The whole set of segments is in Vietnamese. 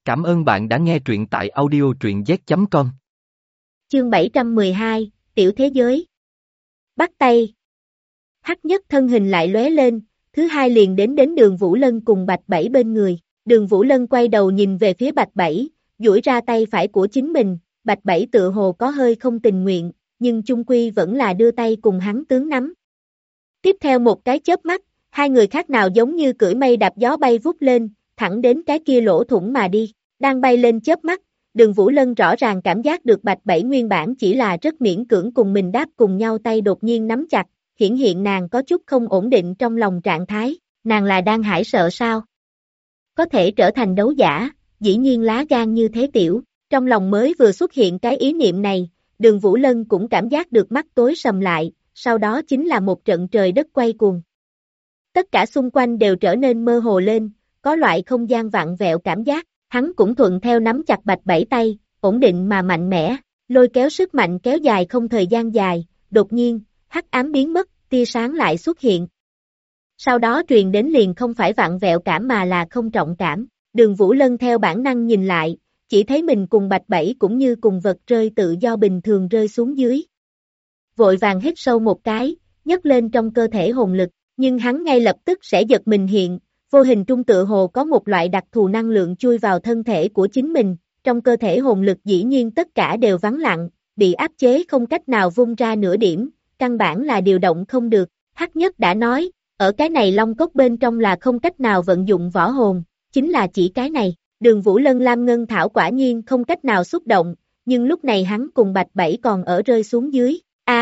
Cảm ơn bạn đã nghe truyện tại audio truyện z.com. Chương 712, Tiểu Thế Giới. Bắt tay. Hắc Nhất thân hình lại lóe lên, thứ hai liền đến Đường Vũ Lân cùng Bạch Bảy bên người. Đường Vũ Lân quay đầu nhìn về phía Bạch Bảy, duỗi ra tay phải của chính mình, Bạch Bảy tựa hồ có hơi không tình nguyện, nhưng chung quy vẫn là đưa tay cùng hắn tướng nắm. Tiếp theo một cái chớp mắt, hai người khác nào giống như cưỡi mây đạp gió bay vút lên, thẳng đến cái kia lỗ thủng mà đi. Đang bay lên chớp mắt, Đường Vũ Lân rõ ràng cảm giác được Bạch Bảy nguyên bản chỉ là rất miễn cưỡng cùng mình đáp cùng nhau tay đột nhiên nắm chặt, hiển hiện nàng có chút không ổn định trong lòng trạng thái, nàng là đang hãi sợ sao? Có thể trở thành đấu giả, dĩ nhiên lá gan như thế tiểu, trong lòng mới vừa xuất hiện cái ý niệm này, Đường Vũ Lân cũng cảm giác được mắt tối sầm lại, sau đó chính là một trận trời đất quay cuồng. Tất cả xung quanh đều trở nên mơ hồ lên, có loại không gian vặn vẹo cảm giác. Hắn cũng thuận theo nắm chặt Bạch Bảy tay, ổn định mà mạnh mẽ, lôi kéo sức mạnh kéo dài không thời gian dài, đột nhiên, hắc ám biến mất, tia sáng lại xuất hiện. Sau đó truyền đến liền không phải vặn vẹo cảm mà là không trọng cảm, Đường Vũ Lân theo bản năng nhìn lại, chỉ thấy mình cùng Bạch Bảy cũng như cùng vật rơi tự do bình thường rơi xuống dưới. Vội vàng hít sâu một cái, nhấc lên trong cơ thể hồn lực, nhưng hắn ngay lập tức sẽ giật mình hiện. Vô hình trung tựa hồ có một loại đặc thù năng lượng chui vào thân thể của chính mình, trong cơ thể hồn lực dĩ nhiên tất cả đều vắng lặng, bị áp chế không cách nào vung ra nửa điểm, căn bản là điều động không được. Hắc Nhất đã nói, ở cái này long cốc bên trong là không cách nào vận dụng võ hồn, chính là chỉ cái này. Đường Vũ Lân Lam Ngân Thảo quả nhiên không cách nào xúc động, nhưng lúc này hắn cùng Bạch Bảy còn ở rơi xuống dưới.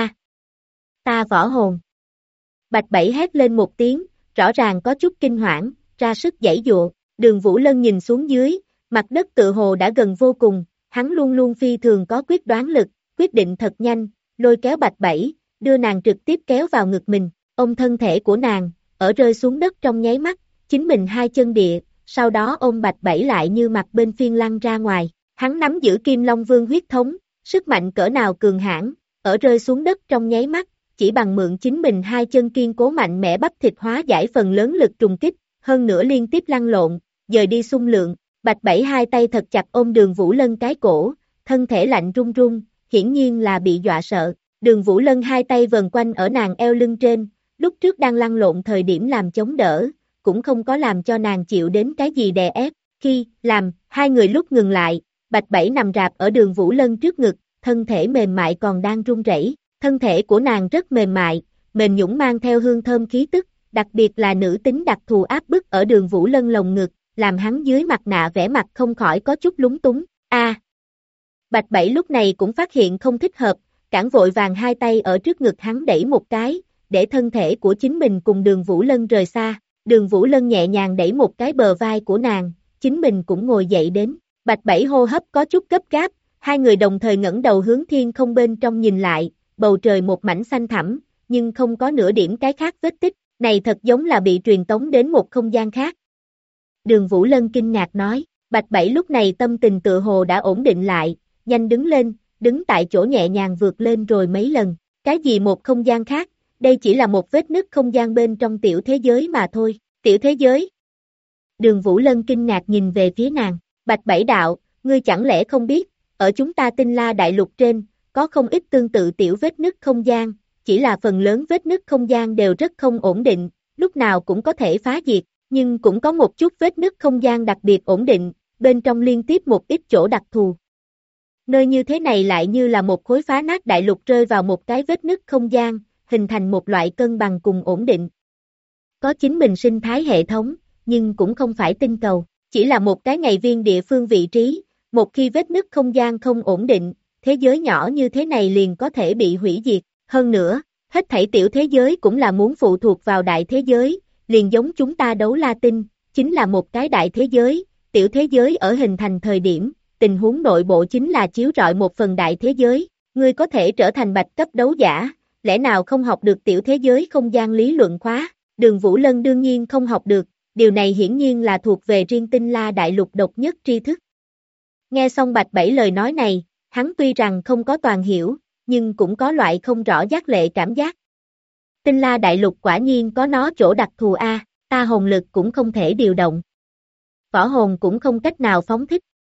Ta võ hồn. Bạch Bảy hét lên một tiếng, rõ ràng có chút kinh hoảng, ra sức giãy giụa. Đường Vũ Lân nhìn xuống dưới, mặt đất tựa hồ đã gần vô cùng, hắn luôn luôn phi thường có quyết đoán lực, quyết định thật nhanh, lôi kéo Bạch Bảy, đưa nàng trực tiếp kéo vào ngực mình, ôm thân thể của nàng, ở rơi xuống đất trong nháy mắt, chính mình hai chân địa, sau đó ôm Bạch Bảy lại như mặt bên phiên lăn ra ngoài, hắn nắm giữ Kim Long Vương huyết thống, sức mạnh cỡ nào cường hãn, ở rơi xuống đất trong nháy mắt, chỉ bằng mượn chính mình hai chân kiên cố mạnh mẽ bắp thịt hóa giải phần lớn lực trùng kích, hơn nữa liên tiếp lăn lộn, dời đi xung lượng, Bạch Bảy hai tay thật chặt ôm Đường Vũ Lân cái cổ, thân thể lạnh run run, hiển nhiên là bị dọa sợ. Đường Vũ Lân hai tay vần quanh ở nàng eo lưng trên, lúc trước đang lăn lộn thời điểm làm chống đỡ, cũng không có làm cho nàng chịu đến cái gì đè ép. Khi làm, hai người lúc ngừng lại, Bạch Bảy nằm rạp ở Đường Vũ Lân trước ngực, thân thể mềm mại còn đang run rẩy. Thân thể của nàng rất mềm mại, mềm nhũn mang theo hương thơm khí tức, đặc biệt là nữ tính đặc thù áp bức ở Đường Vũ Lân lồng ngực, làm hắn dưới mặt nạ vẻ mặt không khỏi có chút lúng túng. Bạch Bảy lúc này cũng phát hiện không thích hợp, cản vội vàng hai tay ở trước ngực hắn đẩy một cái, để thân thể của chính mình cùng Đường Vũ Lân rời xa. Đường Vũ Lân nhẹ nhàng đẩy một cái bờ vai của nàng, chính mình cũng ngồi dậy đến. Bạch Bảy hô hấp có chút gấp gáp, hai người đồng thời ngẩng đầu hướng thiên không bên trong nhìn lại, bầu trời một mảnh xanh thẳm, nhưng không có nửa điểm cái khác vết tích, này thật giống là bị truyền tống đến một không gian khác. Đường Vũ Lân kinh ngạc nói, Bạch Bảy lúc này tâm tình tựa hồ đã ổn định lại, nhanh đứng lên, đứng tại chỗ nhẹ nhàng vượt lên rồi mấy lần, cái gì một không gian khác, đây chỉ là một vết nứt không gian bên trong tiểu thế giới mà thôi, tiểu thế giới. Đường Vũ Lân kinh ngạc nhìn về phía nàng, Bạch Bảy đạo, ngươi chẳng lẽ không biết, ở chúng ta Tinh La Đại Lục trên, có không ít tương tự tiểu vết nứt không gian, chỉ là phần lớn vết nứt không gian đều rất không ổn định, lúc nào cũng có thể phá diệt, nhưng cũng có một chút vết nứt không gian đặc biệt ổn định, bên trong liên tiếp một ít chỗ đặc thù. Nơi như thế này lại như là một khối phá nát đại lục rơi vào một cái vết nứt không gian, hình thành một loại cân bằng cùng ổn định. Có chính mình sinh thái hệ thống, nhưng cũng không phải tinh cầu, chỉ là một cái ngày viên địa phương vị trí, một khi vết nứt không gian không ổn định, thế giới nhỏ như thế này liền có thể bị hủy diệt. Hơn nữa, hết thảy tiểu thế giới cũng là muốn phụ thuộc vào đại thế giới, liền giống chúng ta Đấu La Tinh, chính là một cái đại thế giới, tiểu thế giới ở hình thành thời điểm, tình huống nội bộ chính là chiếu rọi một phần đại thế giới, ngươi có thể trở thành bạch cấp đấu giả, lẽ nào không học được tiểu thế giới không gian lý luận khóa? Đường Vũ Lân đương nhiên không học được, điều này hiển nhiên là thuộc về riêng Tinh La Đại Lục độc nhất tri thức. Nghe xong Bạch Bảy lời nói này, hắn tuy rằng không có toàn hiểu, nhưng cũng có loại không rõ giác lệ cảm giác. Tinh La Đại Lục quả nhiên có nó chỗ đặc thù ta hồn lực cũng không thể điều động. Võ hồn cũng không cách nào phóng thích,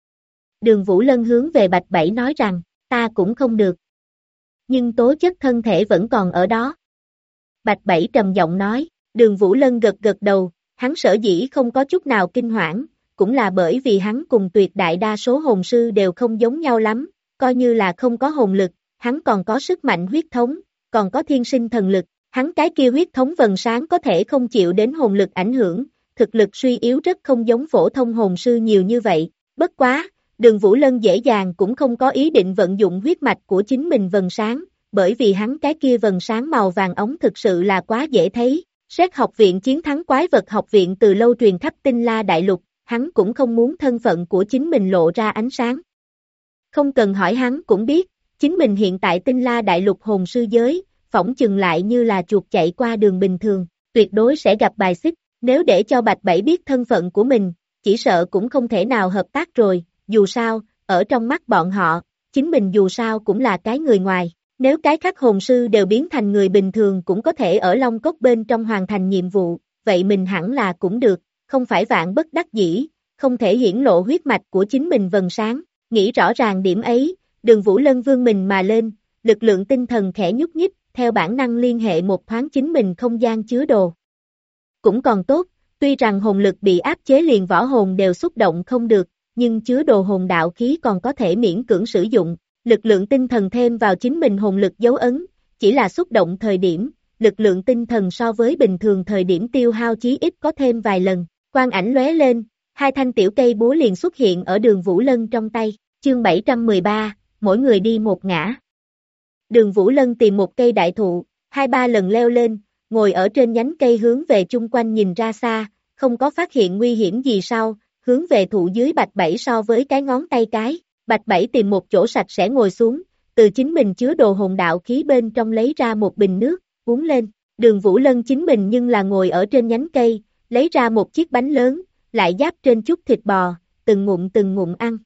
Đường Vũ Lân hướng về Bạch Bảy nói rằng, ta cũng không được. Nhưng tố chất thân thể vẫn còn ở đó. Bạch Bảy trầm giọng nói, Đường Vũ Lân gật gật đầu, hắn sở dĩ không có chút nào kinh hoảng, cũng là bởi vì hắn cùng tuyệt đại đa số hồn sư đều không giống nhau lắm, coi như là không có hồn lực, hắn còn có sức mạnh huyết thống, còn có thiên sinh thần lực, hắn cái kia huyết thống vầng sáng có thể không chịu đến hồn lực ảnh hưởng, thực lực suy yếu rất không giống phổ thông hồn sư nhiều như vậy, bất quá, Đường Vũ Lân dễ dàng cũng không có ý định vận dụng huyết mạch của chính mình vầng sáng, bởi vì hắn cái kia vầng sáng màu vàng ống thực sự là quá dễ thấy. Xét học viện chiến thắng quái vật học viện từ lâu truyền khắp Tinh La Đại Lục, hắn cũng không muốn thân phận của chính mình lộ ra ánh sáng. Không cần hỏi hắn cũng biết, chính mình hiện tại Tinh La Đại Lục hồn sư giới, phỏng chừng lại như là chuột chạy qua đường bình thường, tuyệt đối sẽ gặp bài xích, nếu để cho Bạch Bảy biết thân phận của mình, chỉ sợ cũng không thể nào hợp tác rồi, dù sao, ở trong mắt bọn họ, chính mình dù sao cũng là cái người ngoài. Nếu cái khác hồn sư đều biến thành người bình thường cũng có thể ở Long Cốc bên trong hoàn thành nhiệm vụ, vậy mình hẳn là cũng được, không phải vạn bất đắc dĩ, không thể hiển lộ huyết mạch của chính mình vầng sáng, nghĩ rõ ràng điểm ấy, Đường Vũ Lân vươn mình mà lên, lực lượng tinh thần khẽ nhúc nhích, theo bản năng liên hệ một thoáng chính mình không gian chứa đồ. Cũng còn tốt, tuy rằng hồn lực bị áp chế liền võ hồn đều xúc động không được, nhưng chứa đồ hồn đạo khí còn có thể miễn cưỡng sử dụng. Lực lượng tinh thần thêm vào chính mình hồn lực dấu ấn, chỉ là xúc động thời điểm, lực lượng tinh thần so với bình thường thời điểm tiêu hao chí ít có thêm vài lần, quang ảnh lóe lên, hai thanh tiểu cây búa liền xuất hiện ở Đường Vũ Lân trong tay, chương 713, mỗi người đi một ngã. Đường Vũ Lân tìm một cây đại thụ, 2-3 lần leo lên, ngồi ở trên nhánh cây hướng về chung quanh nhìn ra xa, không có phát hiện nguy hiểm gì sau, hướng về thụ dưới Bạch Bảy so với cái ngón tay cái. Bạch Bảy tìm một chỗ sạch sẽ ngồi xuống, từ chính mình chứa đồ hồn đạo khí bên trong lấy ra một bình nước, uống lên. Đường Vũ Lân chính mình nhưng là ngồi ở trên nhánh cây, lấy ra một chiếc bánh lớn, lại giáp trên chút thịt bò, từng ngụm ăn.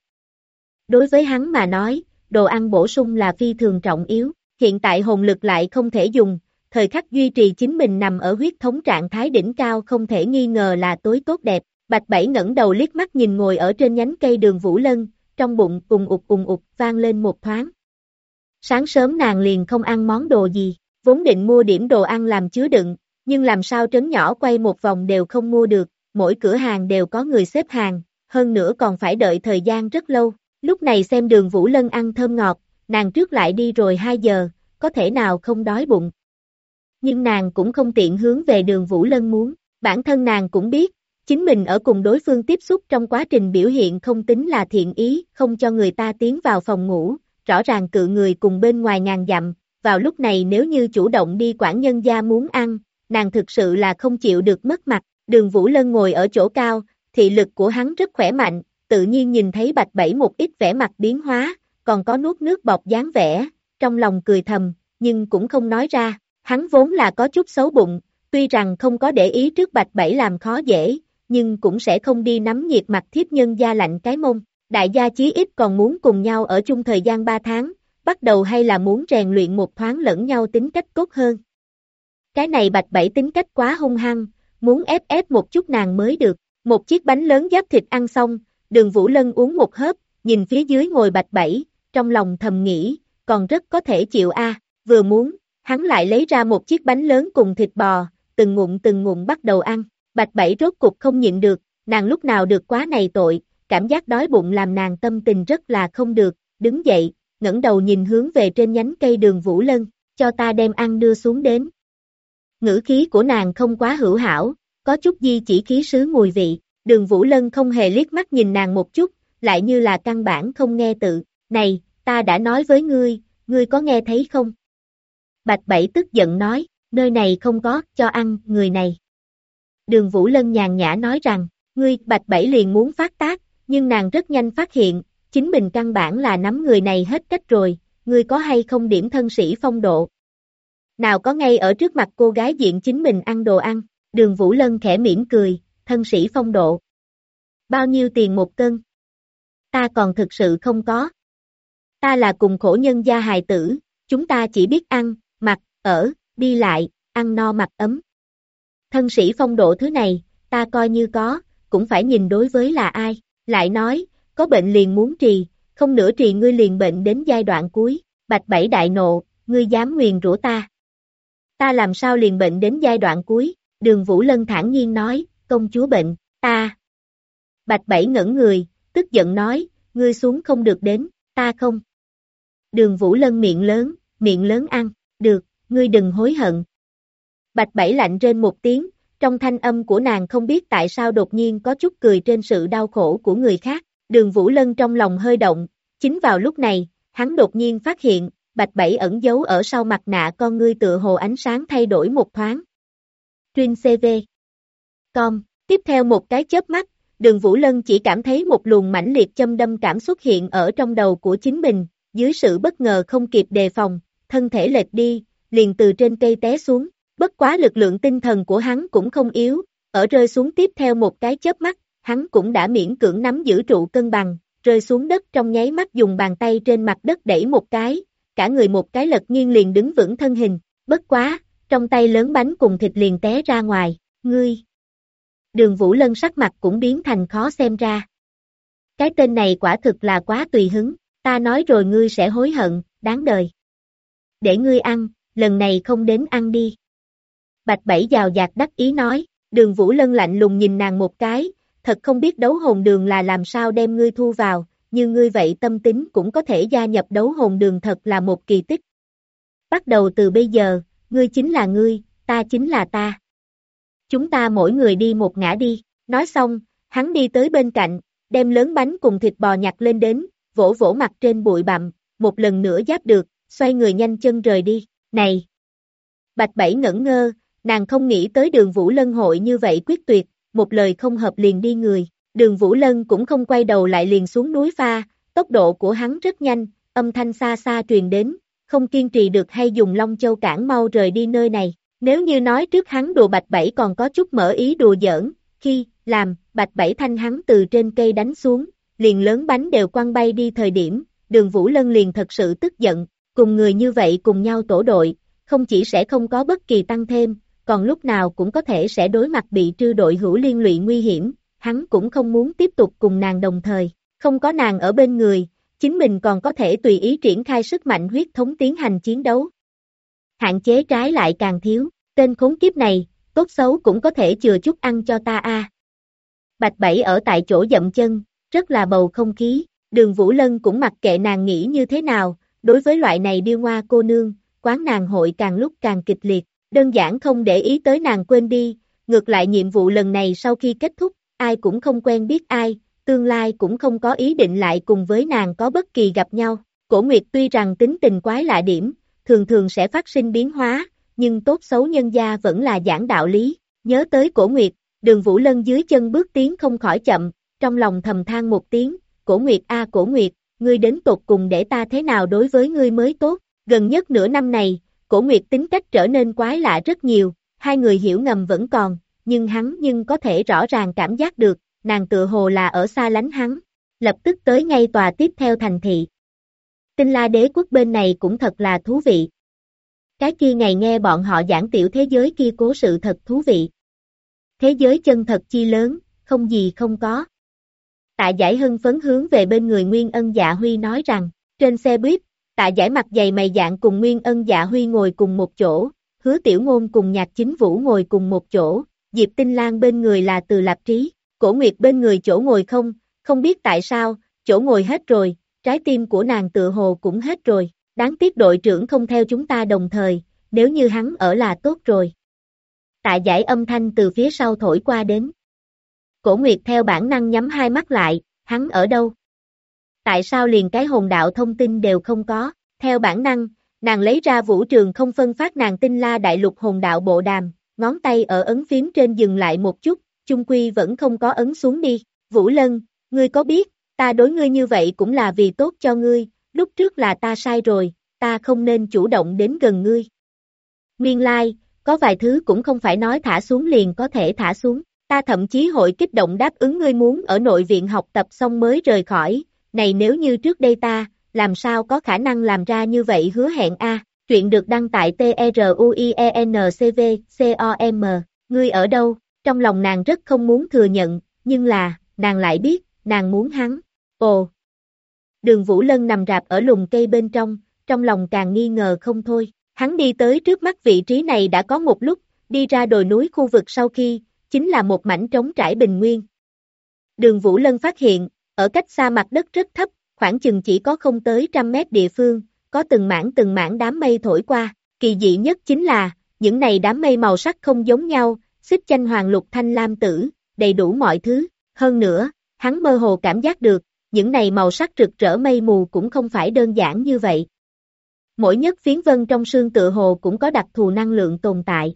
Đối với hắn mà nói, đồ ăn bổ sung là phi thường trọng yếu, hiện tại hồn lực lại không thể dùng, thời khắc duy trì chính mình nằm ở huyết thống trạng thái đỉnh cao không thể nghi ngờ là tối tốt đẹp. Bạch Bảy ngẩng đầu liếc mắt nhìn ngồi ở trên nhánh cây Đường Vũ Lân, trong bụng ùng ụt vang lên một thoáng. Sáng sớm nàng liền không ăn món đồ gì, vốn định mua điểm đồ ăn làm chứa đựng, nhưng làm sao trấn nhỏ quay một vòng đều không mua được, mỗi cửa hàng đều có người xếp hàng, hơn nữa còn phải đợi thời gian rất lâu. Lúc này xem Đường Vũ Lân ăn thơm ngọt, nàng trước lại đi rồi 2 giờ, có thể nào không đói bụng. Nhưng nàng cũng không tiện hướng về Đường Vũ Lân muốn, bản thân nàng cũng biết, chính mình ở cùng đối phương tiếp xúc trong quá trình biểu hiện không tính là thiện ý, không cho người ta tiến vào phòng ngủ, rõ ràng cự người cùng bên ngoài ngàn dặm, vào lúc này nếu như chủ động đi quản nhân gia muốn ăn, nàng thực sự là không chịu được mất mặt. Đường Vũ Lân ngồi ở chỗ cao, thị lực của hắn rất khỏe mạnh, tự nhiên nhìn thấy Bạch Bảy một ít vẻ mặt biến hóa, còn có nuốt nước bọt dáng vẻ, trong lòng cười thầm, nhưng cũng không nói ra, hắn vốn là có chút xấu bụng, tuy rằng không có để ý trước Bạch Bảy làm khó dễ, nhưng cũng sẽ không đi nắm nhiệt mặt thiếp nhân gia lạnh cái mông, đại gia chí ít còn muốn cùng nhau ở chung thời gian 3 tháng, bắt đầu hay là muốn rèn luyện một thoáng lẫn nhau tính cách tốt hơn. Cái này Bạch Bảy tính cách quá hung hăng, muốn ép một chút nàng mới được, một chiếc bánh lớn giáp thịt ăn xong, Đường Vũ Lân uống một hớp, nhìn phía dưới ngồi Bạch Bảy, trong lòng thầm nghĩ, còn rất có thể chịu vừa muốn, hắn lại lấy ra một chiếc bánh lớn cùng thịt bò, từng ngụm bắt đầu ăn. Bạch Bảy rốt cục không nhịn được, nàng lúc nào được quá này tội, cảm giác đói bụng làm nàng tâm tình rất là không được, đứng dậy, ngẩng đầu nhìn hướng về trên nhánh cây Đường Vũ Lân, cho ta đem ăn đưa xuống đến. Ngữ khí của nàng không quá hữu hảo, có chút di chỉ khí sứ mùi vị, Đường Vũ Lân không hề liếc mắt nhìn nàng một chút, lại như là căn bản không nghe tự, này, ta đã nói với ngươi có nghe thấy không? Bạch Bảy tức giận nói, nơi này không có, cho ăn, người này. Đường Vũ Lân nhàn nhã nói rằng, ngươi, Bạch Bảy liền muốn phát tác, nhưng nàng rất nhanh phát hiện, chính mình căn bản là nắm người này hết cách rồi, ngươi có hay không điểm thân sĩ phong độ. Nào có ngay ở trước mặt cô gái diện chính mình ăn đồ ăn, Đường Vũ Lân khẽ mỉm cười, thân sĩ phong độ. Bao nhiêu tiền một cân? Ta còn thực sự không có. Ta là cùng khổ nhân gia hài tử, chúng ta chỉ biết ăn, mặc, ở, đi lại, ăn no mặc ấm. Thân sĩ phong độ thứ này, ta coi như có, cũng phải nhìn đối với là ai. Lại nói, có bệnh liền muốn trì, không nửa trì ngươi liền bệnh đến giai đoạn cuối, Bạch Bảy đại nộ, ngươi dám nguyền rủa ta. Ta làm sao liền bệnh đến giai đoạn cuối, Đường Vũ Lân thản nhiên nói, công chúa bệnh, ta. Bạch Bảy ngẩn người, tức giận nói, ngươi xuống không được đến, ta không. Đường Vũ Lân miệng lớn ăn, được, ngươi đừng hối hận. Bạch Bảy lạnh rên một tiếng, trong thanh âm của nàng không biết tại sao đột nhiên có chút cười trên sự đau khổ của người khác. Đường Vũ Lân trong lòng hơi động, chính vào lúc này, hắn đột nhiên phát hiện, Bạch Bảy ẩn giấu ở sau mặt nạ con ngươi tựa hồ ánh sáng thay đổi một thoáng. Truyện CV. Com, tiếp theo một cái chớp mắt, Đường Vũ Lân chỉ cảm thấy một luồng mãnh liệt châm đâm cảm xuất hiện ở trong đầu của chính mình, dưới sự bất ngờ không kịp đề phòng, thân thể lệch đi, liền từ trên cây té xuống, bất quá lực lượng tinh thần của hắn cũng không yếu, ở rơi xuống tiếp theo một cái chớp mắt, hắn cũng đã miễn cưỡng nắm giữ trụ cân bằng, rơi xuống đất trong nháy mắt dùng bàn tay trên mặt đất đẩy một cái, cả người một cái lật nghiêng liền đứng vững thân hình, bất quá, trong tay lớn bánh cùng thịt liền té ra ngoài, ngươi. Đường Vũ Lân sắc mặt cũng biến thành khó xem ra. Cái tên này quả thực là quá tùy hứng, ta nói rồi ngươi sẽ hối hận, đáng đời. Để ngươi ăn, lần này không đến ăn đi. Bạch Bảy giàu dạt đắc ý nói, Đường Vũ Lân lạnh lùng nhìn nàng một cái, thật không biết đấu hồn đường là làm sao đem ngươi thu vào, như ngươi vậy tâm tính cũng có thể gia nhập đấu hồn đường thật là một kỳ tích. Bắt đầu từ bây giờ, ngươi chính là ngươi, ta chính là ta. Chúng ta mỗi người đi một ngã đi, nói xong, hắn đi tới bên cạnh, đem lớn bánh cùng thịt bò nhặt lên đến, vỗ vỗ mặt trên bụi bặm, một lần nữa giáp được, xoay người nhanh chân rời đi, này. Bạch Bảy ngẩn ngơ, nàng không nghĩ tới Đường Vũ Lân hội như vậy quyết tuyệt, một lời không hợp liền đi người, Đường Vũ Lân cũng không quay đầu lại liền xuống núi pha, tốc độ của hắn rất nhanh, âm thanh xa xa truyền đến, không kiên trì được hay dùng Long Châu cản mau rời đi nơi này, nếu như nói trước hắn đùa Bạch Bảy còn có chút mở ý đùa giỡn, khi, làm, Bạch Bảy thanh hắn từ trên cây đánh xuống, liền lớn bánh đều quăng bay đi thời điểm, Đường Vũ Lân liền thật sự tức giận, cùng người như vậy cùng nhau tổ đội, không chỉ sẽ không có bất kỳ tăng thêm, còn lúc nào cũng có thể sẽ đối mặt bị trư đội hữu liên lụy nguy hiểm, hắn cũng không muốn tiếp tục cùng nàng đồng thời, không có nàng ở bên người, chính mình còn có thể tùy ý triển khai sức mạnh huyết thống tiến hành chiến đấu. Hạn chế trái lại càng thiếu, tên khốn kiếp này, tốt xấu cũng có thể chừa chút ăn cho ta a. Bạch Bảy ở tại chỗ dậm chân, rất là bầu không khí, Đường Vũ Lân cũng mặc kệ nàng nghĩ như thế nào, đối với loại này điêu ngoa cô nương, quán nàng hội càng lúc càng kịch liệt, đơn giản không để ý tới nàng quên đi, ngược lại nhiệm vụ lần này sau khi kết thúc, ai cũng không quen biết ai, tương lai cũng không có ý định lại cùng với nàng có bất kỳ gặp nhau. Cổ Nguyệt tuy rằng tính tình quái lạ điểm, thường thường sẽ phát sinh biến hóa, nhưng tốt xấu nhân gia vẫn là giảng đạo lý. Nhớ tới Cổ Nguyệt, Đường Vũ Lân dưới chân bước tiến không khỏi chậm, trong lòng thầm than một tiếng, Cổ Nguyệt a Cổ Nguyệt, ngươi đến tột cùng để ta thế nào đối với ngươi mới tốt. Gần nhất nửa năm này, Cổ Nguyệt tính cách trở nên quái lạ rất nhiều, hai người hiểu ngầm vẫn còn, nhưng hắn có thể rõ ràng cảm giác được, nàng tựa hồ là ở xa lánh hắn, lập tức tới ngay tòa tiếp theo thành thị. Tinh La Đế quốc bên này cũng thật là thú vị. Cái kia ngày nghe bọn họ giảng tiểu thế giới kia cố sự thật thú vị. Thế giới chân thật chi lớn, không gì không có. Tạ Giải hưng phấn hướng về bên người Nguyên Ân Dạ Huy nói rằng, trên xe buýt, Tạ Giải mặt dày mày dạn cùng Nguyên Ân Dạ Huy ngồi cùng một chỗ, Hứa Tiểu Ngôn cùng Nhạc Chính Vũ ngồi cùng một chỗ, Diệp Tinh Lan bên người là Từ Lạp Trí, Cổ Nguyệt bên người chỗ ngồi không biết tại sao, chỗ ngồi hết rồi, trái tim của nàng tựa hồ cũng hết rồi, đáng tiếc đội trưởng không theo chúng ta đồng thời, nếu như hắn ở là tốt rồi. Tạ Giải âm thanh từ phía sau thổi qua đến. Cổ Nguyệt theo bản năng nhắm hai mắt lại, hắn ở đâu? Tại sao liền cái hồn đạo thông tin đều không có? Theo bản năng, nàng lấy ra vũ trường không phân phát nàng Tinh La đại lục hồn đạo bộ đàm, ngón tay ở ấn phím trên dừng lại một chút, chung quy vẫn không có ấn xuống đi. Vũ Lân, ngươi có biết, ta đối ngươi như vậy cũng là vì tốt cho ngươi, lúc trước là ta sai rồi, ta không nên chủ động đến gần ngươi. Nguyên lai, có vài thứ cũng không phải nói thả xuống liền có thể thả xuống, ta thậm chí hội kích động đáp ứng ngươi muốn ở nội viện học tập xong mới rời khỏi, này nếu như trước đây ta, làm sao có khả năng làm ra như vậy hứa hẹn a. Truyện được đăng tại truiencv.com, ngươi ở đâu? Trong lòng nàng rất không muốn thừa nhận, nhưng là, nàng lại biết, nàng muốn hắn. Ồ! Đường Vũ Lân nằm rạp ở lùm cây bên trong lòng càng nghi ngờ không thôi. Hắn đi tới trước mắt vị trí này đã có một lúc, đi ra đồi núi khu vực sau khi, chính là một mảnh trống trải bình nguyên. Đường Vũ Lân phát hiện, ở cách xa mặt đất rất thấp, khoảng chừng chỉ có không tới 100 mét địa phương, có từng mảng đám mây thổi qua. Kỳ dị nhất chính là, những này đám mây màu sắc không giống nhau, xích chanh hoàng lục thanh lam tử, đầy đủ mọi thứ. Hơn nữa, hắn mơ hồ cảm giác được, những này màu sắc rực rỡ mây mù cũng không phải đơn giản như vậy. Mỗi nhất phiến vân trong sương tựa hồ cũng có đặc thù năng lượng tồn tại.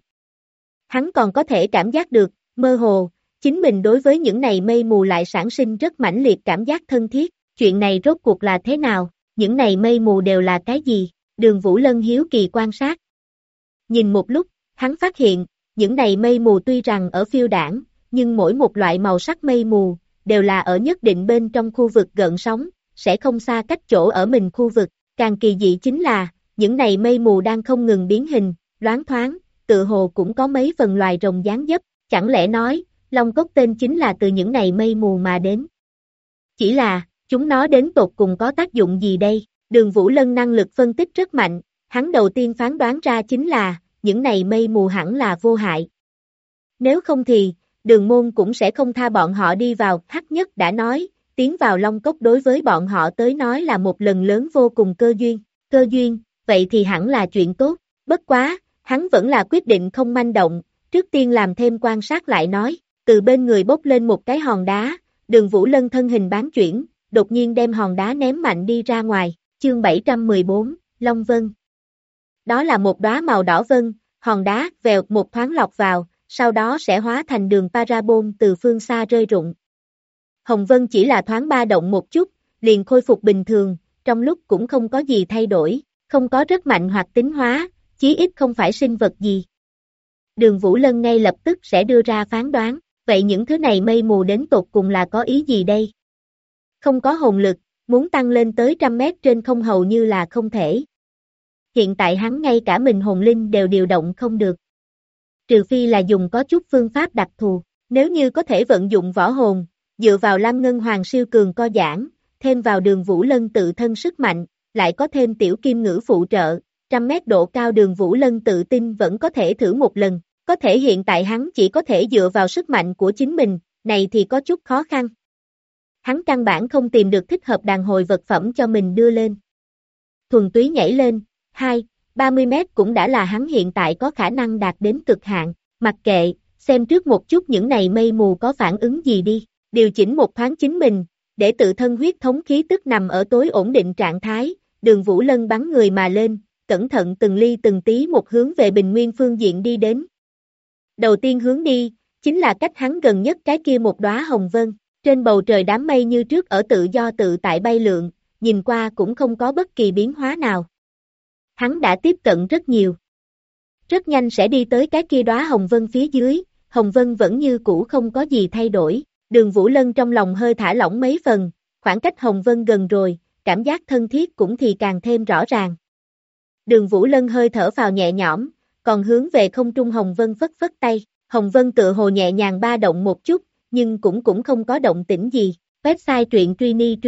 Hắn còn có thể cảm giác được, mơ hồ, chính mình đối với những này mây mù lại sản sinh rất mãnh liệt cảm giác thân thiết. Chuyện này rốt cuộc là thế nào? Những này mây mù đều là cái gì? Đường Vũ Lân hiếu kỳ quan sát. Nhìn một lúc, hắn phát hiện, những này mây mù tuy rằng ở phiêu đãng, nhưng mỗi một loại màu sắc mây mù, đều là ở nhất định bên trong khu vực gợn sóng, sẽ không xa cách chỗ ở mình khu vực. Càng kỳ dị chính là, những này mây mù đang không ngừng biến hình, loáng thoáng, tự hồ cũng có mấy phần loài rồng dáng dấp, chẳng lẽ nói, Long Cốc tên chính là từ những này mây mù mà đến. Chỉ là, chúng nó đến tột cùng có tác dụng gì đây? Đường Vũ Lân năng lực phân tích rất mạnh, hắn đầu tiên phán đoán ra chính là, những này mây mù hẳn là vô hại. Nếu không thì, Đường môn cũng sẽ không tha bọn họ đi vào. Hắc Nhất đã nói, tiến vào Long Cốc đối với bọn họ tới nói là một lần lớn vô cùng cơ duyên, vậy thì hẳn là chuyện tốt. Bất quá, hắn vẫn là quyết định không manh động, trước tiên làm thêm quan sát lại nói, từ bên người bốc lên một cái hòn đá, Đường Vũ Lân thân hình bán chuyển, đột nhiên đem hòn đá ném mạnh đi ra ngoài. Chương 714, Long Vân. Đó là một đóa màu đỏ vân, hòn đá vèo một thoáng lọt vào, sau đó sẽ hóa thành đường parabol từ phương xa rơi rụng. Hồng vân chỉ là thoáng ba động một chút, liền khôi phục bình thường, trong lúc cũng không có gì thay đổi, không có rất mạnh hoặc tính hóa, chí ít không phải sinh vật gì. Đường Vũ Lân ngay lập tức sẽ đưa ra phán đoán, vậy những thứ này mây mù đến tột cùng là có ý gì đây? Không có hồn lực, muốn tăng lên tới 100 mét trên không hầu như là không thể. Hiện tại hắn ngay cả mình hồn linh đều điều động không được. Trừ phi là dùng có chút phương pháp đặc thù, nếu như có thể vận dụng võ hồn, dựa vào Lam Ngân Hoàng siêu cường co giãn, thêm vào Đường Vũ Lân tự thân sức mạnh, lại có thêm tiểu kim ngữ phụ trợ, 100 mét độ cao Đường Vũ Lân tự tin vẫn có thể thử một lần, có thể hiện tại hắn chỉ có thể dựa vào sức mạnh của chính mình, này thì có chút khó khăn. Hắn căn bản không tìm được thích hợp đàn hồi vật phẩm cho mình đưa lên. Thuần túy nhảy lên, 30 mét cũng đã là hắn hiện tại có khả năng đạt đến cực hạn, mặc kệ, xem trước một chút những này mây mù có phản ứng gì đi, điều chỉnh một thoáng chính mình, để tự thân huyết thống khí tức nằm ở tối ổn định trạng thái, Đường Vũ Lân bắn người mà lên, cẩn thận từng ly từng tí một hướng về bình nguyên phương diện đi đến. Đầu tiên hướng đi, chính là cách hắn gần nhất cái kia một đóa hồng vân, trên bầu trời đám mây như trước ở tự do tự tại bay lượn, nhìn qua cũng không có bất kỳ biến hóa nào. Hắn đã tiếp cận rất nhiều. Rất nhanh sẽ đi tới cái kia đóa hồng vân phía dưới, hồng vân vẫn như cũ không có gì thay đổi, Đường Vũ Lân trong lòng hơi thả lỏng mấy phần, khoảng cách hồng vân gần rồi, cảm giác thân thiết cũng thì càng thêm rõ ràng. Đường Vũ Lân hơi thở phào nhẹ nhõm, còn hướng về không trung hồng vân phất phất tay, hồng vân tựa hồ nhẹ nhàng ba động một chút, nhưng cũng không có động tĩnh gì. Website truyện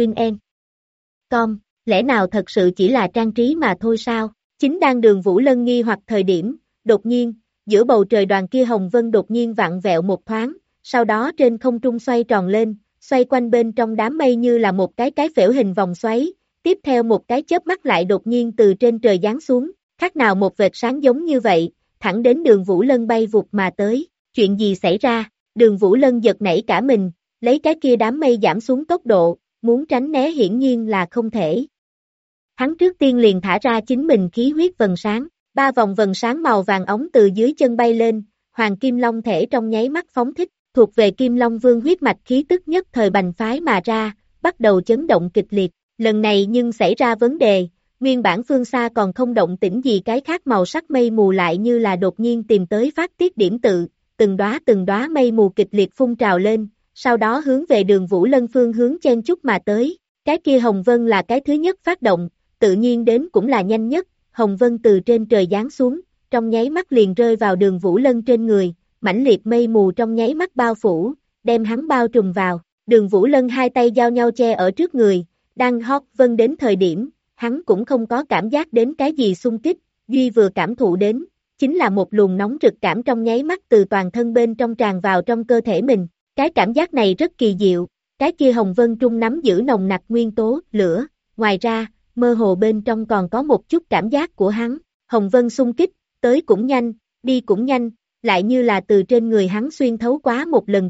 truyny.com, lẽ nào thật sự chỉ là trang trí mà thôi sao? Chính đang Đường Vũ Lân nghi hoặc thời điểm, đột nhiên, giữa bầu trời đoàn kia hồng vân đột nhiên vặn vẹo một thoáng, sau đó trên không trung xoay tròn lên, xoay quanh bên trong đám mây như là một cái phễu hình vòng xoáy, tiếp theo một cái chớp mắt lại đột nhiên từ trên trời giáng xuống, khác nào một vệt sáng giống như vậy, thẳng đến Đường Vũ Lân bay vụt mà tới. Chuyện gì xảy ra? Đường Vũ Lân giật nảy cả mình, lấy cái kia đám mây giảm xuống tốc độ, muốn tránh né hiển nhiên là không thể. Hắn trước tiên liền thả ra chính mình khí huyết vần sáng, 3 vòng vần sáng màu vàng ống từ dưới chân bay lên, Hoàng Kim Long thể trong nháy mắt phóng thích, thuộc về Kim Long Vương huyết mạch khí tức nhất thời bành phái mà ra, bắt đầu chấn động kịch liệt. Lần này nhưng xảy ra vấn đề, nguyên bản phương xa còn không động tĩnh gì cái khác màu sắc mây mù lại như là đột nhiên tìm tới phát tiết điểm tự, từng đóa mây mù kịch liệt phun trào lên, sau đó hướng về Đường Vũ Lân phương hướng chen chúc mà tới, cái kia Hồng Vân là cái thứ nhất phát động, tự nhiên đến cũng là nhanh nhất, Hồng Vân từ trên trời giáng xuống, trong nháy mắt liền rơi vào Đường Vũ Lân trên người, mãnh liệt mây mù trong nháy mắt bao phủ, đem hắn bao trùm vào, Đường Vũ Lân hai tay giao nhau che ở trước người, đang hót vân đến thời điểm, hắn cũng không có cảm giác đến cái gì xung kích, Duy vừa cảm thụ đến, chính là một luồng nóng rực cảm trong nháy mắt từ toàn thân bên trong tràn vào trong cơ thể mình, cái cảm giác này rất kỳ diệu, cái kia hồng vân trung nắm giữ nồng nặc nguyên tố, lửa, ngoài ra, mơ hồ bên trong còn có một chút cảm giác của hắn, hồng vân xung kích, tới cũng nhanh, đi cũng nhanh, lại như là từ trên người hắn xuyên thấu quá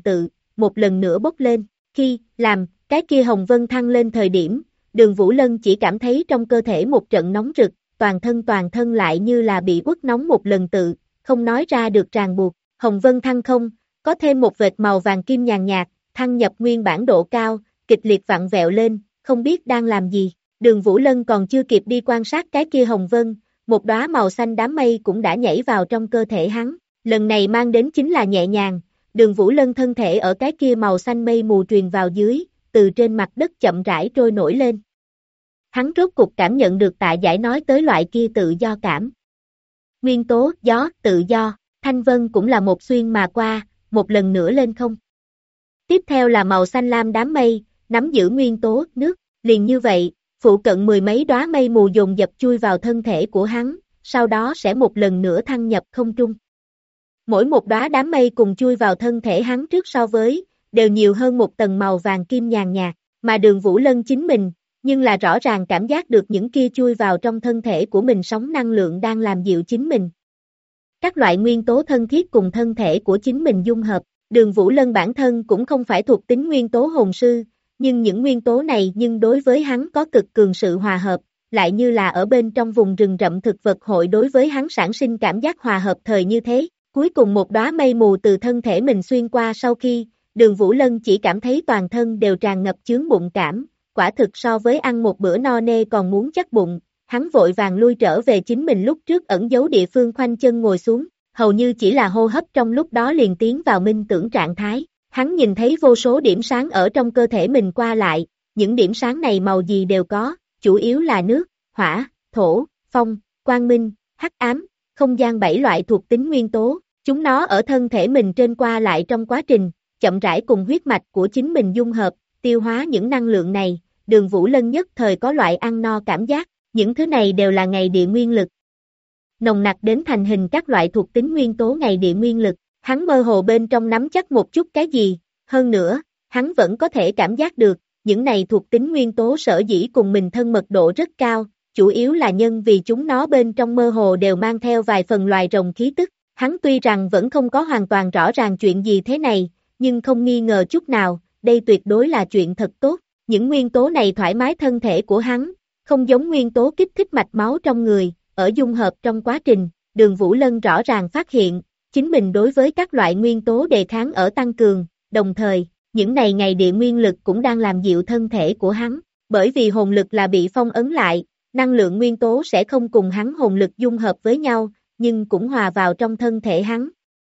một lần nữa bốc lên, khi, làm, cái kia hồng vân thăng lên thời điểm, Đường Vũ Lân chỉ cảm thấy trong cơ thể một trận nóng rực, toàn thân lại như là bị uất nóng một lần không nói ra được ràng buộc, hồng vân thăng không, có thêm một vệt màu vàng kim nhàn nhạt, thăng nhập nguyên bản độ cao, kịch liệt vặn vẹo lên, không biết đang làm gì, Đường Vũ Lân còn chưa kịp đi quan sát cái kia hồng vân, một đóa màu xanh đám mây cũng đã nhảy vào trong cơ thể hắn, lần này mang đến chính là nhẹ nhàng, Đường Vũ Lân thân thể ở cái kia màu xanh mây mù truyền vào dưới, từ trên mặt đất chậm rãi trôi nổi lên. Hắn rốt cục cảm nhận được Tạ Giải nói tới loại kia tự do cảm. Nguyên tố, gió, tự do, thanh vân cũng là một xuyên mà qua, một lần nữa lên không. Tiếp theo là màu xanh lam đám mây, nắm giữ nguyên tố, nước, liền như vậy, phụ cận mười mấy đóa mây mù dồn dập chui vào thân thể của hắn, sau đó sẽ một lần nữa thăng nhập không trung. Mỗi một đóa đám mây cùng chui vào thân thể hắn trước so với, đều nhiều hơn một tầng màu vàng kim nhàn nhạt, mà Đường Vũ Lân chính mình, nhưng là rõ ràng cảm giác được những kia chui vào trong thân thể của mình sóng năng lượng đang làm dịu chính mình. Các loại nguyên tố thân thiết cùng thân thể của chính mình dung hợp, Đường Vũ Lân bản thân cũng không phải thuộc tính nguyên tố hồn sư, nhưng những nguyên tố này nhưng đối với hắn có cực cường sự hòa hợp, lại như là ở bên trong vùng rừng rậm thực vật hội đối với hắn sản sinh cảm giác hòa hợp thời như thế. Cuối cùng một đóa mây mù từ thân thể mình xuyên qua sau khi, Đường Vũ Lân chỉ cảm thấy toàn thân đều tràn ngập chướng bụng cảm, quả thực so với ăn một bữa no nê còn muốn chắc bụng, hắn vội vàng lui trở về chính mình lúc trước ẩn giấu địa phương khoanh chân ngồi xuống, hầu như chỉ là hô hấp trong lúc đó liền tiến vào minh tưởng trạng thái, hắn nhìn thấy vô số điểm sáng ở trong cơ thể mình qua lại, những điểm sáng này màu gì đều có, chủ yếu là nước, hỏa, thổ, phong, quang minh, hắc ám, không gian 7 loại thuộc tính nguyên tố. Chúng nó ở thân thể mình trên qua lại trong quá trình, chậm rãi cùng huyết mạch của chính mình dung hợp, tiêu hóa những năng lượng này, Đường Vũ Lân nhất thời có loại ăn no cảm giác, những thứ này đều là ngày địa nguyên lực. Nồng nặc đến thành hình các loại thuộc tính nguyên tố ngày địa nguyên lực, hắn mơ hồ bên trong nắm chắc một chút cái gì, hơn nữa, hắn vẫn có thể cảm giác được, những này thuộc tính nguyên tố sở dĩ cùng mình thân mật độ rất cao, chủ yếu là nhân vì chúng nó bên trong mơ hồ đều mang theo vài phần loài rồng khí tức. Hắn tuy rằng vẫn không có hoàn toàn rõ ràng chuyện gì thế này, nhưng không nghi ngờ chút nào, đây tuyệt đối là chuyện thật tốt. Những nguyên tố này thoải mái thân thể của hắn, không giống nguyên tố kích thích mạch máu trong người, ở dung hợp trong quá trình, Đường Vũ Lân rõ ràng phát hiện, chính mình đối với các loại nguyên tố đề kháng ở tăng cường, đồng thời, những này ngày địa nguyên lực cũng đang làm dịu thân thể của hắn, bởi vì hồn lực là bị phong ấn lại, năng lượng nguyên tố sẽ không cùng hắn hồn lực dung hợp với nhau, nhưng cũng hòa vào trong thân thể hắn.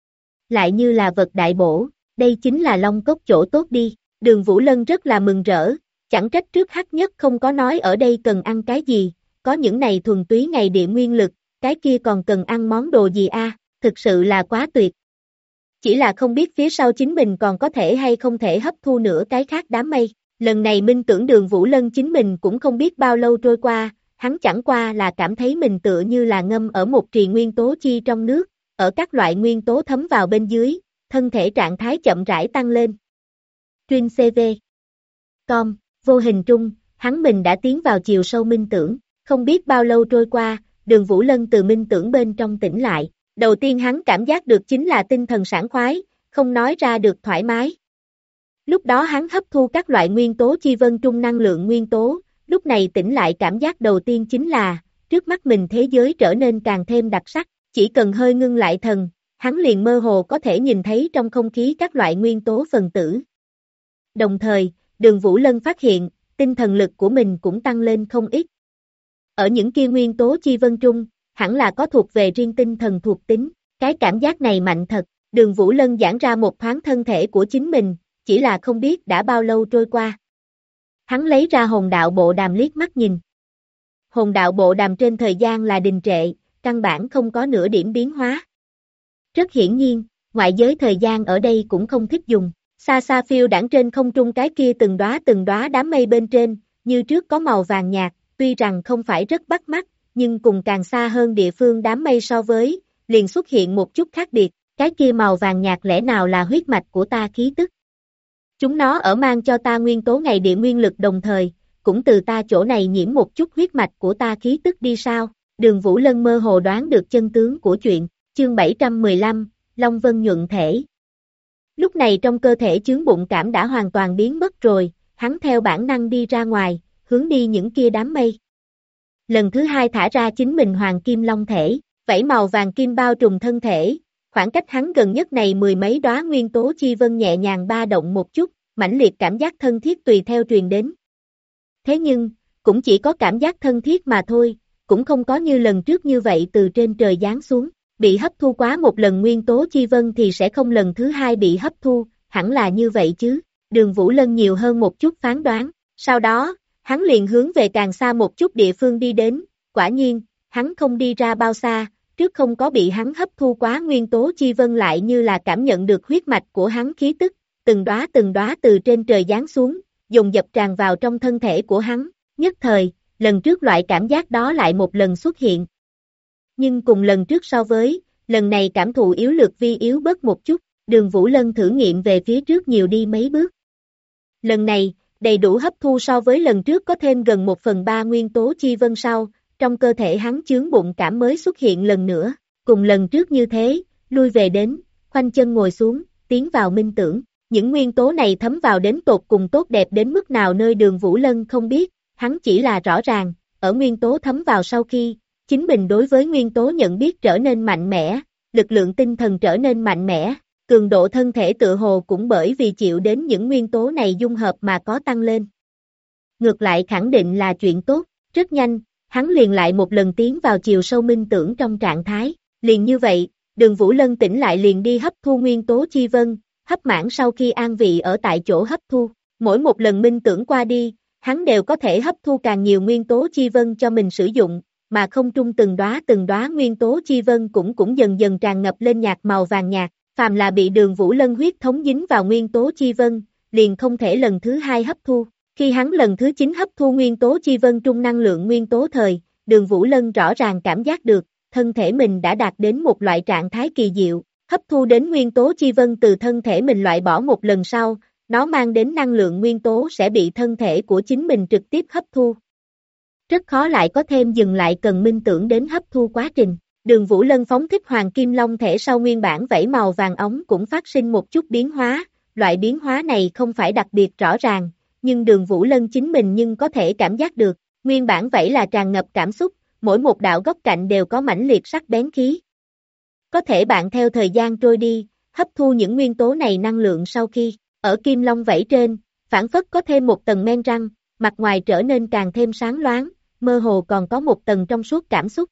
Lại như là vật đại bổ, đây chính là Long Cốc chỗ tốt đi, Đường Vũ Lân rất là mừng rỡ, chẳng trách trước Hắc Nhất không có nói ở đây cần ăn cái gì, có những này thuần túy ngày địa nguyên lực, cái kia còn cần ăn món đồ gì a? Thực sự là quá tuyệt. Chỉ là không biết phía sau chính mình còn có thể hay không thể hấp thu nữa cái khác đám mây, lần này minh tưởng Đường Vũ Lân chính mình cũng không biết bao lâu trôi qua, hắn chẳng qua là cảm thấy mình tựa như là ngâm ở một trì nguyên tố chi trong nước, ở các loại nguyên tố thấm vào bên dưới, thân thể trạng thái chậm rãi tăng lên. Trin CV Com, vô hình trung, hắn mình đã tiến vào chiều sâu minh tưởng, không biết bao lâu trôi qua, Đường Vũ Lân từ minh tưởng bên trong tỉnh lại, đầu tiên hắn cảm giác được chính là tinh thần sảng khoái, không nói ra được thoải mái. Lúc đó hắn hấp thu các loại nguyên tố chi vân trung năng lượng nguyên tố, lúc này tỉnh lại cảm giác đầu tiên chính là, trước mắt mình thế giới trở nên càng thêm đặc sắc, chỉ cần hơi ngưng lại thần, hắn liền mơ hồ có thể nhìn thấy trong không khí các loại nguyên tố phần tử. Đồng thời, Đường Vũ Lân phát hiện, tinh thần lực của mình cũng tăng lên không ít. Ở những kia nguyên tố chi vân trung, hẳn là có thuộc về riêng tinh thần thuộc tính, cái cảm giác này mạnh thật, Đường Vũ Lân giãn ra một thoáng thân thể của chính mình, chỉ là không biết đã bao lâu trôi qua. Hắn lấy ra hồn đạo bộ đàm liếc mắt nhìn. Hồn đạo bộ đàm trên thời gian là đình trệ, căn bản không có nửa điểm biến hóa. Rất hiển nhiên, ngoại giới thời gian ở đây cũng không thích dùng, Xa xa phiêu đãng trên không trung cái kia từng đóa đám mây bên trên, như trước có màu vàng nhạt, tuy rằng không phải rất bắt mắt, nhưng cùng càng xa hơn địa phương đám mây so với, liền xuất hiện một chút khác biệt, cái kia màu vàng nhạt lẽ nào là huyết mạch của ta khí tức. Chúng nó ở mang cho ta nguyên tố ngày địa nguyên lực đồng thời, cũng từ ta chỗ này nhiễm một chút huyết mạch của ta khí tức đi sao, Đường Vũ Lân mơ hồ đoán được chân tướng của chuyện, chương 715, Long Vân nhuận thể. Lúc này trong cơ thể chướng bụng cảm đã hoàn toàn biến mất rồi, hắn theo bản năng đi ra ngoài, hướng đi những kia đám mây. Lần thứ hai thả ra chính mình hoàng kim long thể, vảy màu vàng kim bao trùm thân thể, khoảng cách hắn gần nhất này mười mấy đóa nguyên tố chi vân nhẹ nhàng ba động một chút, mãnh liệt cảm giác thân thiết tùy theo truyền đến. Thế nhưng, cũng chỉ có cảm giác thân thiết mà thôi, cũng không có như lần trước như vậy từ trên trời giáng xuống, bị hấp thu quá một lần nguyên tố chi vân thì sẽ không lần thứ hai bị hấp thu, hẳn là như vậy chứ, Đường Vũ Lân nhiều hơn một chút phán đoán, sau đó, hắn liền hướng về càng xa một chút địa phương đi đến, quả nhiên, hắn không đi ra bao xa, trước không có bị hắn hấp thu quá nguyên tố chi vân lại như là cảm nhận được huyết mạch của hắn khí tức, từng đóa từ trên trời giáng xuống, dồn dập tràn vào trong thân thể của hắn, nhất thời, lần trước loại cảm giác đó lại một lần xuất hiện. Nhưng cùng lần trước so với, lần này cảm thụ yếu lược vi yếu bớt một chút, Đường Vũ Lân thử nghiệm về phía trước nhiều đi mấy bước. Lần này, đầy đủ hấp thu so với lần trước có thêm gần 1/3 nguyên tố chi vân sau, trong cơ thể hắn chướng bụng cảm mới xuất hiện lần nữa, cùng lần trước như thế, lui về đến, khoanh chân ngồi xuống, tiến vào minh tưởng, những nguyên tố này thấm vào đến tột cùng tốt đẹp đến mức nào nơi Đường Vũ Lân không biết, hắn chỉ là rõ ràng, ở nguyên tố thấm vào sau khi, chính mình đối với nguyên tố nhận biết trở nên mạnh mẽ, lực lượng tinh thần trở nên mạnh mẽ, cường độ thân thể tự hồ cũng bởi vì chịu đến những nguyên tố này dung hợp mà có tăng lên. Ngược lại khẳng định là chuyện tốt, rất nhanh, hắn liền lại một lần tiến vào chiều sâu minh tưởng trong trạng thái, liền như vậy, Đường Vũ Lân tỉnh lại liền đi hấp thu nguyên tố chi vân, hấp mãn sau khi an vị ở tại chỗ hấp thu, mỗi một lần minh tưởng qua đi, hắn đều có thể hấp thu càng nhiều nguyên tố chi vân cho mình sử dụng, mà không trung từng đóa nguyên tố chi vân cũng dần dần tràn ngập lên nhạt màu vàng nhạt, phàm là bị Đường Vũ Lân huyết thống dính vào nguyên tố chi vân, liền không thể lần thứ hai hấp thu. Khi hắn lần thứ 9 hấp thu nguyên tố chi vân trung năng lượng nguyên tố thời, Đường Vũ Lân rõ ràng cảm giác được, thân thể mình đã đạt đến một loại trạng thái kỳ diệu, hấp thu đến nguyên tố chi vân từ thân thể mình loại bỏ một lần sau, nó mang đến năng lượng nguyên tố sẽ bị thân thể của chính mình trực tiếp hấp thu. Rất khó lại có thêm dừng lại cần minh tưởng đến hấp thu quá trình. Đường Vũ Lân phóng thích hoàng kim long thể sau nguyên bản vảy màu vàng ống cũng phát sinh một chút biến hóa, loại biến hóa này không phải đặc biệt rõ ràng, nhưng Đường Vũ Lân chính mình nhưng có thể cảm giác được, nguyên bản vảy là tràn ngập cảm xúc, mỗi một đạo góc cạnh đều có mãnh liệt sắc bén khí. Có thể bạn theo thời gian trôi đi, hấp thu những nguyên tố này năng lượng sau khi, ở kim long vảy trên, phản phất có thêm một tầng men răng, mặt ngoài trở nên càng thêm sáng loáng, mơ hồ còn có một tầng trong suốt cảm xúc.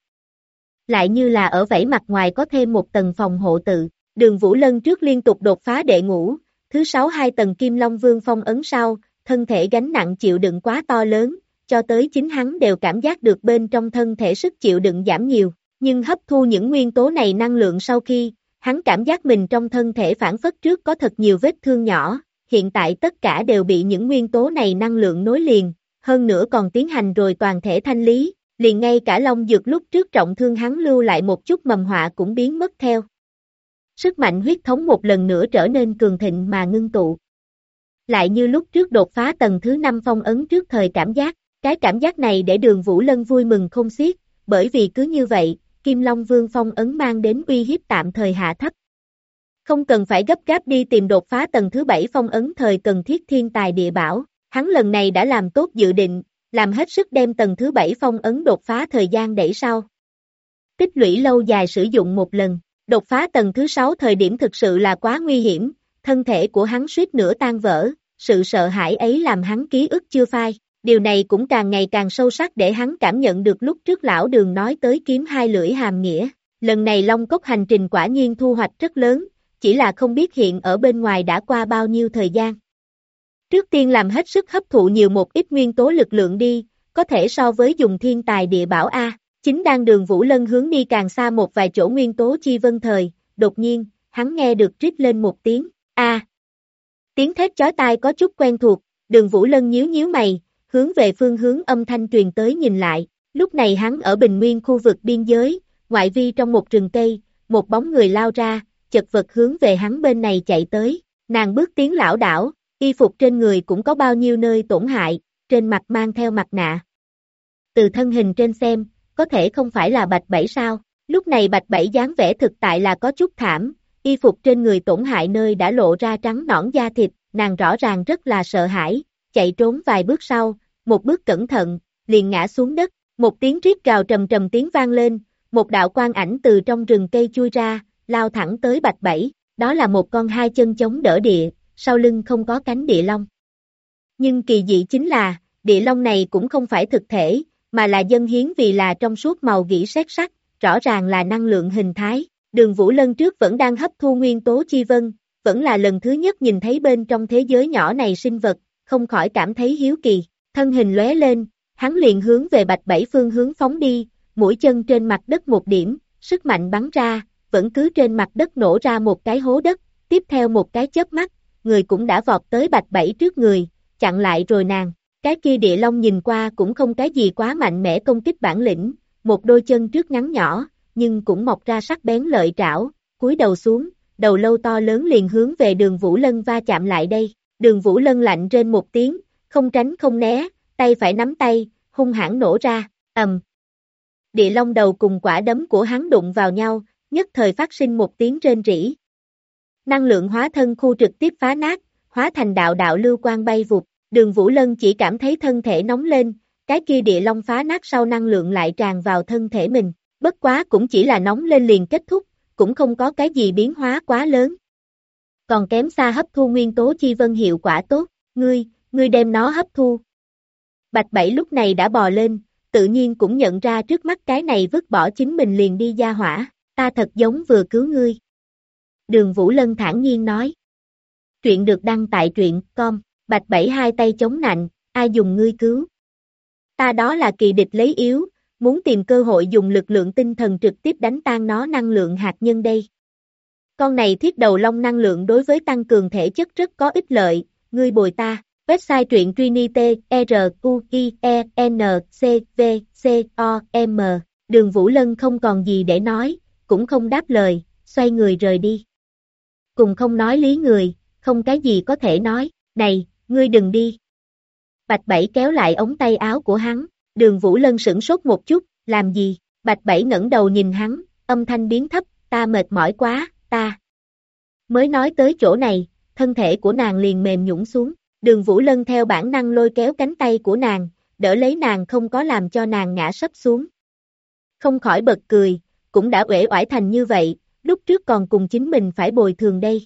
Lại như là ở vảy mặt ngoài có thêm một tầng phòng hộ tự, Đường Vũ Lân trước liên tục đột phá đệ ngũ, thứ 6 hai tầng kim long vương phong ấn sau, thân thể gánh nặng chịu đựng quá to lớn, cho tới chính hắn đều cảm giác được bên trong thân thể sức chịu đựng giảm nhiều, nhưng hấp thu những nguyên tố này năng lượng sau khi, hắn cảm giác mình trong thân thể phản phất trước có thật nhiều vết thương nhỏ, hiện tại tất cả đều bị những nguyên tố này năng lượng nối liền, hơn nữa còn tiến hành rồi toàn thể thanh lý, liền ngay cả long dược lúc trước trọng thương hắn lưu lại một chút mầm họa cũng biến mất theo. Sức mạnh huyết thống một lần nữa trở nên cường thịnh mà ngưng tụ. Lại như lúc trước đột phá tầng thứ 5 phong ấn trước thời cảm giác, cái cảm giác này để Đường Vũ Lân vui mừng không xiết, bởi vì cứ như vậy, Kim Long Vương phong ấn mang đến uy hiếp tạm thời hạ thấp. Không cần phải gấp gáp đi tìm đột phá tầng thứ 7 phong ấn thời cần thiết thiên tài địa bảo, hắn lần này đã làm tốt dự định, làm hết sức đem tầng thứ 7 phong ấn đột phá thời gian đẩy sau. Tích lũy lâu dài sử dụng một lần, đột phá tầng thứ 6 thời điểm thực sự là quá nguy hiểm, thân thể của hắn suýt nữa tan vỡ, sự sợ hãi ấy làm hắn ký ức chưa phai, điều này cũng càng ngày càng sâu sắc để hắn cảm nhận được lúc trước lão Đường nói tới kiếm hai lưỡi hàm nghĩa, lần này Long Cốc hành trình quả nhiên thu hoạch rất lớn, chỉ là không biết hiện ở bên ngoài đã qua bao nhiêu thời gian. Trước tiên làm hết sức hấp thụ nhiều một ít nguyên tố lực lượng đi, có thể so với dùng thiên tài địa bảo A, chính đang Đường Vũ Lân hướng đi càng xa một vài chỗ nguyên tố chi vân thời, đột nhiên, hắn nghe được rít lên một tiếng, A. Tiếng thét chói tai có chút quen thuộc, Đường Vũ Lân nhíu nhíu mày, hướng về phương hướng âm thanh truyền tới nhìn lại, lúc này hắn ở bình nguyên khu vực biên giới, ngoại vi trong một rừng cây, một bóng người lao ra, chật vật hướng về hắn bên này chạy tới, nàng bước tiến lảo đảo, y phục trên người cũng có bao nhiêu nơi tổn hại, trên mặt mang theo mặt nạ. Từ thân hình trên xem, có thể không phải là Bạch Bảy sao, lúc này Bạch Bảy dáng vẻ thực tại là có chút thảm, y phục trên người tổn hại nơi đã lộ ra trắng nõn da thịt, nàng rõ ràng rất là sợ hãi, chạy trốn vài bước sau, một bước cẩn thận, liền ngã xuống đất, một tiếng rít gào trầm trầm tiếng vang lên, một đạo quang ảnh từ trong rừng cây chui ra, lao thẳng tới Bạch Bảy, đó là một con hai chân chống đỡ địa, sau lưng không có cánh địa long. Nhưng kỳ dị chính là, địa long này cũng không phải thực thể, mà là dân hiến vì là trong suốt màu gỉ sét sắt, rõ ràng là năng lượng hình thái. Đường Vũ Lân trước vẫn đang hấp thu nguyên tố chi vân, vẫn là lần thứ nhất nhìn thấy bên trong thế giới nhỏ này sinh vật, không khỏi cảm thấy hiếu kỳ, thân hình lóe lên, hắn liền hướng về Bạch Bảy phương hướng phóng đi, mũi chân trên mặt đất một điểm, sức mạnh bắn ra, vẫn cứ trên mặt đất nổ ra một cái hố đất, tiếp theo một cái chớp mắt, người cũng đã vọt tới Bạch Bảy trước người, chặn lại rồi nàng, cái kia địa long nhìn qua cũng không cái gì quá mạnh mẽ công kích bản lĩnh, một đôi chân trước ngắn nhỏ, nhưng cũng mọc ra sắc bén lợi trảo, cúi đầu xuống, đầu lâu to lớn liền hướng về Đường Vũ Lân va chạm lại đây, Đường Vũ Lân lạnh trên một tiếng, không tránh không né, tay phải nắm tay, hung hãn nổ ra, Địa long đầu cùng quả đấm của hắn đụng vào nhau, nhất thời phát sinh một tiếng rên rỉ. Năng lượng hóa thân khu trực tiếp phá nát, hóa thành đạo đạo lưu quang bay vụt, Đường Vũ Lân chỉ cảm thấy thân thể nóng lên, cái kia địa long phá nát sau năng lượng lại tràn vào thân thể mình, bất quá cũng chỉ là nóng lên liền kết thúc, cũng không có cái gì biến hóa quá lớn. Còn kém xa hấp thu nguyên tố chi vân hiệu quả tốt, ngươi đem nó hấp thu. Bạch Bảy lúc này đã bò lên, tự nhiên cũng nhận ra trước mắt cái này vứt bỏ chính mình liền đi ra hỏa, ta thật giống vừa cứu ngươi. Đường Vũ Lân thản nhiên nói. Truyện được đăng tại truyện.com, Bạch Bảy hai tay chống nạnh, ai dùng ngươi cứu? Ta đó là kỳ địch lấy yếu, muốn tìm cơ hội dùng lực lượng tinh thần trực tiếp đánh tan nó năng lượng hạt nhân đây. Con này thiết đầu long năng lượng đối với tăng cường thể chất rất có ích lợi, ngươi bồi ta. Website truyện Trinity, RUIENCVCOM, Đường Vũ Lân không còn gì để nói, cũng không đáp lời, xoay người rời đi. Cùng không nói lý người, không cái gì có thể nói, này, ngươi đừng đi. Bạch Bảy kéo lại ống tay áo của hắn, Đường Vũ Lân sửng sốt một chút, làm gì? Bạch Bảy ngẩng đầu nhìn hắn, âm thanh biến thấp, ta mệt mỏi quá, ta. Mới nói tới chỗ này, thân thể của nàng liền mềm nhũn xuống. Đường Vũ Lân theo bản năng lôi kéo cánh tay của nàng, đỡ lấy nàng không có làm cho nàng ngã sấp xuống. Không khỏi bật cười, cũng đã uể oải thành như vậy, lúc trước còn cùng chính mình phải bồi thường đây.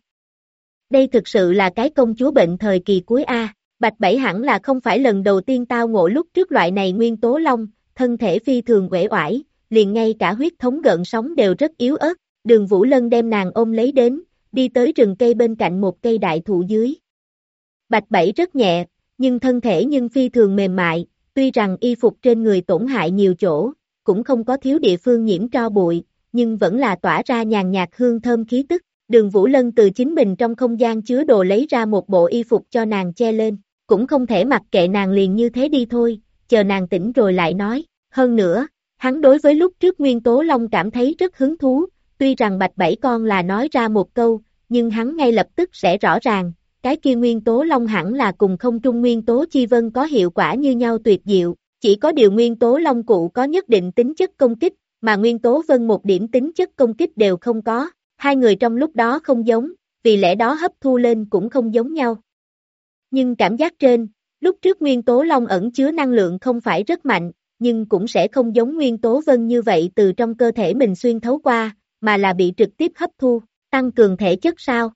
Đây thực sự là cái công chúa bệnh thời kỳ cuối A, Bạch Bảy hẳn là không phải lần đầu tiên tao ngộ lúc trước loại này nguyên tố long, thân thể phi thường uể oải, liền ngay cả huyết thống gợn sóng đều rất yếu ớt, Đường Vũ Lân đem nàng ôm lấy đến, đi tới rừng cây bên cạnh một cây đại thụ dưới. Bạch Bảy rất nhẹ, nhưng thân thể nhưng phi thường mềm mại, tuy rằng y phục trên người tổn hại nhiều chỗ, cũng không có thiếu địa phương nhiễm tro bụi, nhưng vẫn là tỏa ra nhàn nhạt hương thơm khí tức. Đường Vũ Lân từ chính mình trong không gian chứa đồ lấy ra một bộ y phục cho nàng che lên, cũng không thể mặc kệ nàng liền như thế đi thôi, chờ nàng tỉnh rồi lại nói. Hơn nữa, hắn đối với lúc trước nguyên tố long cảm thấy rất hứng thú, tuy rằng Bạch Bảy con là nói ra một câu, nhưng hắn ngay lập tức sẽ rõ ràng. Cái kia nguyên tố long hẳn là cùng không trung nguyên tố chi vân có hiệu quả như nhau tuyệt diệu, chỉ có điều nguyên tố long cụ có nhất định tính chất công kích, mà nguyên tố vân một điểm tính chất công kích đều không có, hai người trong lúc đó không giống, vì lẽ đó hấp thu lên cũng không giống nhau. Nhưng cảm giác trên, lúc trước nguyên tố long ẩn chứa năng lượng không phải rất mạnh, nhưng cũng sẽ không giống nguyên tố vân như vậy từ trong cơ thể mình xuyên thấu qua, mà là bị trực tiếp hấp thu, tăng cường thể chất sao?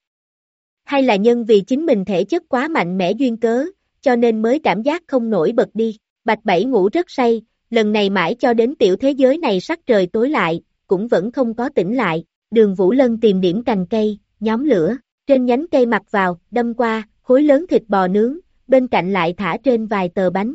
Hay là nhân vì chính mình thể chất quá mạnh mẽ duyên cớ, cho nên mới cảm giác không nổi bật đi. Bạch Bảy ngủ rất say, lần này mãi cho đến tiểu thế giới này sắc trời tối lại, cũng vẫn không có tỉnh lại. Đường Vũ Lân tìm điểm cành cây, nhóm lửa, trên nhánh cây mặc vào, đâm qua, khối lớn thịt bò nướng, bên cạnh lại thả trên vài tờ bánh.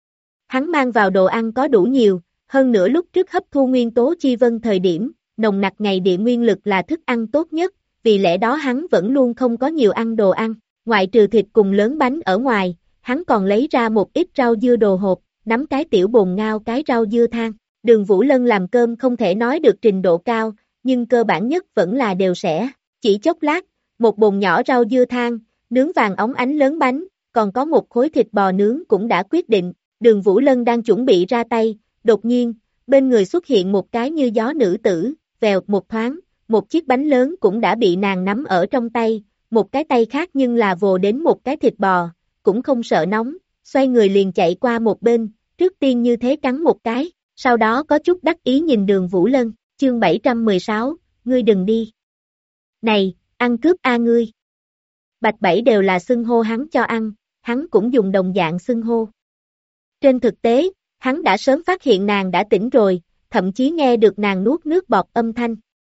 Hắn mang vào đồ ăn có đủ nhiều, hơn nữa lúc trước hấp thu nguyên tố chi vân thời điểm, nồng nặc ngày địa nguyên lực là thức ăn tốt nhất. Vì lẽ đó hắn vẫn luôn không có nhiều ăn đồ ăn, Ngoại trừ thịt cùng lớn bánh ở ngoài, hắn còn lấy ra một ít rau dưa đồ hộp, nắm cái tiểu bồn ngao cái rau dưa than. Đường Vũ Lân làm cơm không thể nói được trình độ cao, nhưng cơ bản nhất vẫn là đều sẽ. Chỉ chốc lát, một bồn nhỏ rau dưa than, nướng vàng óng ánh lớn bánh, còn có một khối thịt bò nướng cũng đã quyết định. Đường Vũ Lân đang chuẩn bị ra tay, đột nhiên, bên người xuất hiện một cái như gió nữ tử, vèo một thoáng, một chiếc bánh lớn cũng đã bị nàng nắm ở trong tay, một cái tay khác nhưng là vồ đến một cái thịt bò, cũng không sợ nóng, xoay người liền chạy qua một bên, trước tiên như thế cắn một cái, sau đó có chút đắc ý nhìn Đường Vũ Lân, chương 716, ngươi đừng đi. Này, ăn cướp a ngươi. Bạch Bảy đều là xưng hô hắn cho ăn, hắn cũng dùng đồng dạng xưng hô. Trên thực tế, hắn đã sớm phát hiện nàng đã tỉnh rồi, thậm chí nghe được nàng nuốt nước bọt âm thanh.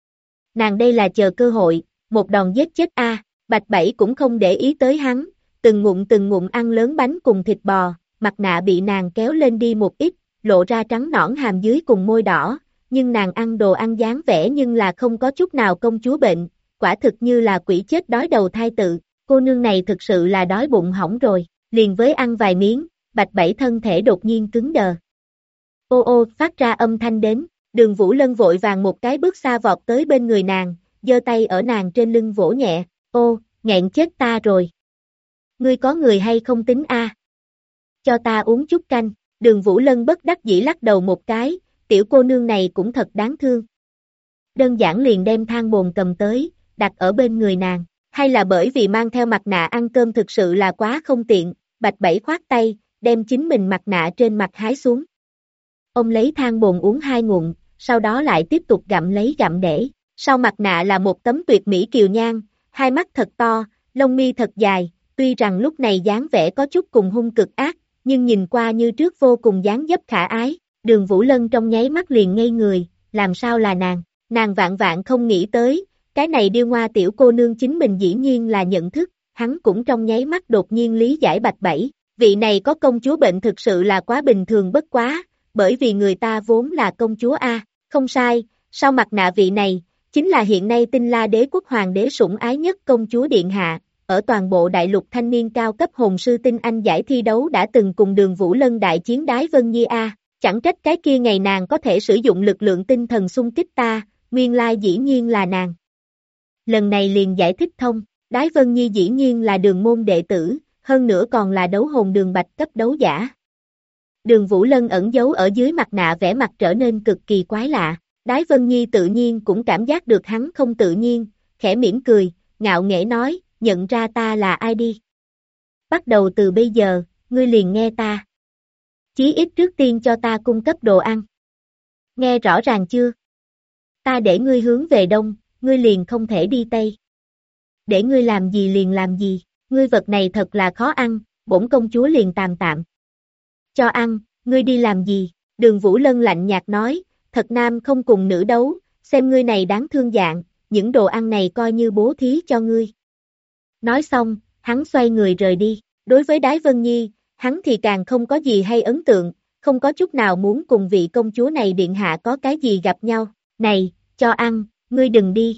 Nàng đây là chờ cơ hội, một đòn giết chết a. Bạch Bảy cũng không để ý tới hắn, từng ngụm ăn lớn bánh cùng thịt bò, mặt nạ bị nàng kéo lên đi một ít, lộ ra trắng nõn hàm dưới cùng môi đỏ, nhưng nàng ăn đồ ăn dáng vẻ nhưng là không có chút nào công chúa bệnh, quả thực như là quỷ chết đói đầu thai tự, cô nương này thực sự là đói bụng hỏng rồi, liền với ăn vài miếng, Bạch Bảy thân thể đột nhiên cứng đờ. Ô ô phát ra âm thanh đến, Đường Vũ Lân vội vàng một cái bước xa vọt tới bên người nàng, giơ tay ở nàng trên lưng vỗ nhẹ, ô, nghẹn chết ta rồi. Ngươi có người hay không tính a? Cho ta uống chút canh, Đường Vũ Lân bất đắc dĩ lắc đầu một cái, tiểu cô nương này cũng thật đáng thương. Đơn giản liền đem than bồn cầm tới, đặt ở bên người nàng, hay là bởi vì mang theo mặt nạ ăn cơm thực sự là quá không tiện, Bạch Bảy khoát tay, đem chính mình mặt nạ trên mặt hái xuống. Ông lấy than bồn uống 2 ngụm, sau đó lại tiếp tục gặm lấy gặm để, sau mặt nạ là một tấm tuyệt mỹ kiều nhan, hai mắt thật to, lông mi thật dài, tuy rằng lúc này dáng vẻ có chút cùng hung cực ác, nhưng nhìn qua như trước vô cùng dáng dấp khả ái, Đường Vũ Lân trong nháy mắt liền ngây người, làm sao là nàng vạn vạn không nghĩ tới, cái này điêu ngoa tiểu cô nương chính mình dĩ nhiên là nhận thức, hắn cũng trong nháy mắt đột nhiên lý giải Bạch Bảy, vị này có công chúa bệnh thực sự là quá bình thường bất quá, bởi vì người ta vốn là công chúa A, không sai, sau mặt nạ vị này, chính là hiện nay Tinh La Đế quốc hoàng đế sủng ái nhất công chúa Điện Hạ, ở toàn bộ đại lục thanh niên cao cấp hồn sư tinh anh giải thi đấu đã từng cùng Đường Vũ Lân đại chiến Đái Vân Nhi A, chẳng trách cái kia ngày nàng có thể sử dụng lực lượng tinh thần xung kích ta, nguyên lai dĩ nhiên là nàng. Lần này liền giải thích thông, Đái Vân Nhi dĩ nhiên là đường môn đệ tử, hơn nữa còn là đấu hồn đường bạch cấp đấu giả. Đường Vũ Lân ẩn giấu ở dưới mặt nạ vẻ mặt trở nên cực kỳ quái lạ, Đái Vân Nhi tự nhiên cũng cảm giác được hắn không tự nhiên, khẽ mỉm cười, ngạo nghễ nói, nhận ra ta là ai đi. Bắt đầu từ bây giờ, ngươi liền nghe ta. Chí ít trước tiên cho ta cung cấp đồ ăn. Nghe rõ ràng chưa? Ta để ngươi hướng về đông, ngươi liền không thể đi tây. Để ngươi làm gì liền làm gì, ngươi vật này thật là khó ăn, bổn công chúa liền tạm. Cho ăn, ngươi đi làm gì? Đường Vũ Lân lạnh nhạt nói, thật nam không cùng nữ đấu, xem ngươi này đáng thương dạng, những đồ ăn này coi như bố thí cho ngươi. Nói xong, hắn xoay người rời đi, đối với Đái Vân Nhi, hắn thì càng không có gì hay ấn tượng, không có chút nào muốn cùng vị công chúa này điện hạ có cái gì gặp nhau, này, cho ăn, ngươi đừng đi.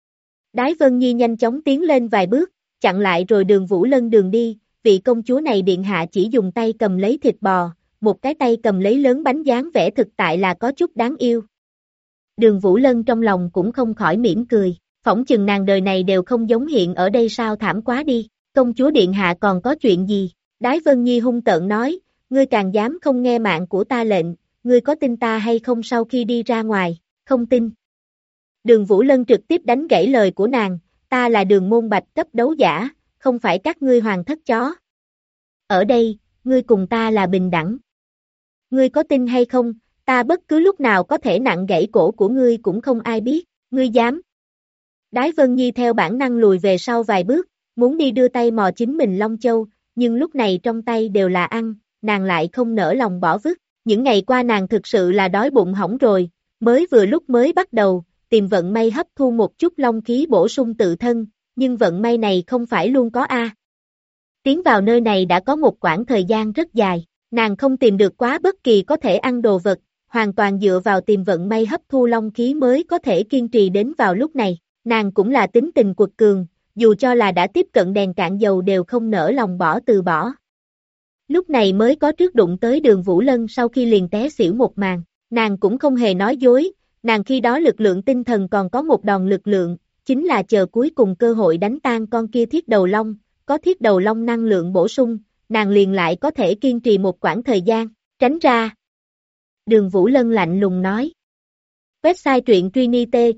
Đái Vân Nhi nhanh chóng tiến lên vài bước, chặn lại rồi Đường Vũ Lân đường đi, vị công chúa này điện hạ chỉ dùng tay cầm lấy thịt bò, một cái tay cầm lấy lớn bánh dáng vẻ thực tại là có chút đáng yêu. Đường Vũ Lân trong lòng cũng không khỏi mỉm cười, phỏng chừng nàng đời này đều không giống hiện ở đây sao thảm quá đi, công chúa điện hạ còn có chuyện gì? Đái Vân Nhi hung tợn nói, ngươi càng dám không nghe mạng của ta lệnh, ngươi có tin ta hay không sau khi đi ra ngoài, không tin. Đường Vũ Lân trực tiếp đánh gãy lời của nàng, ta là đường môn bạch cấp đấu giả, không phải các ngươi hoàng thất chó. Ở đây, ngươi cùng ta là bình đẳng. Ngươi có tin hay không, ta bất cứ lúc nào có thể nặng gãy cổ của ngươi cũng không ai biết, ngươi dám. Đái Vân Nhi theo bản năng lùi về sau vài bước, muốn đi đưa tay mò chính mình Long Châu, nhưng lúc này trong tay đều là ăn, nàng lại không nỡ lòng bỏ vứt. Những ngày qua nàng thực sự là đói bụng hỏng rồi, mới vừa lúc mới bắt đầu, tìm vận may hấp thu một chút long khí bổ sung tự thân, nhưng vận may này không phải luôn có a. Tiến vào nơi này đã có một quãng thời gian rất dài, nàng không tìm được quá bất kỳ có thể ăn đồ vật, hoàn toàn dựa vào tìm vận may hấp thu long khí mới có thể kiên trì đến vào lúc này, nàng cũng là tính tình quật cường, dù cho là đã tiếp cận đèn cạn dầu đều không nỡ lòng từ bỏ. Lúc này mới có trước đụng tới Đường Vũ Lân sau khi liền té xỉu một màn, nàng cũng không hề nói dối, nàng khi đó lực lượng tinh thần còn có một đòn lực lượng, chính là chờ cuối cùng cơ hội đánh tan con kia thiết đầu long, có thiết đầu long năng lượng bổ sung, nàng liền lại có thể kiên trì một quãng thời gian, tránh ra. Đường Vũ Lân lạnh lùng nói. Website truyện Trinity,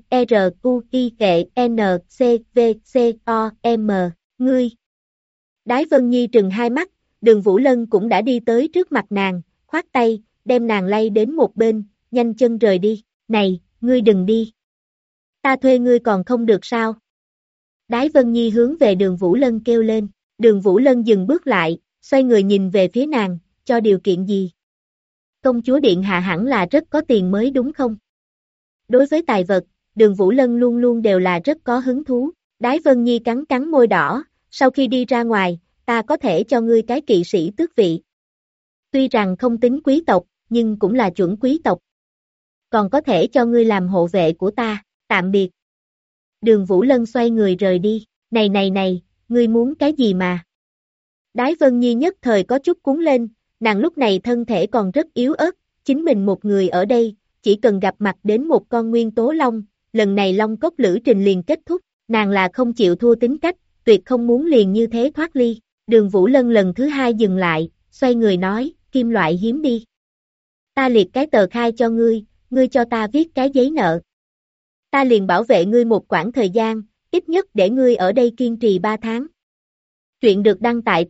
RUIENCVCOM, ngươi. Đái Vân Nhi trừng hai mắt, Đường Vũ Lân cũng đã đi tới trước mặt nàng, khoát tay, đem nàng lay đến một bên, nhanh chân rời đi, này, ngươi đừng đi. Ta thuê ngươi còn không được sao? Đái Vân Nhi hướng về Đường Vũ Lân kêu lên, Đường Vũ Lân dừng bước lại, xoay người nhìn về phía nàng, cho điều kiện gì? Công chúa điện hạ hẳn là rất có tiền mới đúng không? Đối với tài vật, Đường Vũ Lân luôn luôn đều là rất có hứng thú. Đái Vân Nhi cắn cắn môi đỏ, sau khi đi ra ngoài, ta có thể cho ngươi cái kỵ sĩ tước vị. Tuy rằng không tính quý tộc, nhưng cũng là chuẩn quý tộc. Còn có thể cho ngươi làm hộ vệ của ta, tạm biệt. Đường Vũ Lân xoay người rời đi, này, ngươi muốn cái gì mà? Đái Vân Nhi nhất thời có chút cuốn lên, nàng lúc này thân thể còn rất yếu ớt, chính mình một người ở đây, chỉ cần gặp mặt đến một con nguyên tố long, lần này long cốc lữ trình liền kết thúc, nàng là không chịu thua tính cách, tuyệt không muốn liền như thế thoát ly. Đường Vũ Lân lần thứ hai dừng lại, xoay người nói, kim loại hiếm đi. Ta liệt cái tờ khai cho ngươi cho ta viết cái giấy nợ. Ta liền bảo vệ ngươi một quãng thời gian, ít nhất để ngươi ở đây kiên trì 3 tháng. Truyện được đăng tại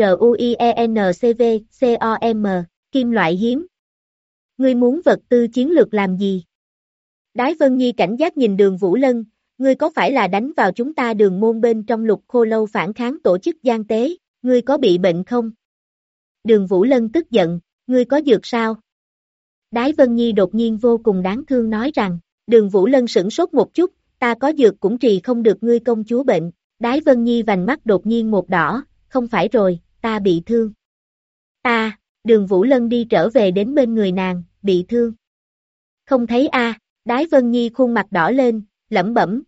TRUIENCVCOM, kim loại hiếm. Ngươi muốn vật tư chiến lược làm gì? Đái Vân Nhi cảnh giác nhìn Đường Vũ Lân, ngươi có phải là đánh vào chúng ta Đường môn bên trong Lục Khô Lâu phản kháng tổ chức gian tế, ngươi có bị bệnh không? Đường Vũ Lân tức giận, ngươi có dược sao? Đái Vân Nhi đột nhiên vô cùng đáng thương nói rằng, Đường Vũ Lân sửng sốt một chút, ta có dược cũng trì không được ngươi công chúa bệnh. Đái Vân Nhi vành mắt đột nhiên một đỏ, không phải rồi, ta bị thương. Đường Vũ Lân đi trở về đến bên người nàng, bị thương. Không thấy Đái Vân Nhi khuôn mặt đỏ lên, lẩm bẩm,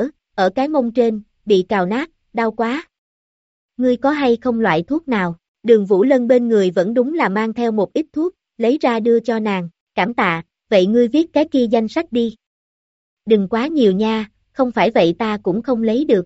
ở cái mông trên, bị cào nát, đau quá. Ngươi có hay không loại thuốc nào? Đường Vũ Lân bên người vẫn đúng là mang theo một ít thuốc, lấy ra đưa cho nàng, cảm tạ, vậy ngươi viết cái kia danh sách đi. Đừng quá nhiều nha, không phải vậy ta cũng không lấy được.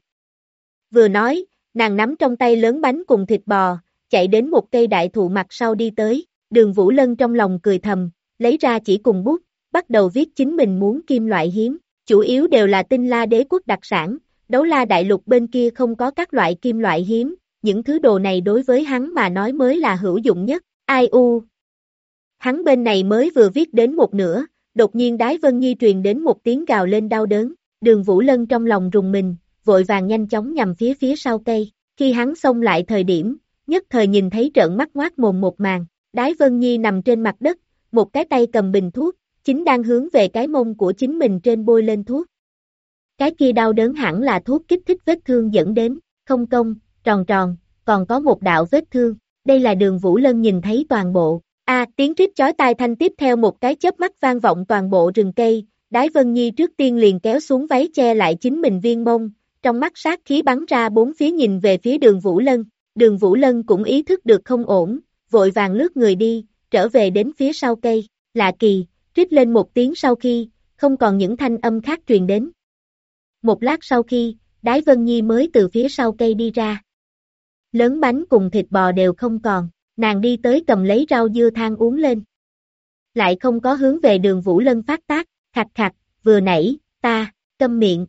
Vừa nói, nàng nắm trong tay lớn bánh cùng thịt bò, chạy đến một cây đại thụ mặt sau đi tới, Đường Vũ Lân trong lòng cười thầm, lấy ra chỉ cùng bút, bắt đầu viết chính mình muốn kim loại hiếm, chủ yếu đều là Tinh La đế quốc đặc sản, Đấu La đại lục bên kia không có các loại kim loại hiếm, những thứ đồ này đối với hắn mà nói mới là hữu dụng nhất, ai u. Hắn bên này mới vừa viết đến một nửa, đột nhiên Đái Vân Nhi truyền đến một tiếng gào lên đau đớn, Đường Vũ Lân trong lòng rùng mình, vội vàng nhanh chóng nhằm phía sau cây, khi hắn xông lại thời điểm, nhất thời nhìn thấy trợn mắt ngoác mồm một màn, Đái Vân Nhi nằm trên mặt đất, một cái tay cầm bình thuốc, chính đang hướng về cái mông của chính mình trên bôi lên thuốc. Cái kia đau đớn hẳn là thuốc kích thích vết thương dẫn đến, không công, tròn, còn có một đạo vết thương, đây là Đường Vũ Lân nhìn thấy toàn bộ. Tiếng rít chói tai thanh tiếp theo một cái chớp mắt vang vọng toàn bộ rừng cây, Đái Vân Nhi trước tiên liền kéo xuống váy che lại chính mình viên mông, trong mắt sát khí bắn ra bốn phía nhìn về phía Đường Vũ Lân, Đường Vũ Lân cũng ý thức được không ổn, vội vàng lướt người đi, trở về đến phía sau cây, lạ kỳ, rít lên một tiếng sau khi, không còn những thanh âm khác truyền đến. Một lát sau khi, Đái Vân Nhi mới từ phía sau cây đi ra. Lớn bánh cùng thịt bò đều không còn, nàng đi tới cầm lấy rau dưa than uống lên. Lại không có hướng về Đường Vũ Lân phát tác, khạc, vừa nãy, câm miệng.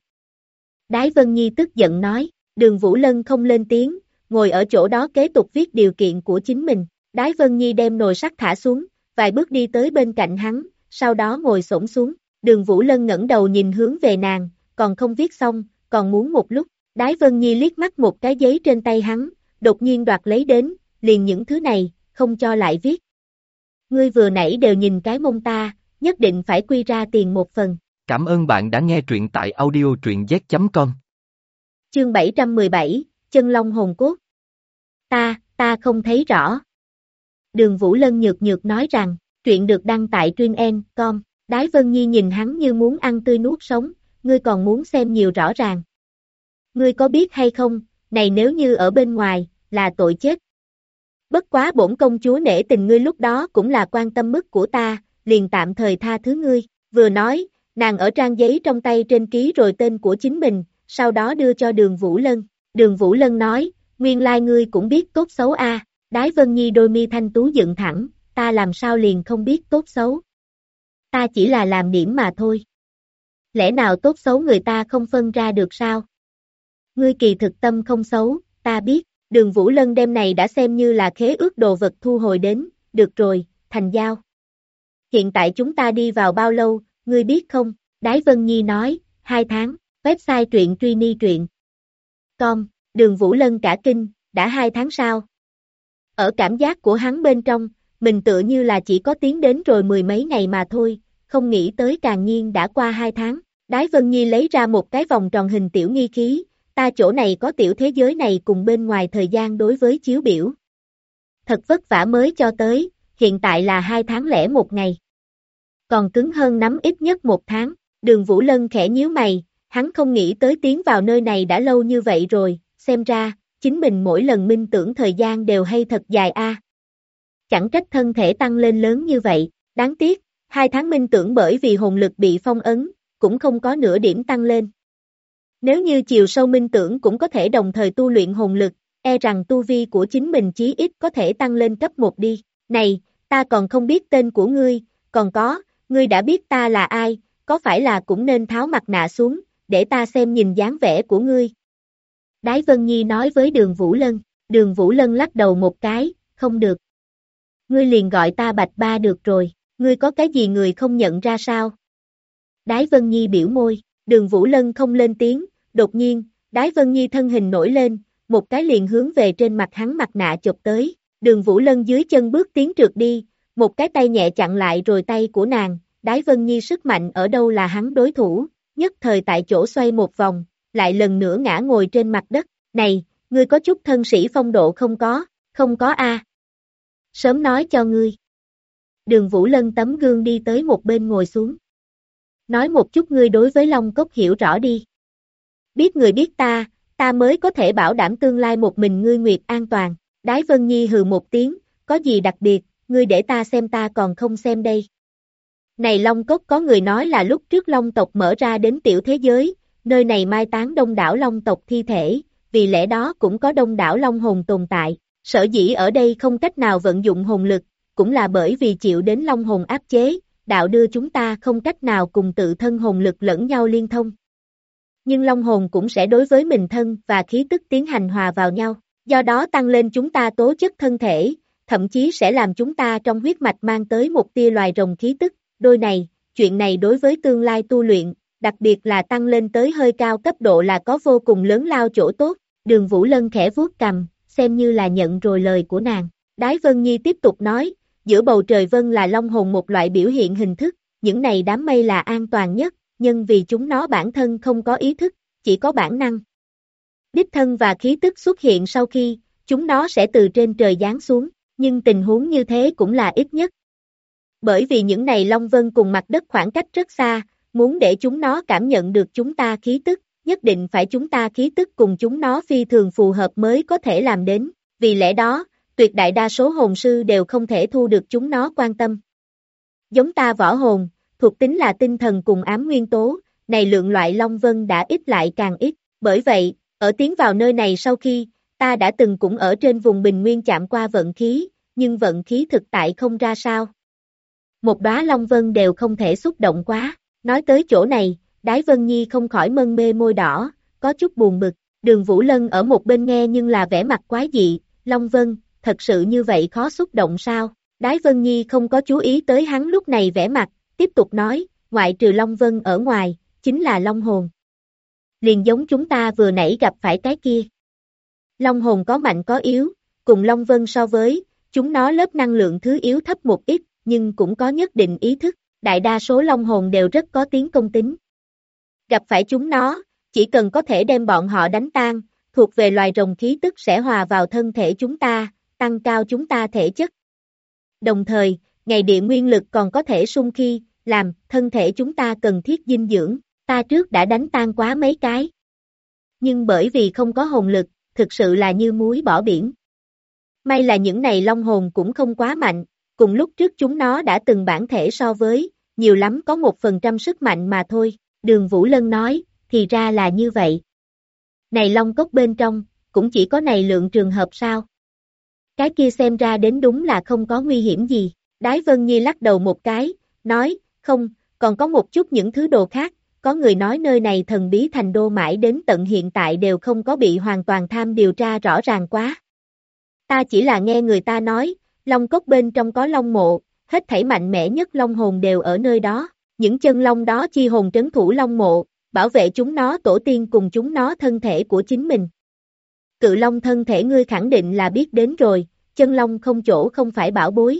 Đái Vân Nhi tức giận nói, Đường Vũ Lân không lên tiếng, ngồi ở chỗ đó kế tục viết điều kiện của chính mình. Đái Vân Nhi đem nồi sắt thả xuống, vài bước đi tới bên cạnh hắn, sau đó ngồi xổm xuống. Đường Vũ Lân ngẩng đầu nhìn hướng về nàng, còn không viết xong, còn muốn một lúc. Đái Vân Nhi liếc mắt một cái giấy trên tay hắn, đột nhiên đoạt lấy đến, liền những thứ này, không cho lại viết. Ngươi vừa nãy đều nhìn cái mông ta, nhất định phải quy ra tiền một phần. Cảm ơn bạn đã nghe truyện tại audio.z.com. Chương 717, Chân Long hồn cốt. Ta không thấy rõ. Đường Vũ Lân nhược nói rằng, truyện được đăng tại truyện.com. Đái Vân Nhi nhìn hắn như muốn ăn tươi nuốt sống, ngươi còn muốn xem nhiều rõ ràng. Ngươi có biết hay không, này nếu như ở bên ngoài, là tội chết. Bất quá bổn công chúa nể tình ngươi lúc đó cũng là quan tâm mức của ta, liền tạm thời tha thứ ngươi. Vừa nói, nàng ở trang giấy trong tay trên ký rồi tên của chính mình, sau đó đưa cho Đường Vũ Lân. Đường Vũ Lân nói, nguyên lai ngươi cũng biết tốt xấu a. Đái Vân Nhi đôi mi thanh tú dựng thẳng, ta làm sao liền không biết tốt xấu. Ta chỉ là làm điểm mà thôi. Lẽ nào tốt xấu người ta không phân ra được sao? Ngươi kỳ thực tâm không xấu, ta biết. Đường Vũ Lân đêm này đã xem như là khế ước đồ vật thu hồi đến, được rồi, thành giao. Hiện tại chúng ta đi vào bao lâu, ngươi biết không? Đái Vân Nhi nói, 2 tháng, website truyện truy ni truyện. Com, Đường Vũ Lân cả kinh, đã 2 tháng sao? Ở cảm giác của hắn bên trong, mình tựa như là chỉ có tiến đến rồi 10 mấy ngày mà thôi, không nghĩ tới càng nhiên đã qua 2 tháng. Đái Vân Nhi lấy ra một cái vòng tròn hình tiểu nghi khí, ta chỗ này có tiểu thế giới này cùng bên ngoài thời gian đối với chiếu biểu. Thật vất vả mới cho tới, hiện tại là 2 tháng lẻ 1 ngày. Còn cứng hơn nắm ít nhất 1 tháng, Đường Vũ Lân khẽ nhíu mày, hắn không nghĩ tới tiến vào nơi này đã lâu như vậy rồi, xem ra, chính mình mỗi lần minh tưởng thời gian đều hay thật dài a. Chẳng trách thân thể tăng lên lớn như vậy, đáng tiếc, 2 tháng minh tưởng bởi vì hồn lực bị phong ấn, cũng không có nửa điểm tăng lên. Nếu như chiều sâu minh tưởng cũng có thể đồng thời tu luyện hồn lực, e rằng tu vi của chính mình chí ít có thể tăng lên cấp 1 đi. Này, ta còn không biết tên của ngươi, còn có, ngươi đã biết ta là ai, có phải là cũng nên tháo mặt nạ xuống, để ta xem nhìn dáng vẻ của ngươi. Đái Vân Nhi nói với Đường Vũ Lân, Đường Vũ Lân lắc đầu một cái, không được. Ngươi liền gọi ta Bạch Ba được rồi, ngươi có cái gì người không nhận ra sao? Đái Vân Nhi biểu môi, Đường Vũ Lân không lên tiếng, đột nhiên, Đái Vân Nhi thân hình nổi lên, một cái liền hướng về trên mặt hắn mặt nạ chụp tới, Đường Vũ Lân dưới chân bước tiến trượt đi, một cái tay nhẹ chặn lại rồi tay của nàng, Đái Vân Nhi sức mạnh ở đâu là hắn đối thủ, nhất thời tại chỗ xoay một vòng, lại lần nữa ngã ngồi trên mặt đất, này, ngươi có chút thân sĩ phong độ không có a. Sớm nói cho ngươi. Đường Vũ Lân tấm gương đi tới một bên ngồi xuống. Nói một chút ngươi đối với Long Cốc hiểu rõ đi. Biết người biết ta mới có thể bảo đảm tương lai một mình ngươi Nguyệt an toàn. Đái Vân Nhi hừ một tiếng, có gì đặc biệt, ngươi để ta xem ta còn không xem đây. Này Long Cốc có người nói là lúc trước Long tộc mở ra đến tiểu thế giới, nơi này mai táng đông đảo Long tộc thi thể, vì lẽ đó cũng có đông đảo Long hồn tồn tại. Sở dĩ ở đây không cách nào vận dụng hồn lực, cũng là bởi vì chịu đến Long hồn áp chế, đạo đưa chúng ta không cách nào cùng tự thân hồn lực lẫn nhau liên thông. Nhưng Long hồn cũng sẽ đối với mình thân và khí tức tiến hành hòa vào nhau, do đó tăng lên chúng ta tố chất thân thể, thậm chí sẽ làm chúng ta trong huyết mạch mang tới một tia loài rồng khí tức. Đôi này, chuyện này đối với tương lai tu luyện, đặc biệt là tăng lên tới hơi cao cấp độ là có vô cùng lớn lao chỗ tốt. Đường Vũ Lân khẽ vuốt cằm, xem như là nhận rồi lời của nàng. Đái Vân Nhi tiếp tục nói, giữa bầu trời vân là long hồn một loại biểu hiện hình thức, những này đám mây là an toàn nhất, nhưng vì chúng nó bản thân không có ý thức, chỉ có bản năng. Đích thân và khí tức xuất hiện sau khi, chúng nó sẽ từ trên trời giáng xuống, nhưng tình huống như thế cũng là ít nhất. Bởi vì những này long vân cùng mặt đất khoảng cách rất xa, muốn để chúng nó cảm nhận được chúng ta khí tức, nhất định phải chúng ta khí tức cùng chúng nó phi thường phù hợp mới có thể làm đến, vì lẽ đó, tuyệt đại đa số hồn sư đều không thể thu được chúng nó quan tâm. Giống ta võ hồn, thuộc tính là tinh thần cùng ám nguyên tố, này lượng loại long vân đã ít lại càng ít, bởi vậy, ở tiến vào nơi này sau khi, ta đã từng cũng ở trên vùng bình nguyên chạm qua vận khí, nhưng vận khí thực tại không ra sao. Một đóa long vân đều không thể xúc động quá, nói tới chỗ này, Đái Vân Nhi không khỏi mân mê môi đỏ, có chút buồn bực, Đường Vũ Lân ở một bên nghe nhưng là vẻ mặt quái dị, Long Vân, thật sự như vậy khó xúc động sao? Đái Vân Nhi không có chú ý tới hắn lúc này vẻ mặt, tiếp tục nói, ngoại trừ Long Vân ở ngoài, chính là Long Hồn. Liền giống chúng ta vừa nãy gặp phải cái kia. Long Hồn có mạnh có yếu, cùng Long Vân so với, chúng nó lớp năng lượng thứ yếu thấp một ít, nhưng cũng có nhất định ý thức, đại đa số Long Hồn đều rất có tiếng công tính. Gặp phải chúng nó, chỉ cần có thể đem bọn họ đánh tan, thuộc về loài rồng khí tức sẽ hòa vào thân thể chúng ta, tăng cao chúng ta thể chất. Đồng thời, ngày địa nguyên lực còn có thể sung khi, làm, thân thể chúng ta cần thiết dinh dưỡng, ta trước đã đánh tan quá mấy cái. nhưng bởi vì không có hồn lực, thực sự là như muối bỏ biển. May là những này long hồn cũng không quá mạnh, cùng lúc trước chúng nó đã từng bản thể so với, nhiều lắm có 1% sức mạnh mà thôi, Đường Vũ Lân nói, thì ra là như vậy. Này long cốc bên trong, cũng chỉ có này lượng trường hợp sao? Cái kia xem ra đến đúng là không có nguy hiểm gì, Đái Vân Nhi lắc đầu một cái, nói, không, còn có một chút những thứ đồ khác, có người nói nơi này thần bí thành đô mãi đến tận hiện tại đều không có bị hoàn toàn tham điều tra rõ ràng quá. Ta chỉ là nghe người ta nói, long cốc bên trong có long mộ, hết thảy mạnh mẽ nhất long hồn đều ở nơi đó, những chân long đó chi hồn trấn thủ long mộ, bảo vệ chúng nó tổ tiên cùng chúng nó thân thể của chính mình. Cự long thân thể ngươi khẳng định là biết đến rồi, chân long không chỗ không phải bảo bối.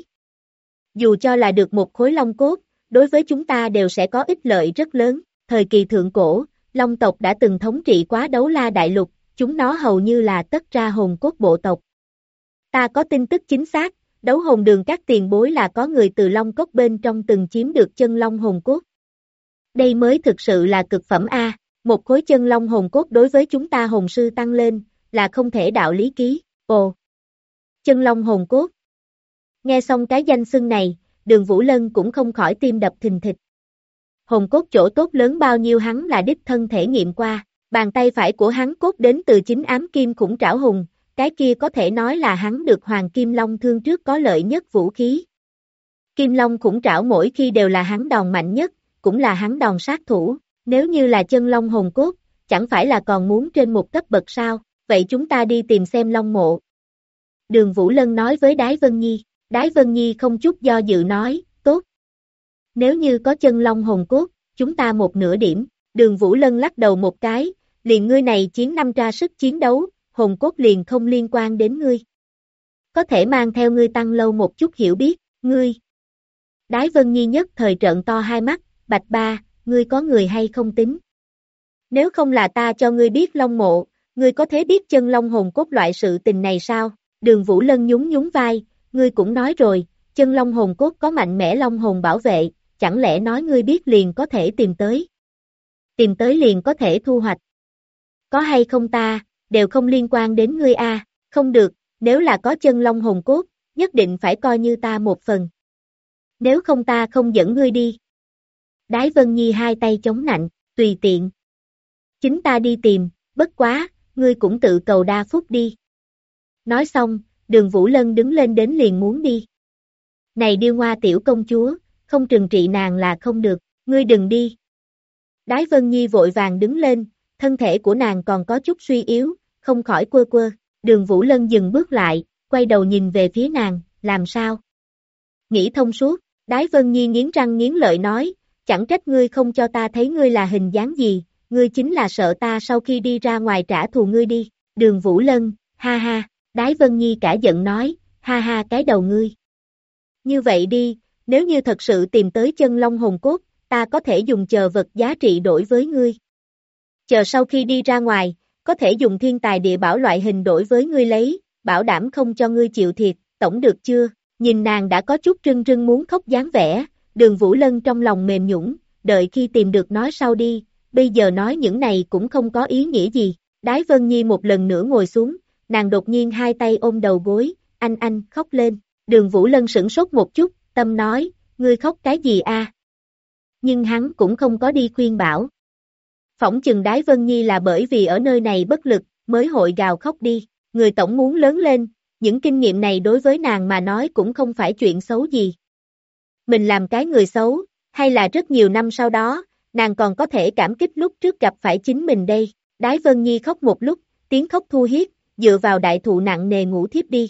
Dù cho là được một khối long cốt, đối với chúng ta đều sẽ có ích lợi rất lớn. Thời kỳ thượng cổ, long tộc đã từng thống trị quá Đấu La Đại Lục, chúng nó hầu như là tất ra hồn cốt bộ tộc. Ta có tin tức chính xác, Đấu Hồn Đường các tiền bối là có người từ long cốc bên trong từng chiếm được chân long hồn cốt. Đây mới thực sự là cực phẩm A, một khối chân long hồn cốt đối với chúng ta hồn sư tăng lên, là không thể đạo lý ký. Ồ! Chân long hồn cốt. Nghe xong cái danh xưng này, Đường Vũ Lân cũng không khỏi tim đập thình thịch. Hồn cốt chỗ tốt lớn bao nhiêu hắn là đích thân thể nghiệm qua, bàn tay phải của hắn cốt đến từ chính ám kim khủng trảo hùng, cái kia có thể nói là hắn được Hoàng Kim Long thương trước có lợi nhất vũ khí. Kim Long khủng trảo mỗi khi đều là hắn đòn mạnh nhất, cũng là hắn đòn sát thủ, nếu như là chân long hồn cốt, chẳng phải là còn muốn trên một cấp bậc sao, vậy chúng ta đi tìm xem long mộ. Đường Vũ Lân nói với Đái Vân Nhi, Đái Vân Nhi không chút do dự nói, tốt. Nếu như có chân long hồn cốt, chúng ta một nửa điểm, Đường Vũ Lân lắc đầu một cái, liền ngươi này chiến năm ra sức chiến đấu, hồn cốt liền không liên quan đến ngươi. Có thể mang theo ngươi tăng lâu một chút hiểu biết, ngươi. Đái Vân Nhi nhất thời trợn to hai mắt, Bạch Ba, ngươi có người hay không tính? Nếu không là ta cho ngươi biết long mộ, ngươi có thể biết chân long hồn cốt loại sự tình này sao? Đường Vũ Lân nhún nhún vai, ngươi cũng nói rồi, chân long hồn cốt có mạnh mẽ long hồn bảo vệ, chẳng lẽ nói ngươi biết liền có thể tìm tới? Tìm tới liền có thể thu hoạch. Có hay không ta, đều không liên quan đến ngươi a, không được, nếu là có chân long hồn cốt, nhất định phải coi như ta một phần. Nếu không ta không dẫn ngươi đi. Đái Vân Nhi hai tay chống nạnh, tùy tiện. Chính ta đi tìm, bất quá, ngươi cũng tự cầu đa phúc đi. Nói xong, Đường Vũ Lân đứng lên đến liền muốn đi. Này điêu ngoa tiểu công chúa, không trừng trị nàng là không được, ngươi đừng đi. Đái Vân Nhi vội vàng đứng lên, thân thể của nàng còn có chút suy yếu, không khỏi quơ quơ. Đường Vũ Lân dừng bước lại, quay đầu nhìn về phía nàng, làm sao? Nghĩ thông suốt, Đái Vân Nhi nghiến răng nghiến lợi nói, chẳng trách ngươi không cho ta thấy ngươi là hình dáng gì, ngươi chính là sợ ta sau khi đi ra ngoài trả thù ngươi đi. Đường Vũ Lân, ha ha, Đái Vân Nhi cả giận nói, ha ha cái đầu ngươi. Như vậy đi, nếu như thật sự tìm tới chân long hồn cốt, ta có thể dùng chờ vật giá trị đổi với ngươi. Chờ sau khi đi ra ngoài, có thể dùng thiên tài địa bảo loại hình đổi với ngươi lấy, bảo đảm không cho ngươi chịu thiệt, tổng được chưa? Nhìn nàng đã có chút rưng rưng muốn khóc dáng vẻ, Đường Vũ Lân trong lòng mềm nhũn, đợi khi tìm được nói sau đi, bây giờ nói những này cũng không có ý nghĩa gì. Đái Vân Nhi một lần nữa ngồi xuống, nàng đột nhiên hai tay ôm đầu gối, anh khóc lên. Đường Vũ Lân sửng sốt một chút, tâm nói, ngươi khóc cái gì a? Nhưng hắn cũng không có đi khuyên bảo. Phỏng chừng Đái Vân Nhi là bởi vì ở nơi này bất lực, mới hội gào khóc đi, người tổng muốn lớn lên, những kinh nghiệm này đối với nàng mà nói cũng không phải chuyện xấu gì. Mình làm cái người xấu, hay là rất nhiều năm sau đó, nàng còn có thể cảm kích lúc trước gặp phải chính mình đây. Đái Vân Nhi khóc một lúc, tiếng khóc thu hiết, dựa vào đại thụ nặng nề ngủ thiếp đi.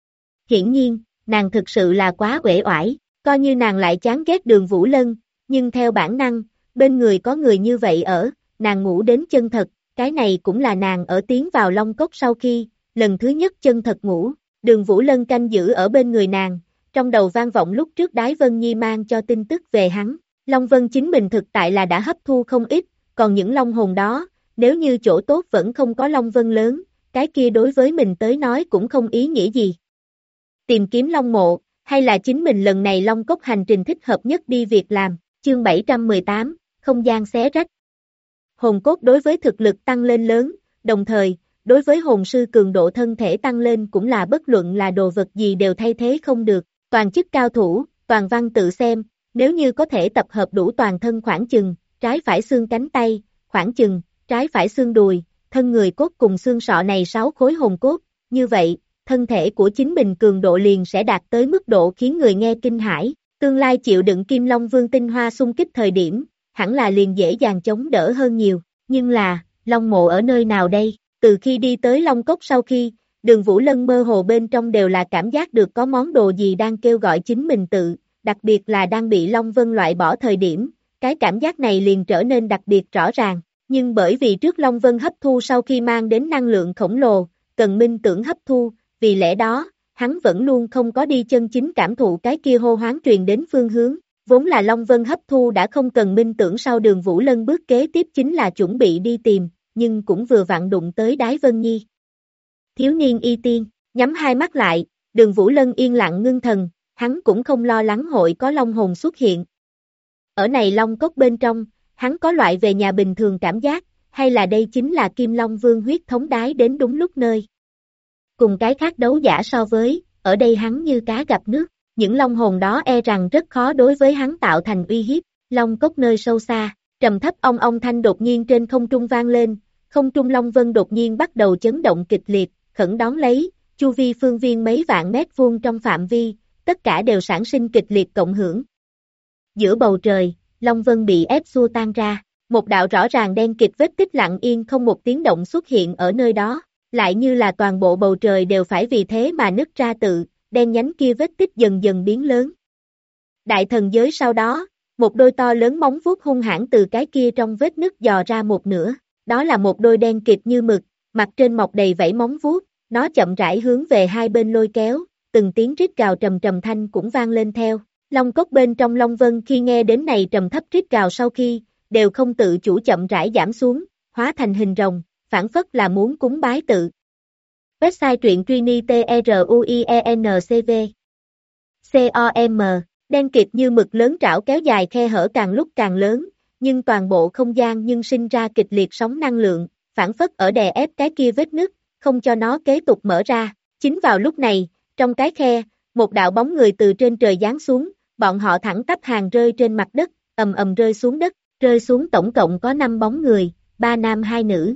Hiển nhiên, nàng thực sự là quá uể oải, coi như nàng lại chán ghét Đường Vũ Lân, nhưng theo bản năng, bên người có người như vậy ở, nàng ngủ đến chân thật, cái này cũng là nàng ở tiến vào Long Cốc sau khi, lần thứ nhất chân thật ngủ, Đường Vũ Lân canh giữ ở bên người nàng, trong đầu vang vọng lúc trước Đái Vân Nhi mang cho tin tức về hắn, Long Vân chính mình thực tại là đã hấp thu không ít, còn những Long hồn đó, nếu như chỗ tốt vẫn không có Long Vân lớn, cái kia đối với mình tới nói cũng không ý nghĩa gì. Tìm kiếm Long mộ, hay là chính mình lần này Long Cốc hành trình thích hợp nhất đi việc làm, chương 718, không gian xé rách. Hồn cốt đối với thực lực tăng lên lớn, đồng thời, đối với hồn sư cường độ thân thể tăng lên cũng là bất luận là đồ vật gì đều thay thế không được, toàn chức cao thủ, toàn văn tự xem, nếu như có thể tập hợp đủ toàn thân khoảng chừng, trái phải xương cánh tay, khoảng chừng, trái phải xương đùi, thân người cốt cùng xương sọ này 6 khối hồn cốt, như vậy, thân thể của chính mình cường độ liền sẽ đạt tới mức độ khiến người nghe kinh hãi, tương lai chịu đựng Kim Long Vương tinh hoa xung kích thời điểm, hẳn là liền dễ dàng chống đỡ hơn nhiều, nhưng là, Long mộ ở nơi nào đây? Từ khi đi tới Long Cốc sau khi, Đường Vũ Lân mơ hồ bên trong đều là cảm giác được có món đồ gì đang kêu gọi chính mình tự, đặc biệt là đang bị Long Vân loại bỏ thời điểm, cái cảm giác này liền trở nên đặc biệt rõ ràng, nhưng bởi vì trước Long Vân hấp thu sau khi mang đến năng lượng khổng lồ, cần minh tưởng hấp thu, vì lẽ đó, hắn vẫn luôn không có đi chân chính cảm thụ cái kia hô hoán truyền đến phương hướng, vốn là Long Vân hấp thu đã không cần minh tưởng sau Đường Vũ Lân bước kế tiếp chính là chuẩn bị đi tìm, nhưng cũng vừa vặn đụng tới Đái Vân Nhi. Thiếu niên y tiên, nhắm hai mắt lại, Đường Vũ Lân yên lặng ngưng thần, hắn cũng không lo lắng hội có long hồn xuất hiện. Ở này Long Cốc bên trong, hắn có loại về nhà bình thường cảm giác, hay là đây chính là Kim Long Vương huyết thống đái đến đúng lúc nơi. Cùng cái khác đấu giả so với, ở đây hắn như cá gặp nước, những long hồn đó e rằng rất khó đối với hắn tạo thành uy hiếp, Long Cốc nơi sâu xa, trầm thấp ong ong thanh đột nhiên trên không trung vang lên, không trung Long Vân đột nhiên bắt đầu chấn động kịch liệt, khẩn đón lấy, chu vi phương viên mấy vạn mét vuông trong phạm vi, tất cả đều sản sinh kịch liệt cộng hưởng. Giữa bầu trời, Long Vân bị ép xua tan ra, một đạo rõ ràng đen kịt vết tích lặng yên không một tiếng động xuất hiện ở nơi đó, lại như là toàn bộ bầu trời đều phải vì thế mà nứt ra tự, đen nhánh kia vết tích dần dần biến lớn. Đại thần giới sau đó, một đôi to lớn móng vuốt hung hãn từ cái kia trong vết nứt dò ra một nửa, đó là một đôi đen kịt như mực, mặt trên mọc đầy vảy móng vuốt, nó chậm rãi hướng về hai bên lôi kéo, từng tiếng rít gào trầm trầm thanh cũng vang lên theo. Long Cốc bên trong Long Vân khi nghe đến này trầm thấp rít gào sau khi, đều không tự chủ chậm rãi giảm xuống, hóa thành hình rồng, phản phất là muốn cúng bái tự. Website truyện Trini TRUIENCV COM, đen kịt như mực lớn trảo kéo dài khe hở càng lúc càng lớn, nhưng toàn bộ không gian nhưng sinh ra kịch liệt sóng năng lượng, phản phất ở đè ép cái kia vết nứt, không cho nó kế tục mở ra. Chính vào lúc này, trong cái khe, một đạo bóng người từ trên trời giáng xuống, bọn họ thẳng tắp hàng rơi trên mặt đất, ầm ầm rơi xuống đất, rơi xuống tổng cộng có 5 bóng người, 3 nam 2 nữ.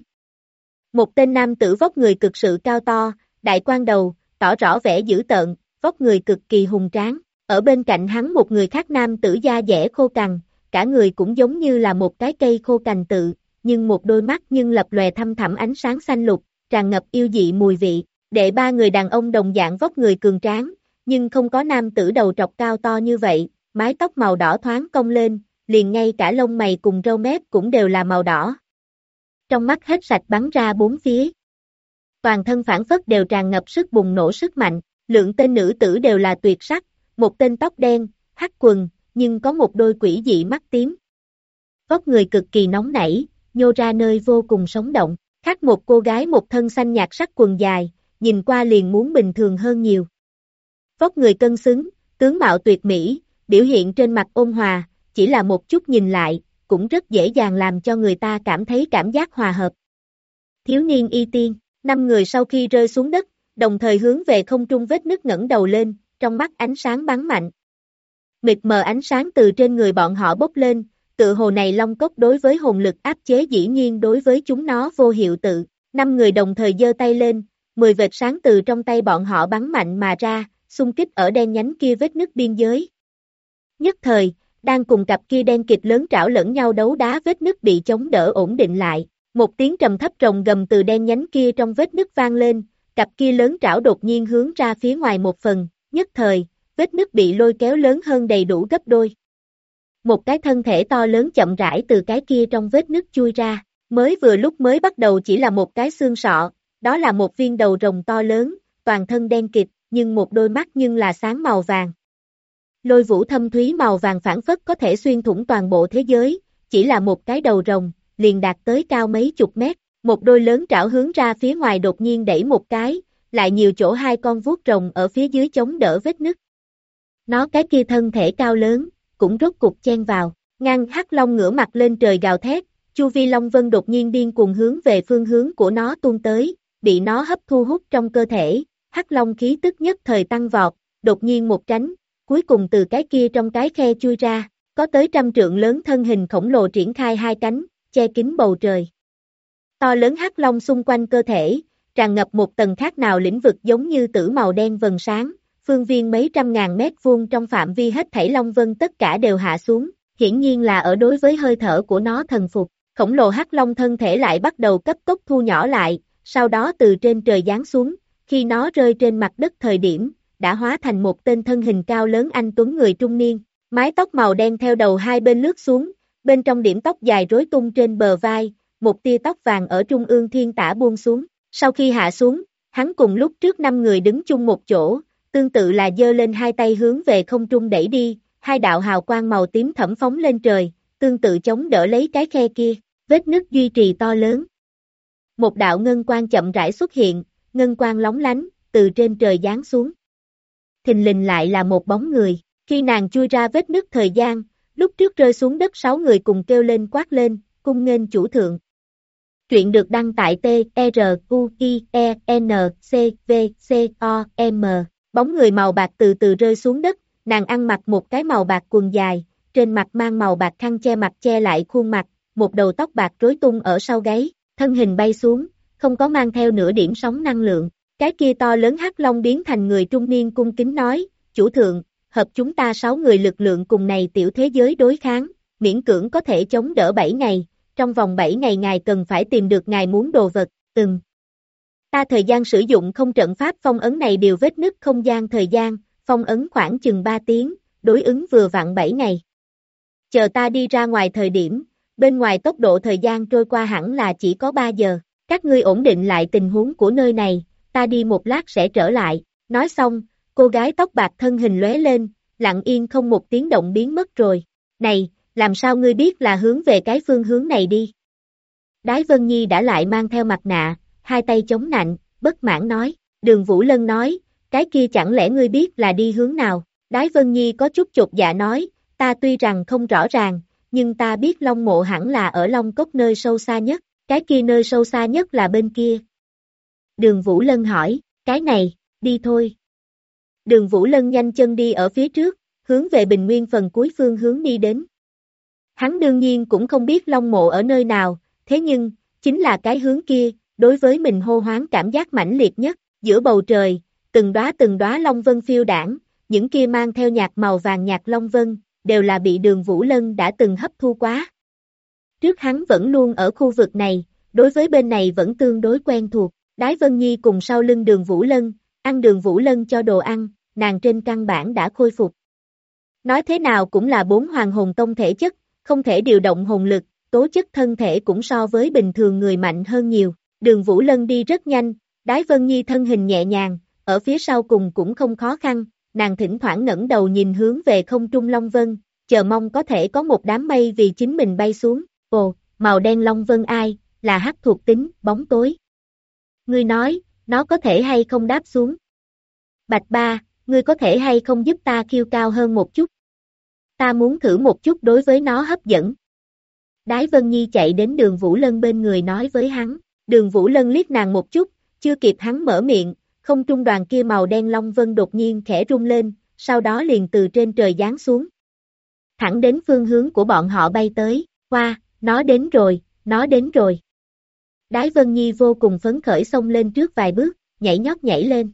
Một tên nam tử vóc người cực sự cao to, đại quan đầu, tỏ rõ vẻ dữ tợn, vóc người cực kỳ hùng tráng, ở bên cạnh hắn một người khác nam tử da dẻ khô cằn, cả người cũng giống như là một cái cây khô cành tự, nhưng một đôi mắt nhưng lập lòe thăm thẳm ánh sáng xanh lục, tràn ngập yêu dị mùi vị. Đệ ba người đàn ông đồng dạng vóc người cường tráng, nhưng không có nam tử đầu trọc cao to như vậy, mái tóc màu đỏ thoáng cong lên, liền ngay cả lông mày cùng râu mép cũng đều là màu đỏ. Trong mắt hết sạch bắn ra bốn phía. Toàn thân phản phất đều tràn ngập sức bùng nổ sức mạnh, lượng tên nữ tử đều là tuyệt sắc, một tên tóc đen, hắc quần, nhưng có một đôi quỷ dị mắt tím. Vóc người cực kỳ nóng nảy, nhô ra nơi vô cùng sống động, khác một cô gái một thân xanh nhạt sắc quần dài, nhìn qua liền muốn bình thường hơn nhiều. Vóc người cân xứng, tướng mạo tuyệt mỹ, biểu hiện trên mặt ôn hòa, chỉ là một chút nhìn lại, cũng rất dễ dàng làm cho người ta cảm thấy cảm giác hòa hợp. Thiếu niên y tiên, 5 người sau khi rơi xuống đất, đồng thời hướng về không trung vết nứt ngẩng đầu lên, trong mắt ánh sáng bắn mạnh. Mịt mờ ánh sáng từ trên người bọn họ bốc lên, tự hồ này Long Cốc đối với hồn lực áp chế dĩ nhiên đối với chúng nó vô hiệu tự. 5 người đồng thời giơ tay lên, 10 vệt sáng từ trong tay bọn họ bắn mạnh mà ra, xung kích ở đen nhánh kia vết nứt biên giới. Nhất thời, đang cùng cặp kia đen kịt lớn trảo lẫn nhau đấu đá vết nứt bị chống đỡ ổn định lại. Một tiếng trầm thấp rồng gầm từ đen nhánh kia trong vết nứt vang lên, cặp kia lớn trảo đột nhiên hướng ra phía ngoài một phần, nhất thời, vết nứt bị lôi kéo lớn hơn đầy đủ gấp đôi. Một cái thân thể to lớn chậm rãi từ cái kia trong vết nứt chui ra, mới vừa lúc mới bắt đầu chỉ là một cái xương sọ, đó là một viên đầu rồng to lớn, toàn thân đen kịt, nhưng một đôi mắt nhưng là sáng màu vàng. Lôi vũ thâm thúy màu vàng phảng phất có thể xuyên thủng toàn bộ thế giới, chỉ là một cái đầu rồng, liền đạt tới cao mấy chục mét, một đôi lớn trảo hướng ra phía ngoài đột nhiên đẩy một cái, lại nhiều chỗ hai con vuốt rồng ở phía dưới chống đỡ vết nứt. Nó cái kia thân thể cao lớn, cũng rốt cục chen vào, ngăn hắc long ngửa mặt lên trời gào thét, chu vi Long Vân đột nhiên điên cuồng hướng về phương hướng của nó tuôn tới, bị nó hấp thu hút trong cơ thể, Hắc Long khí tức nhất thời tăng vọt, đột nhiên một tránh, cuối cùng từ cái kia trong cái khe chui ra, có tới 100 trượng lớn thân hình khổng lồ triển khai hai cánh, che kín bầu trời. To lớn Hắc Long xung quanh cơ thể, tràn ngập một tầng khác nào lĩnh vực giống như tử màu đen vầng sáng, phương viên mấy trăm ngàn mét vuông trong phạm vi hết thảy Long Vân tất cả đều hạ xuống, hiển nhiên là ở đối với hơi thở của nó thần phục, khổng lồ Hắc Long thân thể lại bắt đầu cấp tốc thu nhỏ lại, sau đó từ trên trời giáng xuống, khi nó rơi trên mặt đất thời điểm, đã hóa thành một tên thân hình cao lớn anh tuấn người trung niên, mái tóc màu đen theo đầu hai bên lướt xuống, bên trong điểm tóc dài rối tung trên bờ vai, một tia tóc vàng ở trung ương thiên tả buông xuống, sau khi hạ xuống, hắn cùng lúc trước 5 người đứng chung một chỗ, tương tự là giơ lên hai tay hướng về không trung đẩy đi, hai đạo hào quang màu tím thẫm phóng lên trời, tương tự chống đỡ lấy cái khe kia, vết nứt duy trì to lớn. Một đạo ngân quang chậm rãi xuất hiện, ngân quang lóng lánh, từ trên trời giáng xuống. Thình lình lại là một bóng người, khi nàng chui ra vết nứt thời gian, lúc trước rơi xuống đất 6 người cùng kêu lên quát lên, cung nghênh chủ thượng. Truyện được đăng tại truyện.com. Bóng người màu bạc từ từ rơi xuống đất, nàng ăn mặc một cái màu bạc quần dài, trên mặt mang màu bạc khăn che mặt che lại khuôn mặt, một đầu tóc bạc rối tung ở sau gáy, thân hình bay xuống, không có mang theo nửa điểm sóng năng lượng. Cái kia to lớn Hắc Long biến thành người trung niên cung kính nói, chủ thượng, hợp chúng ta 6 người lực lượng cùng này tiểu thế giới đối kháng, miễn cưỡng có thể chống đỡ 7 ngày, trong vòng 7 ngày ngài cần phải tìm được ngài muốn đồ vật, Ta thời gian sử dụng không trận pháp phong ấn này điều vết nứt không gian thời gian, phong ấn khoảng chừng 3 tiếng, đối ứng vừa vặn 7 ngày. Chờ ta đi ra ngoài thời điểm, bên ngoài tốc độ thời gian trôi qua hẳn là chỉ có 3 giờ, các ngươi ổn định lại tình huống của nơi này, ta đi một lát sẽ trở lại, nói xong, cô gái tóc bạc thân hình lóe lên, lặng yên không một tiếng động biến mất rồi, này, làm sao ngươi biết là hướng về cái phương hướng này đi? Đái Vân Nhi đã lại mang theo mặt nạ, hai tay chống nạnh, bất mãn nói, Đường Vũ Lân nói, cái kia chẳng lẽ ngươi biết là đi hướng nào? Đái Vân Nhi có chút chột dạ nói, ta tuy rằng không rõ ràng, nhưng ta biết Long Mộ hẳn là ở Long Cốc nơi sâu xa nhất, cái kia nơi sâu xa nhất là bên kia. Đường Vũ Lân hỏi, cái này, đi thôi. Đường Vũ Lân nhanh chân đi ở phía trước, hướng về Bình Nguyên phần cuối phương hướng đi đến. Hắn đương nhiên cũng không biết Long Mộ ở nơi nào, thế nhưng, chính là cái hướng kia, đối với mình hô hoán cảm giác mãnh liệt nhất, giữa bầu trời, từng đóa Long Vân phiêu đảng, những kia mang theo nhạt màu vàng nhạt Long Vân, đều là bị Đường Vũ Lân đã từng hấp thu quá. Trước hắn vẫn luôn ở khu vực này, đối với bên này vẫn tương đối quen thuộc, Đái Vân Nhi cùng sau lưng Đường Vũ Lân, ăn Đường Vũ Lân cho đồ ăn, nàng trên căn bản đã khôi phục. Nói thế nào cũng là 4 hoàng hồn tông thể chất, không thể điều động hồn lực, tố chất thân thể cũng so với bình thường người mạnh hơn nhiều. Đường Vũ Lân đi rất nhanh, Đái Vân Nhi thân hình nhẹ nhàng, ở phía sau cùng cũng không khó khăn, nàng thỉnh thoảng ngẩng đầu nhìn hướng về không trung Long Vân, chờ mong có thể có một đám mây vì chính mình bay xuống. Ồ, màu đen Long Vân ai, là hắc thuộc tính, bóng tối. Ngươi nói, nó có thể hay không đáp xuống? Bạch Ba, ngươi có thể hay không giúp ta khiêu cao hơn một chút? Ta muốn thử một chút đối với nó hấp dẫn. Đái Vân Nhi chạy đến Đường Vũ Lân bên người nói với hắn. Đường Vũ Lân liếc nàng một chút, chưa kịp hắn mở miệng, không trung đoàn kia màu đen Long Vân đột nhiên khẽ rung lên, sau đó liền từ trên trời giáng xuống. Thẳng đến phương hướng của bọn họ bay tới, qua, nó đến rồi, nó đến rồi. Đái Vân Nhi vô cùng phấn khởi xông lên trước vài bước, nhảy nhót nhảy lên.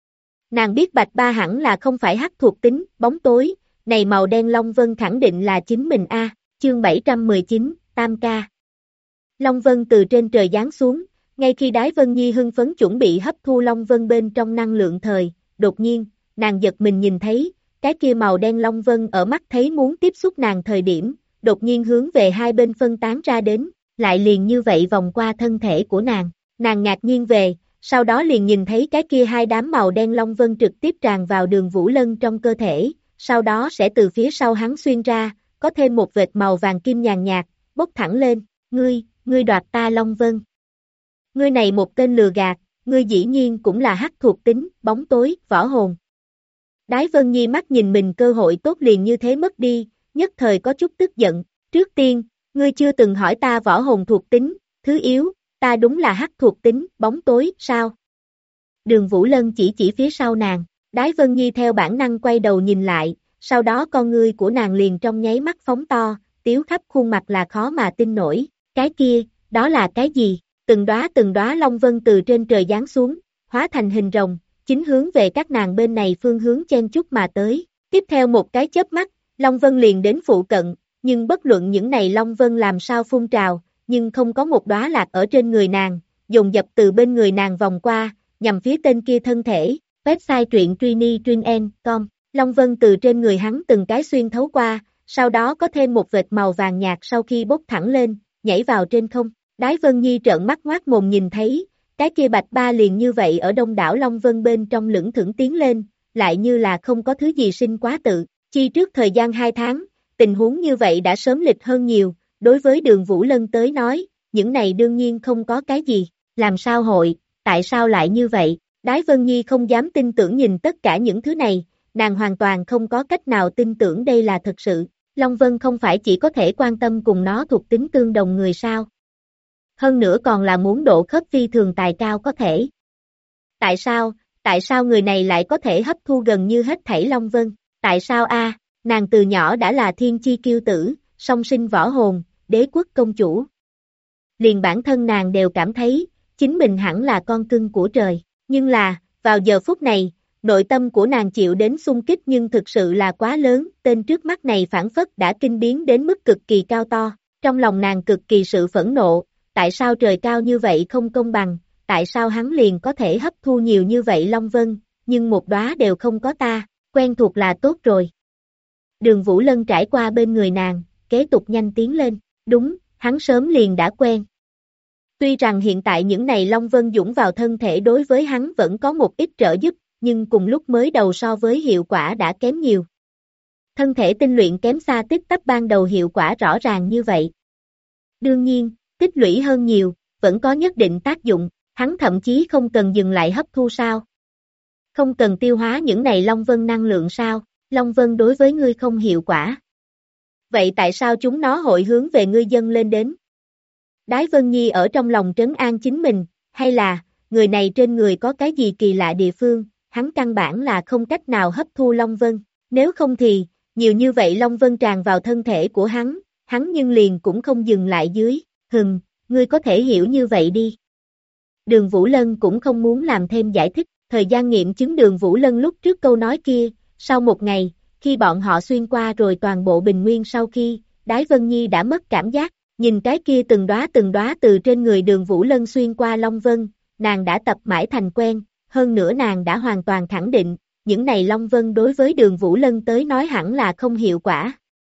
Nàng biết Bạch Ba hẳn là không phải hắc thuộc tính, bóng tối, này màu đen Long Vân khẳng định là chính mình a. Chương 719, Tam Ca. Long Vân từ trên trời giáng xuống, ngay khi Đái Vân Nhi hưng phấn chuẩn bị hấp thu Long Vân bên trong năng lượng thời, đột nhiên, nàng giật mình nhìn thấy, cái kia màu đen Long Vân ở mắt thấy muốn tiếp xúc nàng thời điểm, đột nhiên hướng về hai bên phân tán ra đến, lại liền như vậy vòng qua thân thể của nàng ngạc nhiên về, sau đó liền nhìn thấy cái kia hai đám màu đen Long Vân trực tiếp tràn vào Đường Vũ Lân trong cơ thể, sau đó sẽ từ phía sau hắn xuyên ra, có thêm một vệt màu vàng kim nhàn nhạt, bốc thẳng lên, ngươi đoạt ta Long Vân. Ngươi này một tên lừa gạt, ngươi dĩ nhiên cũng là hắc thuộc tính, bóng tối, võ hồn. Đái Vân Nhi mắt nhìn mình cơ hội tốt liền như thế mất đi, nhất thời có chút tức giận, trước tiên, Ngươi chưa từng hỏi ta võ hồn thuộc tính, thứ yếu, ta đúng là hắc thuộc tính, bóng tối, sao? Đường Vũ Lân chỉ phía sau nàng, Đái Vân Nhi theo bản năng quay đầu nhìn lại, sau đó con ngươi của nàng liền trong nháy mắt phóng to, tiếu khắp khuôn mặt là khó mà tin nổi, cái kia, đó là cái gì? Từng đóa long vân từ trên trời giáng xuống, hóa thành hình rồng, chính hướng về các nàng bên này phương hướng chen chúc mà tới. Tiếp theo một cái chớp mắt, long vân liền đến phụ cận, nhưng bất luận những này long vân làm sao phun trào, nhưng không có một đóa lạc ở trên người nàng, dồn dập từ bên người nàng vòng qua, nhằm phía tên kia thân thể. Website truyện truyện.com, long vân từ trên người hắn từng cái xuyên thấu qua, sau đó có thêm một vệt màu vàng nhạt sau khi bốc thẳng lên, nhảy vào trên không. Đái Vân Nhi trợn mắt ngoác mồm nhìn thấy, cái kia bạch ba liền như vậy ở đông đảo Long Vân bên trong lững thững tiến lên, lại như là không có thứ gì sinh quá tự, chi trước thời gian 2 tháng, tình huống như vậy đã sớm lịch hơn nhiều, đối với Đường Vũ Lân tới nói, những này đương nhiên không có cái gì, làm sao hội, tại sao lại như vậy, Đái Vân Nhi không dám tin tưởng nhìn tất cả những thứ này, nàng hoàn toàn không có cách nào tin tưởng đây là thật sự, Long Vân không phải chỉ có thể quan tâm cùng nó thuộc tính tương đồng người sao. Hơn nữa còn là muốn độ khớp phi thường tài cao có thể. Tại sao người này lại có thể hấp thu gần như hết thảy Long Vân, tại sao a? Nàng từ nhỏ đã là thiên chi kiêu tử, song sinh võ hồn, đế quốc công chủ. Liền bản thân nàng đều cảm thấy, chính mình hẳn là con cưng của trời, nhưng là, vào giờ phút này, nội tâm của nàng chịu đến xung kích nhưng thực sự là quá lớn, tên trước mắt này phản phất đã kinh biến đến mức cực kỳ cao to, trong lòng nàng cực kỳ sự phẫn nộ. Tại sao trời cao như vậy không công bằng, tại sao hắn liền có thể hấp thu nhiều như vậy Long Vân, nhưng một đóa đều không có ta, quen thuộc là tốt rồi. Đường Vũ Lân trải qua bên người nàng, kế tục nhanh tiến lên, đúng, hắn sớm liền đã quen. Tuy rằng hiện tại những này Long Vân dũng vào thân thể đối với hắn vẫn có một ít trợ giúp, nhưng cùng lúc mới đầu so với hiệu quả đã kém nhiều. Thân thể tinh luyện kém xa tích tắp ban đầu hiệu quả rõ ràng như vậy. Đương nhiên, tích lũy hơn nhiều, vẫn có nhất định tác dụng, hắn thậm chí không cần dừng lại hấp thu sao. Không cần tiêu hóa những này Long Vân năng lượng sao, Long Vân đối với ngươi không hiệu quả. Vậy tại sao chúng nó hội hướng về ngươi dâng lên đến? Đái Vân Nhi ở trong lòng trấn an chính mình, hay là, người này trên người có cái gì kỳ lạ địa phương, hắn căn bản là không cách nào hấp thu Long Vân, nếu không thì, nhiều như vậy Long Vân tràn vào thân thể của hắn nhưng liền cũng không dừng lại dưới. Ngươi có thể hiểu như vậy đi. Đường Vũ Lân cũng không muốn làm thêm giải thích, thời gian nghiệm chứng Đường Vũ Lân lúc trước câu nói kia, sau một ngày, khi bọn họ xuyên qua rồi toàn bộ bình nguyên sau khi, Đái Vân Nhi đã mất cảm giác, nhìn cái kia từng đóa từ trên người Đường Vũ Lân xuyên qua Long Vân, nàng đã tập mãi thành quen, hơn nữa nàng đã hoàn toàn khẳng định, những này Long Vân đối với Đường Vũ Lân tới nói hẳn là không hiệu quả.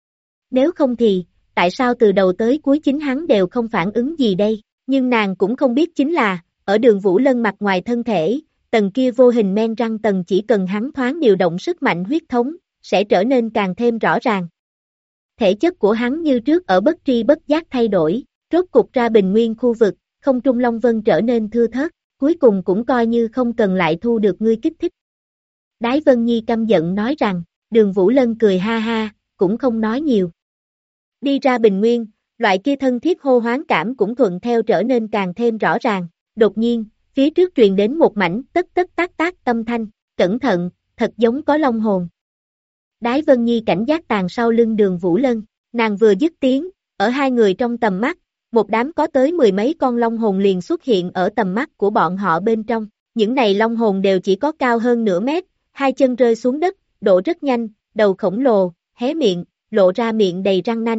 Nếu không thì, tại sao từ đầu tới cuối chính hắn đều không phản ứng gì đây, nhưng nàng cũng không biết chính là, ở Đường Vũ Lân mặt ngoài thân thể, tầng kia vô hình men răng tầng chỉ cần hắn thoáng điều động sức mạnh huyết thống, sẽ trở nên càng thêm rõ ràng. Thể chất của hắn như trước ở bất tri bất giác thay đổi, rốt cục ra bình nguyên khu vực, không trung Long Vân trở nên thưa thớt, cuối cùng cũng coi như không cần lại thu được ngươi kích thích. Đái Vân Nhi căm giận nói rằng, Đường Vũ Lân cười ha ha, cũng không nói nhiều. Đi ra bình nguyên, loại kia thân thiết hô hoán cảm cũng thuận theo trở nên càng thêm rõ ràng. Đột nhiên, phía trước truyền đến một mảnh tất tất tác tác âm thanh, cẩn thận, thật giống có long hồn. Đái Vân Nhi cảnh giác tàng sau lưng Đường Vũ Lân, nàng vừa dứt tiếng, ở hai người trong tầm mắt, một đám có tới 10 mấy con long hồn liền xuất hiện ở tầm mắt của bọn họ bên trong. Những này long hồn đều chỉ có cao hơn nửa mét, hai chân rơi xuống đất, độ rất nhanh, đầu khổng lồ, hé miệng, lộ ra miệng đầy răng nanh.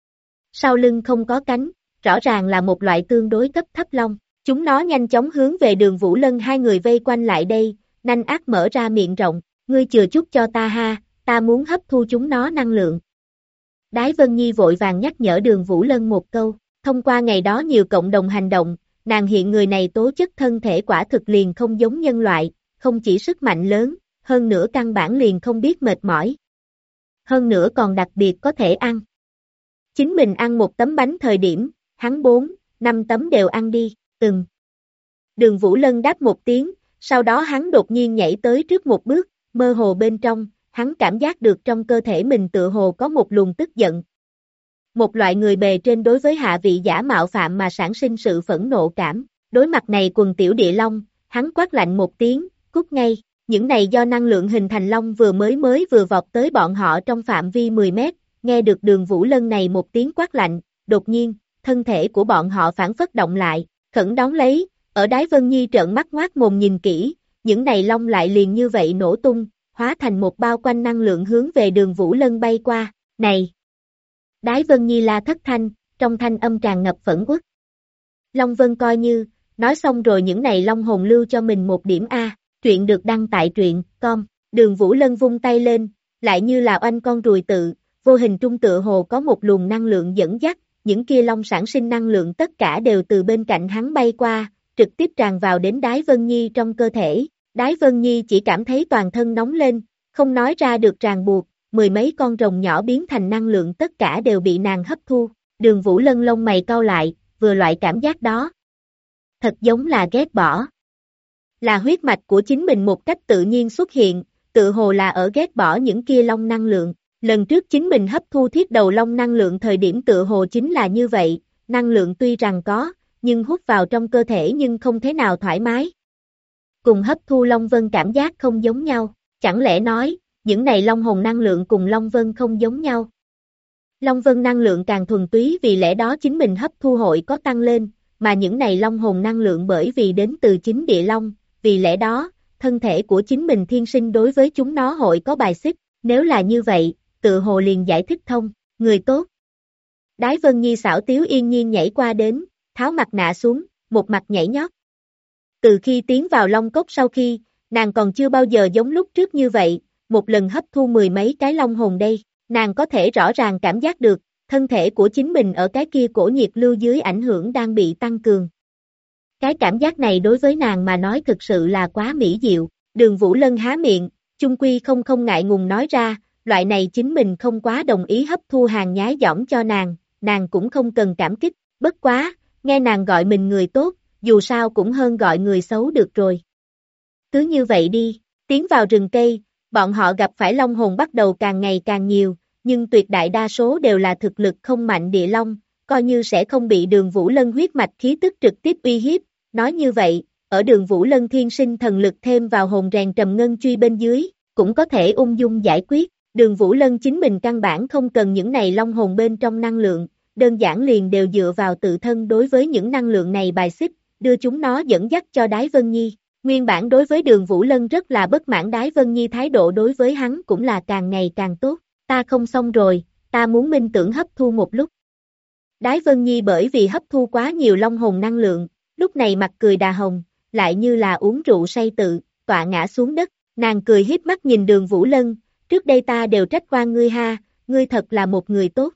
Sau lưng không có cánh, rõ ràng là một loại tương đối cấp thấp long. Chúng nó nhanh chóng hướng về Đường Vũ Lân hai người vây quanh lại đây, nanh ác mở ra miệng rộng, ngươi chừa chút cho ta ha, ta muốn hấp thu chúng nó năng lượng. Đái Vân Nhi vội vàng nhắc nhở Đường Vũ Lân một câu, thông qua ngày đó nhiều cộng đồng hành động, nàng hiện người này tố chất thân thể quả thực liền không giống nhân loại, không chỉ sức mạnh lớn, hơn nữa căn bản liền không biết mệt mỏi. Hơn nữa còn đặc biệt có thể ăn. Chính mình ăn một tấm bánh thời điểm, hắn 4, 5 tấm đều ăn đi, từng. Đường Vũ Lân đáp một tiếng, sau đó hắn đột nhiên nhảy tới trước một bước, mơ hồ bên trong, hắn cảm giác được trong cơ thể mình tựa hồ có một luồng tức giận. một loại người bề trên đối với hạ vị giả mạo phạm mà sản sinh sự phẫn nộ cảm. Đối mặt này quần tiểu địa long, hắn quát lạnh một tiếng, cút ngay. Những này do năng lượng hình thành long vừa vọt tới bọn họ trong phạm vi 10 mét, nghe được Đường Vũ Lân này một tiếng quát lạnh, đột nhiên, thân thể của bọn họ phản phất động lại, khẩn đón lấy, ở Đái Vân Nhi trợn mắt ngoác mồm nhìn kỹ, những này long lại liền như vậy nổ tung, hóa thành một bao quanh năng lượng hướng về Đường Vũ Lân bay qua, này! Đái Vân Nhi la thất thanh, trong thanh âm tràn ngập phẫn uất. Long Vân coi như, nói xong rồi những này long hồn lưu cho mình một điểm A, truyện được đăng tại truyện.com, Đường Vũ Lân vung tay lên, lại như là oanh con ruồi tự, vô hình trung tựa hồ có một luồng năng lượng dẫn dắt, những kia long sản sinh năng lượng tất cả đều từ bên cạnh hắn bay qua, trực tiếp tràn vào đến Đái Vân Nhi trong cơ thể. Đái Vân Nhi chỉ cảm thấy toàn thân nóng lên, không nói ra được ràng buộc, mười mấy con rồng nhỏ biến thành năng lượng tất cả đều bị nàng hấp thu. Đường Vũ Lân lông mày cau lại, vừa loại cảm giác đó. Thật giống là ghét bỏ. Là huyết mạch của chính mình một cách tự nhiên xuất hiện, tự hồ là ở ghét bỏ những kia long năng lượng. Lần trước chính mình hấp thu thiết đầu long năng lượng thời điểm tự hồ chính là như vậy, năng lượng tuy rằng có, nhưng hút vào trong cơ thể nhưng không thế nào thoải mái. Cùng hấp thu Long Vân cảm giác không giống nhau, chẳng lẽ nói, những này Long hồn năng lượng cùng Long Vân không giống nhau. Long Vân năng lượng càng thuần túy vì lẽ đó chính mình hấp thu hội có tăng lên, mà những này Long hồn năng lượng bởi vì đến từ chính địa Long, vì lẽ đó, thân thể của chính mình thiên sinh đối với chúng nó hội có bài xích, nếu là như vậy, tự hồ liền giải thích thông, người tốt. Đái Vân Nhi xảo tiếu yên nhiên nhảy qua đến, tháo mặt nạ xuống, một mặt nhảy nhót. Từ khi tiến vào Long Cốc sau khi, nàng còn chưa bao giờ giống lúc trước như vậy, một lần hấp thu mười mấy cái long hồn đây, nàng có thể rõ ràng cảm giác được, thân thể của chính mình ở cái kia cổ nhiệt lưu dưới ảnh hưởng đang bị tăng cường. Cái cảm giác này đối với nàng mà nói thực sự là quá mỹ diệu, Đường Vũ Lân há miệng, chung quy không ngại ngùng nói ra, loại này chính mình không quá đồng ý hấp thu hàng nhái dỏng cho nàng cũng không cần cảm kích, bất quá, nghe nàng gọi mình người tốt, dù sao cũng hơn gọi người xấu được rồi. Cứ như vậy đi, tiến vào rừng cây, bọn họ gặp phải long hồn bắt đầu càng ngày càng nhiều, nhưng tuyệt đại đa số đều là thực lực không mạnh địa long, coi như sẽ không bị Đường Vũ Lân huyết mạch khí tức trực tiếp uy hiếp, nói như vậy, ở Đường Vũ Lân thiên sinh thần lực thêm vào hồn rèn trầm ngân truy bên dưới, cũng có thể ung dung giải quyết. Đường Vũ Lân chính mình căn bản không cần những này long hồn bên trong năng lượng, đơn giản liền đều dựa vào tự thân đối với những năng lượng này bài xích, đưa chúng nó dẫn dắt cho Đái Vân Nhi. Nguyên bản đối với Đường Vũ Lân rất là bất mãn, Đái Vân Nhi thái độ đối với hắn cũng là càng ngày càng tốt, ta không xong rồi, ta muốn minh tưởng hấp thu một lúc. Đái Vân Nhi bởi vì hấp thu quá nhiều long hồn năng lượng, lúc này mặt cười đà hồng, lại như là uống rượu say tự, tọa ngã xuống đất, nàng cười hiếp mắt nhìn Đường Vũ Lân, trước đây ta đều trách oan ngươi ha, ngươi thật là một người tốt.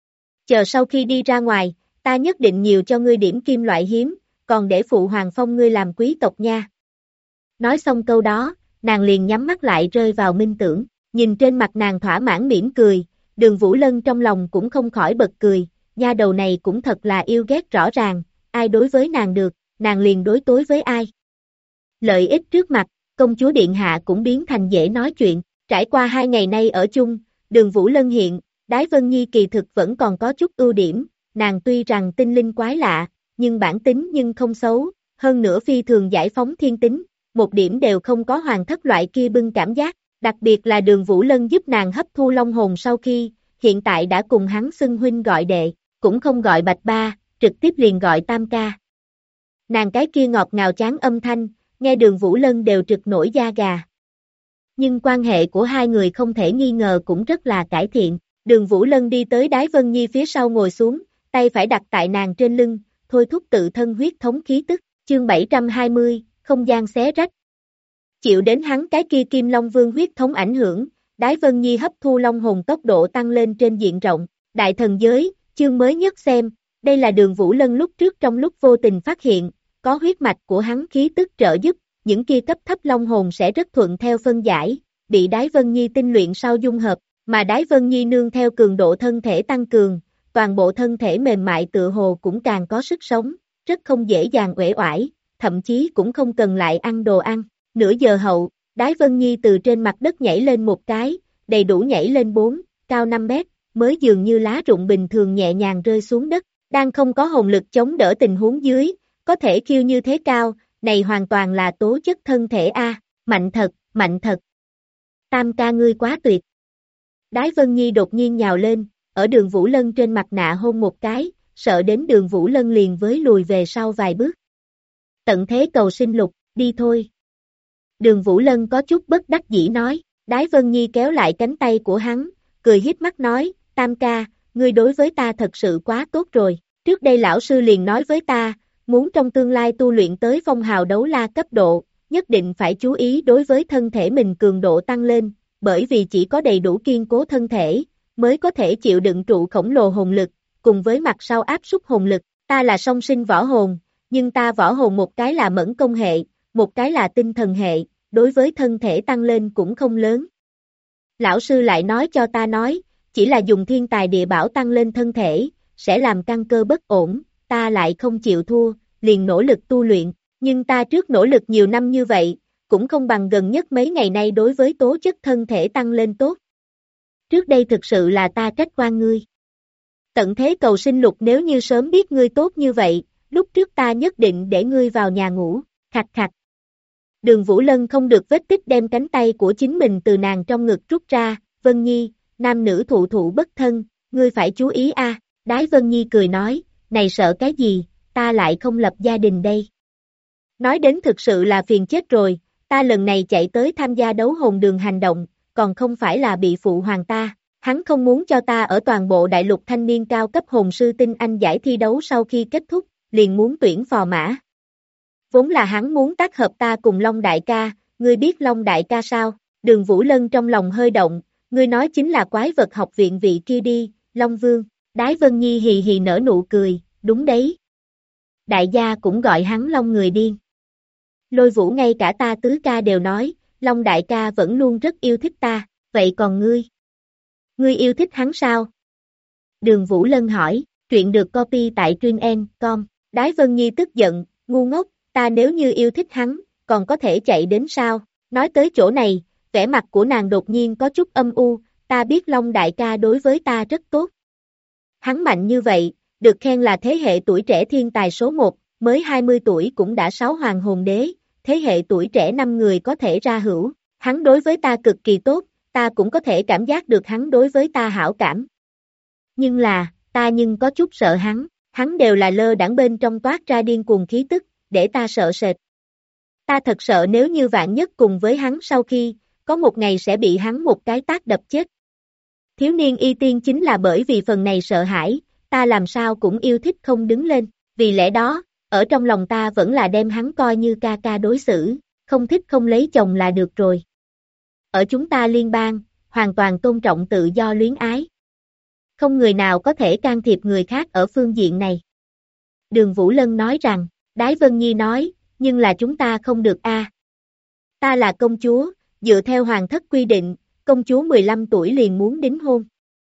Chờ sau khi đi ra ngoài, ta nhất định nhiều cho ngươi điểm kim loại hiếm, còn để phụ hoàng phong ngươi làm quý tộc nha. Nói xong câu đó, nàng liền nhắm mắt lại rơi vào minh tưởng, nhìn trên mặt nàng thỏa mãn mỉm cười, Đường Vũ Lân trong lòng cũng không khỏi bật cười, nha đầu này cũng thật là yêu ghét rõ ràng, ai đối với nàng được, nàng liền đối tối với ai. Lợi ích trước mặt, công chúa điện hạ cũng biến thành dễ nói chuyện, trải qua 2 ngày nay ở chung, Đường Vũ Lân hiện, Đái Vân Nhi kỳ thực vẫn còn có chút ưu điểm, nàng tuy rằng tinh linh quái lạ, nhưng bản tính nhưng không xấu, hơn nữa phi thường giải phóng thiên tính, một điểm đều không có hoàng thất loại kia bưng cảm giác, đặc biệt là Đường Vũ Lân giúp nàng hấp thu long hồn sau khi, hiện tại đã cùng hắn xưng huynh gọi đệ, cũng không gọi bạch ba, trực tiếp liền gọi tam ca. Nàng cái kia ngọt ngào chán âm thanh, nghe Đường Vũ Lân đều trực nổi da gà. Nhưng quan hệ của hai người không thể nghi ngờ cũng rất là cải thiện. Đường Vũ Lân đi tới Đái Vân Nhi phía sau ngồi xuống, tay phải đặt tại nàng trên lưng, thôi thúc tự thân huyết thống khí tức, chương 720, không gian xé rách. Chịu đến hắn cái kia Kim Long Vương huyết thống ảnh hưởng, Đái Vân Nhi hấp thu long hồn tốc độ tăng lên trên diện rộng, đại thần giới, chương mới nhất xem, đây là Đường Vũ Lân lúc trước trong lúc vô tình phát hiện, có huyết mạch của hắn khí tức trợ giúp, những kia cấp thấp long hồn sẽ rất thuận theo phân giải, bị Đái Vân Nhi tinh luyện sau dung hợp, mà Đái Vân Nhi nương theo cường độ thân thể tăng cường, toàn bộ thân thể mềm mại tựa hồ cũng càng có sức sống, rất không dễ dàng uể oải, thậm chí cũng không cần lại ăn đồ ăn. Nửa giờ hậu, Đái Vân Nhi từ trên mặt đất nhảy lên một cái, đầy đủ nhảy lên 4, cao 5 mét, mới dường như lá rụng bình thường nhẹ nhàng rơi xuống đất, đang không có hồn lực chống đỡ tình huống dưới, có thể khiêu như thế cao, này hoàn toàn là tố chất thân thể a, mạnh thật, mạnh thật. Tam ca ngươi quá tuyệt. Đái Vân Nhi đột nhiên nhào lên, ở Đường Vũ Lân trên mặt nạ hôn một cái, sợ đến Đường Vũ Lân liền với lùi về sau vài bước. Tận thế cầu sinh lục, đi thôi. Đường Vũ Lân có chút bất đắc dĩ nói, Đái Vân Nhi kéo lại cánh tay của hắn, cười híp mắt nói, Tam ca, ngươi đối với ta thật sự quá tốt rồi, trước đây lão sư liền nói với ta, muốn trong tương lai tu luyện tới phong hào đấu la cấp độ, nhất định phải chú ý đối với thân thể mình cường độ tăng lên, bởi vì chỉ có đầy đủ kiên cố thân thể, mới có thể chịu đựng trụ khổng lồ hồn lực, cùng với mặt sau áp súc hồn lực, ta là song sinh võ hồn, nhưng ta võ hồn một cái là mẫn công hệ, một cái là tinh thần hệ, đối với thân thể tăng lên cũng không lớn. Lão sư lại nói cho ta nói, chỉ là dùng thiên tài địa bảo tăng lên thân thể, sẽ làm căn cơ bất ổn, ta lại không chịu thua, liền nỗ lực tu luyện, nhưng ta trước nỗ lực nhiều năm như vậy, cũng không bằng gần nhất mấy ngày nay đối với tố chất thân thể tăng lên tốt. Trước đây thực sự là ta trách oan ngươi. Tận thế cầu sinh lục nếu như sớm biết ngươi tốt như vậy, lúc trước ta nhất định để ngươi vào nhà ngủ, khặt khặt. Đường Vũ Lân không được vết tích đem cánh tay của chính mình từ nàng trong ngực rút ra, Vân Nhi, nam nữ thụ thụ bất thân, ngươi phải chú ý a. Đái Vân Nhi cười nói, này sợ cái gì, ta lại không lập gia đình đây. Nói đến thực sự là phiền chết rồi, ta lần này chạy tới tham gia đấu hồn đường hành động, còn không phải là bị phụ hoàng ta, hắn không muốn cho ta ở toàn bộ đại lục thanh niên cao cấp hồn sư tinh anh giải thi đấu sau khi kết thúc, liền muốn tuyển phò mã. Vốn là hắn muốn tác hợp ta cùng Long đại ca, ngươi biết Long đại ca sao? Đường Vũ Lân trong lòng hơi động, ngươi nói chính là quái vật học viện vị kia đi, Long Vương. Đái Vân Nhi hì hì nở nụ cười, đúng đấy. Đại gia cũng gọi hắn Long người điên. Lôi Vũ ngay cả ta tứ ca đều nói, Long đại ca vẫn luôn rất yêu thích ta, vậy còn ngươi? Ngươi yêu thích hắn sao? Đường Vũ Lân hỏi, truyện được copy tại truyện.com. Đái Vân Nhi tức giận, ngu ngốc, ta nếu như yêu thích hắn, còn có thể chạy đến sao? Nói tới chỗ này, vẻ mặt của nàng đột nhiên có chút âm u, ta biết Long đại ca đối với ta rất tốt. Hắn mạnh như vậy, được khen là thế hệ tuổi trẻ thiên tài số 1, mới 20 tuổi cũng đã 6 hoàng hồn đế, thế hệ tuổi trẻ 5 người có thể ra hữu, hắn đối với ta cực kỳ tốt, ta cũng có thể cảm giác được hắn đối với ta hảo cảm. Nhưng là, ta nhưng có chút sợ hắn đều là lơ đãng bên trong toát ra điên cuồng khí tức, để ta sợ sệt. Ta thật sợ nếu như vạn nhất cùng với hắn sau khi, có một ngày sẽ bị hắn một cái tát đập chết. Thiếu niên y tiên chính là bởi vì phần này sợ hãi, ta làm sao cũng yêu thích không đứng lên, vì lẽ đó, ở trong lòng ta vẫn là đem hắn coi như ca ca đối xử, không thích không lấy chồng là được rồi. Ở chúng ta liên bang, hoàn toàn tôn trọng tự do luyến ái. Không người nào có thể can thiệp người khác ở phương diện này. Đường Vũ Lân nói rằng, Đái Vân Nhi nói, nhưng là chúng ta không được a. Ta là công chúa, dựa theo hoàng thất quy định, công chúa 15 tuổi liền muốn đính hôn.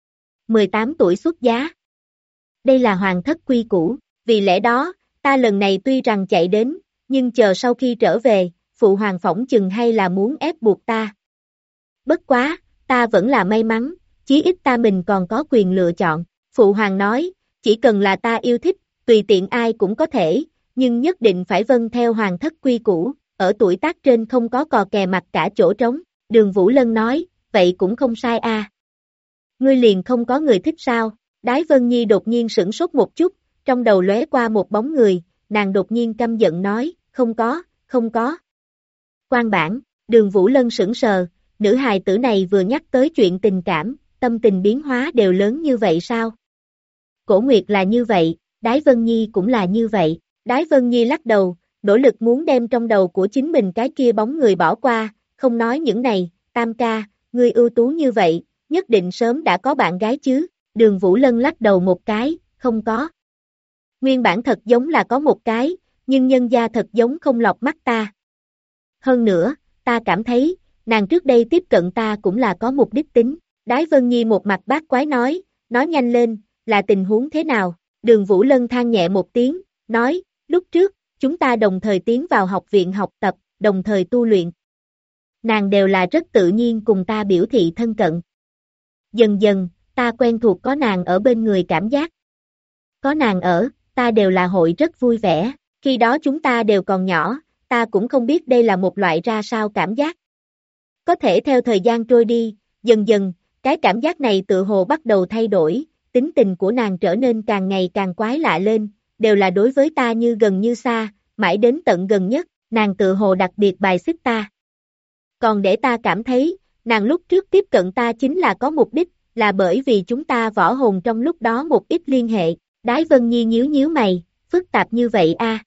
18 tuổi xuất giá. Đây là hoàng thất quy củ, vì lẽ đó, ta lần này tuy rằng chạy đến, nhưng chờ sau khi trở về, phụ hoàng phỏng chừng hay là muốn ép buộc ta. Bất quá, ta vẫn là may mắn, chí ít ta mình còn có quyền lựa chọn. Phụ hoàng nói, chỉ cần là ta yêu thích, tùy tiện ai cũng có thể, nhưng nhất định phải vâng theo hoàng thất quy củ, ở tuổi tác trên không có cò kè mặt cả chỗ trống. Đường Vũ Lân nói, vậy cũng không sai a. Ngươi liền không có người thích sao? Đái Vân Nhi đột nhiên sửng sốt một chút, trong đầu lóe qua một bóng người, nàng đột nhiên căm giận nói, không có. Quan bản, Đường Vũ Lân sững sờ, nữ hài tử này vừa nhắc tới chuyện tình cảm, tâm tình biến hóa đều lớn như vậy sao? Cổ Nguyệt là như vậy, Đái Vân Nhi cũng là như vậy. Đái Vân Nhi lắc đầu, nỗ lực muốn đem trong đầu của chính mình cái kia bóng người bỏ qua, không nói những này, Tam ca, ngươi ưu tú như vậy, nhất định sớm đã có bạn gái chứ? Đường Vũ Lân lắc đầu một cái, không có. Nguyên bản thật giống là có một cái, nhưng nhân gia thật giống không lọt mắt ta. Hơn nữa, ta cảm thấy, nàng trước đây tiếp cận ta cũng là có mục đích tính. Đái Vân Nhi một mặt bác quái nói nhanh lên, là tình huống thế nào? Đường Vũ Lân than nhẹ một tiếng, nói, lúc trước, chúng ta đồng thời tiến vào học viện học tập, đồng thời tu luyện. Nàng đều là rất tự nhiên cùng ta biểu thị thân cận. Dần dần, ta quen thuộc có nàng ở bên người cảm giác. Có nàng ở, ta đều là hội rất vui vẻ, khi đó chúng ta đều còn nhỏ, ta cũng không biết đây là một loại ra sao cảm giác. Có thể theo thời gian trôi đi, dần dần, cái cảm giác này tự hồ bắt đầu thay đổi, tính tình của nàng trở nên càng ngày càng quái lạ lên, đều là đối với ta như gần như xa, mãi đến tận gần nhất, nàng tự hồ đặc biệt bài xích ta. Còn để ta cảm thấy, nàng lúc trước tiếp cận ta chính là có mục đích, là bởi vì chúng ta võ hồn trong lúc đó một ít liên hệ. Đái Vân Nhi nhíu nhíu mày, phức tạp như vậy a?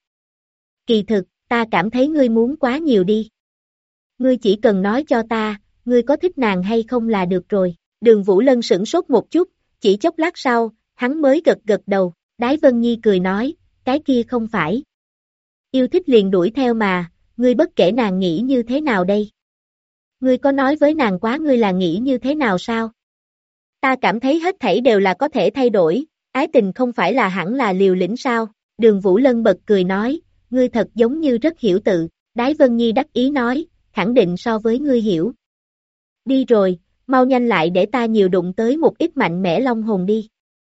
Kỳ thực, ta cảm thấy ngươi muốn quá nhiều đi. Ngươi chỉ cần nói cho ta, ngươi có thích nàng hay không là được rồi. Đường Vũ Lân sửng sốt một chút, chỉ chốc lát sau, hắn mới gật gật đầu. Đái Vân Nhi cười nói, cái kia không phải. Yêu thích liền đuổi theo mà, ngươi bất kể nàng nghĩ như thế nào đây? Ngươi có nói với nàng quá ngươi là nghĩ như thế nào sao? Ta cảm thấy hết thảy đều là có thể thay đổi, ái tình không phải là hẳn là liều lĩnh sao? Đường Vũ Lân bật cười nói, ngươi thật giống như rất hiểu tự. Đái Vân Nhi đắc ý nói, khẳng định so với ngươi hiểu. Đi rồi, mau nhanh lại để ta nhiều đụng tới một ít mạnh mẽ long hồn đi.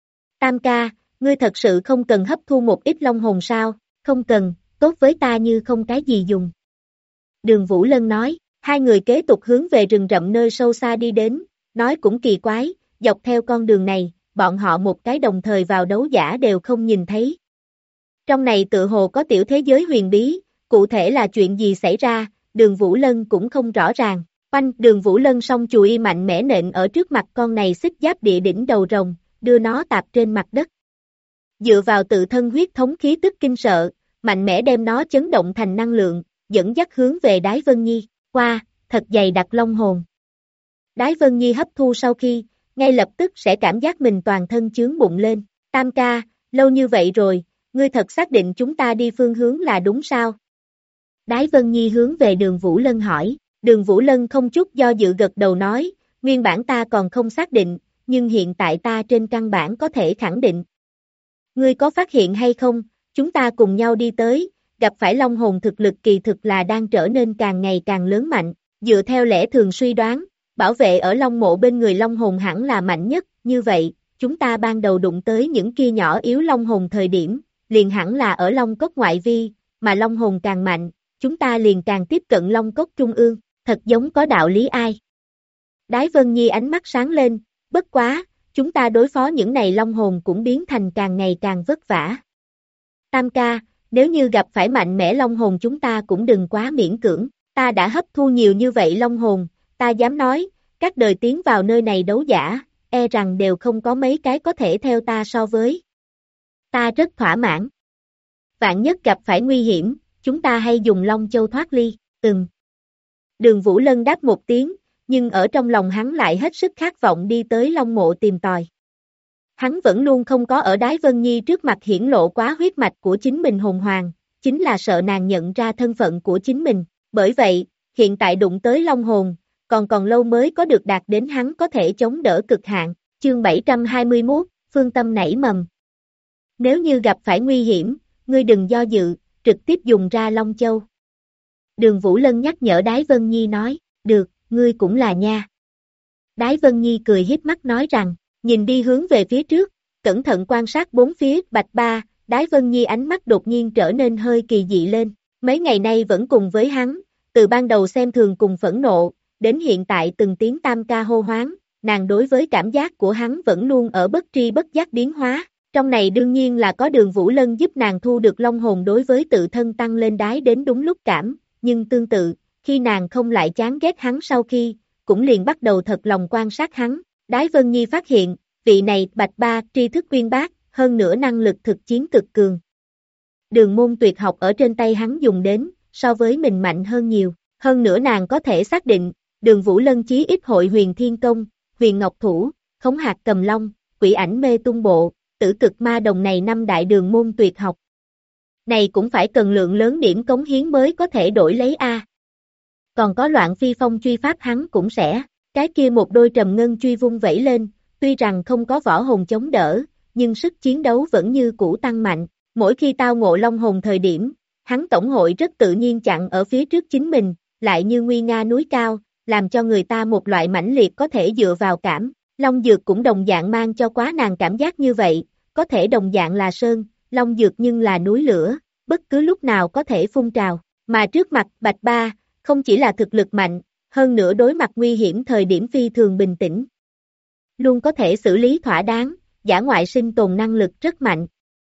Tam ca, ngươi thật sự không cần hấp thu một ít long hồn sao? Không cần, tốt với ta như không cái gì dùng. Đường Vũ Lân nói, hai người kế tục hướng về rừng rậm nơi sâu xa đi đến, nói cũng kỳ quái, dọc theo con đường này, bọn họ một cái đồng thời vào đấu giả đều không nhìn thấy. Trong này tự hồ có tiểu thế giới huyền bí, cụ thể là chuyện gì xảy ra, Đường Vũ Lân cũng không rõ ràng. Oanh, Đường Vũ Lân song chùi mạnh mẽ nện ở trước mặt con này xích giáp địa đỉnh đầu rồng, đưa nó tạp trên mặt đất. Dựa vào tự thân huyết thống khí tức kinh sợ, mạnh mẽ đem nó chấn động thành năng lượng, dẫn dắt hướng về Đái Vân Nhi, qua, thật dày đặc long hồn. Đái Vân Nhi hấp thu sau khi, ngay lập tức sẽ cảm giác mình toàn thân chướng bụng lên. Tam ca, lâu như vậy rồi, ngươi thật xác định chúng ta đi phương hướng là đúng sao? Đái Vân Nhi hướng về Đường Vũ Lân hỏi, Đường Vũ Lân không chút do dự gật đầu nói, nguyên bản ta còn không xác định, nhưng hiện tại ta trên căn bản có thể khẳng định. Ngươi có phát hiện hay không, chúng ta cùng nhau đi tới, gặp phải long hồn thực lực kỳ thực là đang trở nên càng ngày càng lớn mạnh, dựa theo lẽ thường suy đoán, bảo vệ ở long mộ bên người long hồn hẳn là mạnh nhất, như vậy, chúng ta ban đầu đụng tới những kia nhỏ yếu long hồn thời điểm, liền hẳn là ở long cốc ngoại vi, mà long hồn càng mạnh, chúng ta liền càng tiếp cận long cốc trung ương, thật giống có đạo lý ai. Đái Vân Nhi ánh mắt sáng lên, bất quá, chúng ta đối phó những này long hồn cũng biến thành càng ngày càng vất vả. Tam ca, nếu như gặp phải mạnh mẽ long hồn chúng ta cũng đừng quá miễn cưỡng, ta đã hấp thu nhiều như vậy long hồn, ta dám nói, các đời tiến vào nơi này đấu giả, e rằng đều không có mấy cái có thể theo ta so với. Ta rất thỏa mãn. Vạn nhất gặp phải nguy hiểm, chúng ta hay dùng Long Châu thoát ly, Đường Vũ Lân đáp một tiếng, nhưng ở trong lòng hắn lại hết sức khát vọng đi tới Long Mộ tìm tòi. Hắn vẫn luôn không có ở Đái Vân Nhi trước mặt hiển lộ quá huyết mạch của chính mình hồn hoàng, chính là sợ nàng nhận ra thân phận của chính mình, bởi vậy, hiện tại đụng tới Long Hồn, còn lâu mới có được đạt đến hắn có thể chống đỡ cực hạn, chương 721, phương tâm nảy mầm. Nếu như gặp phải nguy hiểm, ngươi đừng do dự, trực tiếp dùng ra Long Châu. Đường Vũ Lân nhắc nhở Đái Vân Nhi nói, được, ngươi cũng là nha. Đái Vân Nhi cười hiếp mắt nói rằng, nhìn đi hướng về phía trước, cẩn thận quan sát bốn phía, Bạch Ba, Đái Vân Nhi ánh mắt đột nhiên trở nên hơi kỳ dị lên, mấy ngày nay vẫn cùng với hắn, từ ban đầu xem thường cùng phẫn nộ, đến hiện tại từng tiếng tam ca hô hoáng, nàng đối với cảm giác của hắn vẫn luôn ở bất tri bất giác biến hóa, trong này đương nhiên là có Đường Vũ Lân giúp nàng thu được long hồn đối với tự thân tăng lên đái đến đúng lúc cảm, nhưng tương tự, khi nàng không lại chán ghét hắn sau khi, cũng liền bắt đầu thật lòng quan sát hắn, Đái Vân Nhi phát hiện, vị này Bạch Ba tri thức uyên bác, hơn nữa năng lực thực chiến cực cường. Đường môn tuyệt học ở trên tay hắn dùng đến, so với mình mạnh hơn nhiều, hơn nữa nàng có thể xác định, Đường Vũ Lân chí ít hội Huyền Thiên Công, Huyền Ngọc Thủ, Khống Hạt Cầm Long, Quỷ Ảnh Mê Tung Bộ, Tử Cực Ma Đồng này năm đại đường môn tuyệt học. Này cũng phải cần lượng lớn điểm cống hiến mới có thể đổi lấy A. Còn có Loạn Phi Phong truy pháp hắn cũng sẽ, cái kia một đôi trầm ngân truy vung vẩy lên, tuy rằng không có võ hồn chống đỡ, nhưng sức chiến đấu vẫn như cũ tăng mạnh, mỗi khi tao ngộ long hồn thời điểm, hắn tổng hội rất tự nhiên chặn ở phía trước chính mình, lại như nguy nga núi cao, làm cho người ta một loại mãnh liệt có thể dựa vào cảm, Long dược cũng đồng dạng mang cho quá nàng cảm giác như vậy, có thể đồng dạng là sơn, long dược nhưng là núi lửa, bất cứ lúc nào có thể phun trào, mà trước mặt Bạch Ba, không chỉ là thực lực mạnh, hơn nữa đối mặt nguy hiểm thời điểm phi thường bình tĩnh. Luôn có thể xử lý thỏa đáng, giả ngoại sinh tồn năng lực rất mạnh.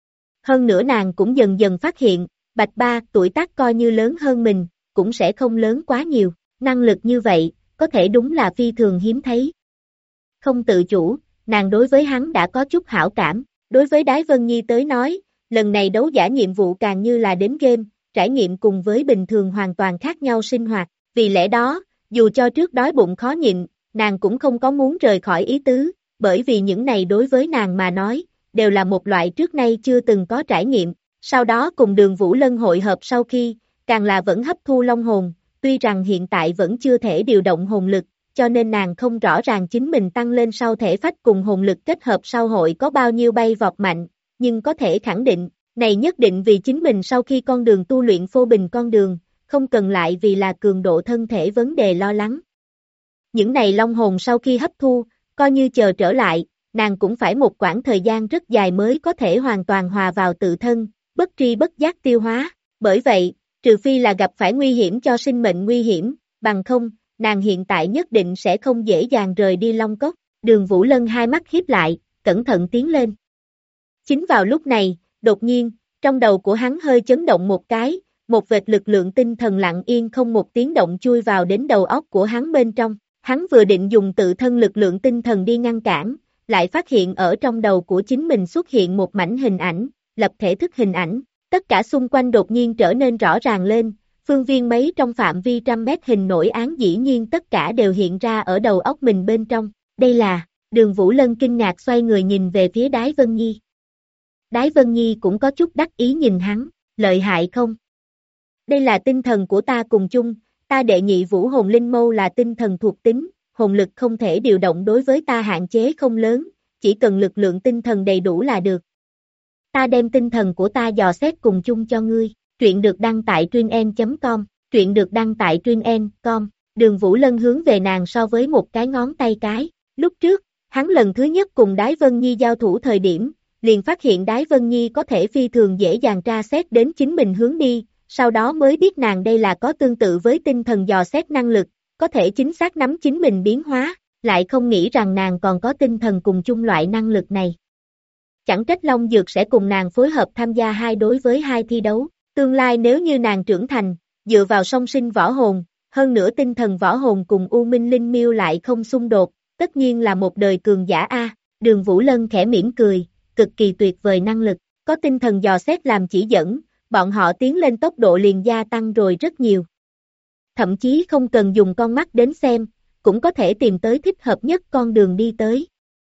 Hơn nữa nàng cũng dần dần phát hiện, Bạch Ba tuổi tác coi như lớn hơn mình, cũng sẽ không lớn quá nhiều, năng lực như vậy, có thể đúng là phi thường hiếm thấy. Không tự chủ, nàng đối với hắn đã có chút hảo cảm, đối với Đái Vân Nhi tới nói, lần này đấu giả nhiệm vụ càng như là đến game, trải nghiệm cùng với bình thường hoàn toàn khác nhau sinh hoạt, vì lẽ đó, dù cho trước đói bụng khó nhịn, nàng cũng không có muốn rời khỏi ý tứ, bởi vì những này đối với nàng mà nói, đều là một loại trước nay chưa từng có trải nghiệm, sau đó cùng Đường Vũ Lân hội hợp sau khi, càng là vẫn hấp thu long hồn, tuy rằng hiện tại vẫn chưa thể điều động hồn lực, cho nên nàng không rõ ràng chính mình tăng lên sau thể phách cùng hồn lực kết hợp sau hội có bao nhiêu bay vọt mạnh, nhưng có thể khẳng định, này nhất định vì chính mình sau khi con đường tu luyện phô bình con đường, không cần lại vì là cường độ thân thể vấn đề lo lắng. Những này long hồn sau khi hấp thu, coi như chờ trở lại, nàng cũng phải một quãng thời gian rất dài mới có thể hoàn toàn hòa vào tự thân, bất tri bất giác tiêu hóa, bởi vậy, trừ phi là gặp phải nguy hiểm cho sinh mệnh nguy hiểm, bằng không, nàng hiện tại nhất định sẽ không dễ dàng rời đi Long Cốc. Đường Vũ Lân hai mắt hiếp lại, cẩn thận tiến lên. Chính vào lúc này, đột nhiên, trong đầu của hắn hơi chấn động một cái, một vệt lực lượng tinh thần lặng yên không một tiếng động chui vào đến đầu óc của hắn bên trong. Hắn vừa định dùng tự thân lực lượng tinh thần đi ngăn cản, lại phát hiện ở trong đầu của chính mình xuất hiện một mảnh hình ảnh, lập thể thức hình ảnh. Tất cả xung quanh đột nhiên trở nên rõ ràng lên, phương viên mấy trong phạm vi trăm mét hình nổi án dĩ nhiên tất cả đều hiện ra ở đầu óc mình bên trong. Đây là, Đường Vũ Lân kinh ngạc xoay người nhìn về phía Đái Vân Nhi. Đái Vân Nhi cũng có chút đắc ý nhìn hắn, lợi hại không? Đây là tinh thần của ta cùng chung, ta đệ nhị vũ hồn linh mâu là tinh thần thuộc tính, hồn lực không thể điều động đối với ta hạn chế không lớn, chỉ cần lực lượng tinh thần đầy đủ là được. Ta đem tinh thần của ta dò xét cùng chung cho ngươi, truyện được đăng tại truyện.com, truyện được đăng tại truyện.com, Đường Vũ Lân hướng về nàng so với một cái ngón tay cái, lúc trước, hắn lần thứ nhất cùng Đái Vân Nhi giao thủ thời điểm, liền phát hiện Đái Vân Nhi có thể phi thường dễ dàng tra xét đến chính mình hướng đi, sau đó mới biết nàng đây là có tương tự với tinh thần dò xét năng lực, có thể chính xác nắm chính mình biến hóa, lại không nghĩ rằng nàng còn có tinh thần cùng chung loại năng lực này. Chẳng trách Long Dược sẽ cùng nàng phối hợp tham gia 2 đối với 2 thi đấu, tương lai nếu như nàng trưởng thành, dựa vào song sinh võ hồn, hơn nữa tinh thần võ hồn cùng U Minh Linh Miêu lại không xung đột, tất nhiên là một đời cường giả A. Đường Vũ Lân khẽ mỉm cười, cực kỳ tuyệt vời năng lực, có tinh thần dò xét làm chỉ dẫn, bọn họ tiến lên tốc độ liền gia tăng rồi rất nhiều. Thậm chí không cần dùng con mắt đến xem, cũng có thể tìm tới thích hợp nhất con đường đi tới.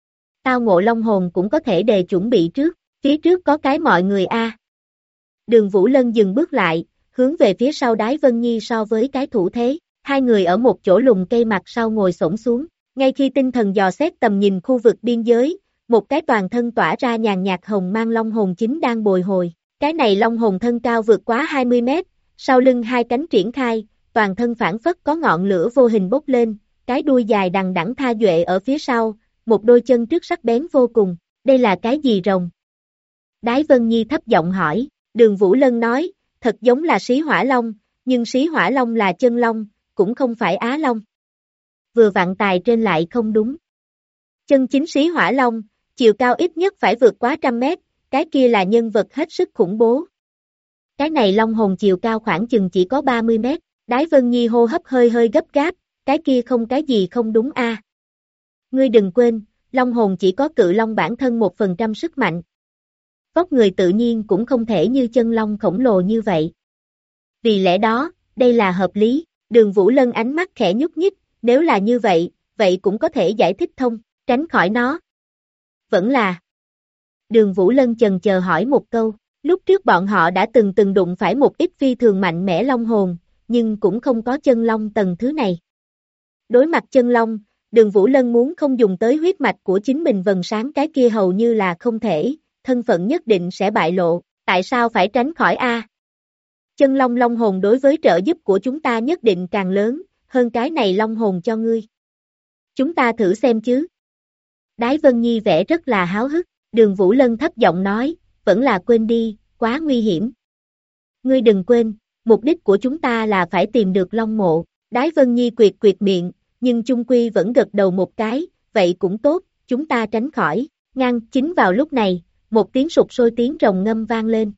Tao ngộ long hồn cũng có thể đề chuẩn bị trước, phía trước có cái mọi người A. Đường Vũ Lân dừng bước lại, hướng về phía sau Đái Vân Nhi so với cái thủ thế, hai người ở một chỗ lùm cây mặt sau ngồi xổm xuống, ngay khi tinh thần dò xét tầm nhìn khu vực biên giới, một cái toàn thân tỏa ra nhàn nhạt hồng mang long hồn chính đang bồi hồi, cái này long hồn thân cao vượt quá 20 mét, sau lưng 2 cánh triển khai, toàn thân phản phất có ngọn lửa vô hình bốc lên, cái đuôi dài đằng đẵng tha duệ ở phía sau, một đôi chân trước sắc bén vô cùng, đây là cái gì rồng? Đái Vân Nhi thấp giọng hỏi, Đường Vũ Lân nói, thật giống là Xí Hỏa Long, nhưng Xí Hỏa Long là chân long, cũng không phải Á Long. Vừa vặn tài trên lại không đúng. Chân chính Xí Hỏa Long, chiều cao ít nhất phải vượt quá 100 mét, cái kia là nhân vật hết sức khủng bố. Cái này long hồn chiều cao khoảng chừng chỉ có 30 mét, Đái Vân Nhi hô hấp hơi hơi gấp gáp, cái kia không cái gì không đúng a. Ngươi đừng quên, long hồn chỉ có cự long bản thân 1% sức mạnh. Vóc người tự nhiên cũng không thể như chân long khổng lồ như vậy. Vì lẽ đó, đây là hợp lý, Đường Vũ Lân ánh mắt khẽ nhúc nhích, nếu là như vậy, vậy cũng có thể giải thích thông, tránh khỏi nó. Vẫn là. Đường Vũ Lân chần chờ hỏi một câu, lúc trước bọn họ đã từng đụng phải một ít phi thường mạnh mẽ long hồn, nhưng cũng không có chân long tầng thứ này. Đối mặt chân long, Đường Vũ Lân muốn không dùng tới huyết mạch của chính mình vầng sáng cái kia hầu như là không thể, thân phận nhất định sẽ bại lộ, tại sao phải tránh khỏi a? Chân long long hồn đối với trợ giúp của chúng ta nhất định càng lớn, hơn cái này long hồn cho ngươi. Chúng ta thử xem chứ. Đái Vân Nhi vẻ rất là háo hức, Đường Vũ Lân thấp giọng nói, vẫn là quên đi, quá nguy hiểm. Ngươi đừng quên, mục đích của chúng ta là phải tìm được Long Mộ. Đái Vân Nhi quyệt miệng, nhưng chung quy vẫn gật đầu một cái, vậy cũng tốt, chúng ta tránh khỏi. Chính vào lúc này, một tiếng sục sôi tiếng rồng ngâm vang lên.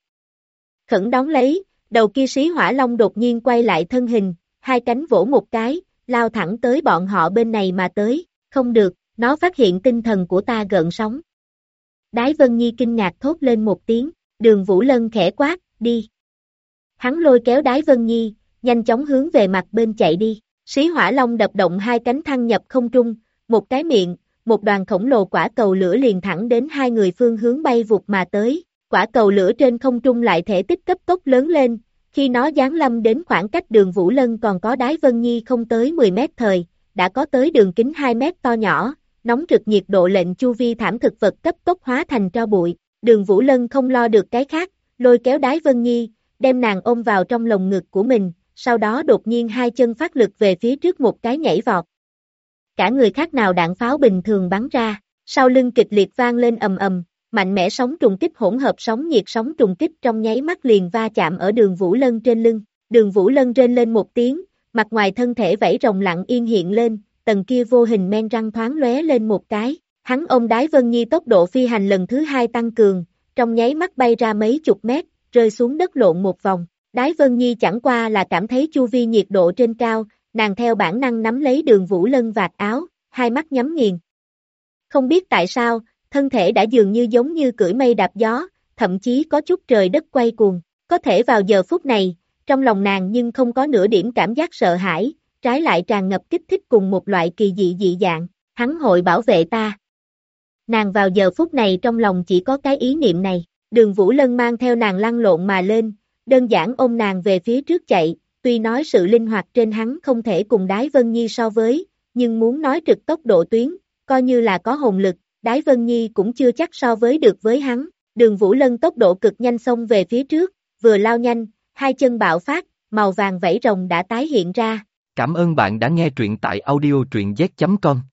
Khẩn đón lấy, đầu kia xí hỏa long đột nhiên quay lại thân hình, hai cánh vỗ một cái, lao thẳng tới bọn họ bên này mà tới. Không được, nó phát hiện tinh thần của ta gợn sóng. Đái Vân Nhi kinh ngạc thốt lên một tiếng, Đường Vũ Lân khẽ quát, đi. Hắn lôi kéo Đái Vân Nhi, nhanh chóng hướng về mặt bên chạy đi. Xí hỏa long đập động hai cánh thăng nhập không trung, một cái miệng, một đoàn khổng lồ quả cầu lửa liền thẳng đến hai người phương hướng bay vụt mà tới. Quả cầu lửa trên không trung lại thể tích cấp tốc lớn lên, khi nó giáng lâm đến khoảng cách Đường Vũ Lân còn có Đái Vân Nhi không tới 10 mét thời, đã có tới đường kính 2 mét to nhỏ, nóng rực nhiệt độ lệnh chu vi thảm thực vật cấp tốc hóa thành tro bụi. Đường Vũ Lân không lo được cái khác, lôi kéo Đái Vân Nhi, đem nàng ôm vào trong lồng ngực của mình, sau đó đột nhiên hai chân phát lực về phía trước một cái nhảy vọt. Cả người khác nào đạn pháo bình thường bắn ra, sau lưng kịch liệt vang lên ầm ầm, mạnh mẽ sóng trùng kích hỗn hợp sóng nhiệt sóng trùng kích trong nháy mắt liền va chạm ở Đường Vũ Lân trên lưng. Đường Vũ Lân rên lên một tiếng, mặt ngoài thân thể vảy rồng lặng yên hiện lên, tầng kia vô hình men răng thoáng lóe lên một cái. Hắn ôm Đái Vân Nhi tốc độ phi hành lần thứ hai tăng cường, trong nháy mắt bay ra mấy chục mét, rơi xuống đất lộn một vòng. Đái Vân Nhi chẳng qua là cảm thấy chu vi nhiệt độ trên cao, nàng theo bản năng nắm lấy Đường Vũ Lân vạt áo, hai mắt nhắm nghiền. Không biết tại sao, thân thể đã dường như giống như cưỡi mây đạp gió, thậm chí có chút trời đất quay cuồng. Có thể vào giờ phút này, trong lòng nàng nhưng không có nửa điểm cảm giác sợ hãi, trái lại tràn ngập kích thích cùng một loại kỳ dị dạng, hắn hội bảo vệ ta. Nàng vào giờ phút này trong lòng chỉ có cái ý niệm này. Đường Vũ Lân mang theo nàng lăn lộn mà lên, đơn giản ôm nàng về phía trước chạy, tuy nói sự linh hoạt trên hắn không thể cùng Đái Vân Nhi so với, nhưng muốn nói trực tốc độ tuyến, coi như là có hồn lực, Đái Vân Nhi cũng chưa chắc so với được với hắn. Đường Vũ Lân tốc độ cực nhanh xông về phía trước, vừa lao nhanh, hai chân bạo phát, màu vàng vảy rồng đã tái hiện ra. Cảm ơn bạn đã nghe truyện tại audio truyện z.com.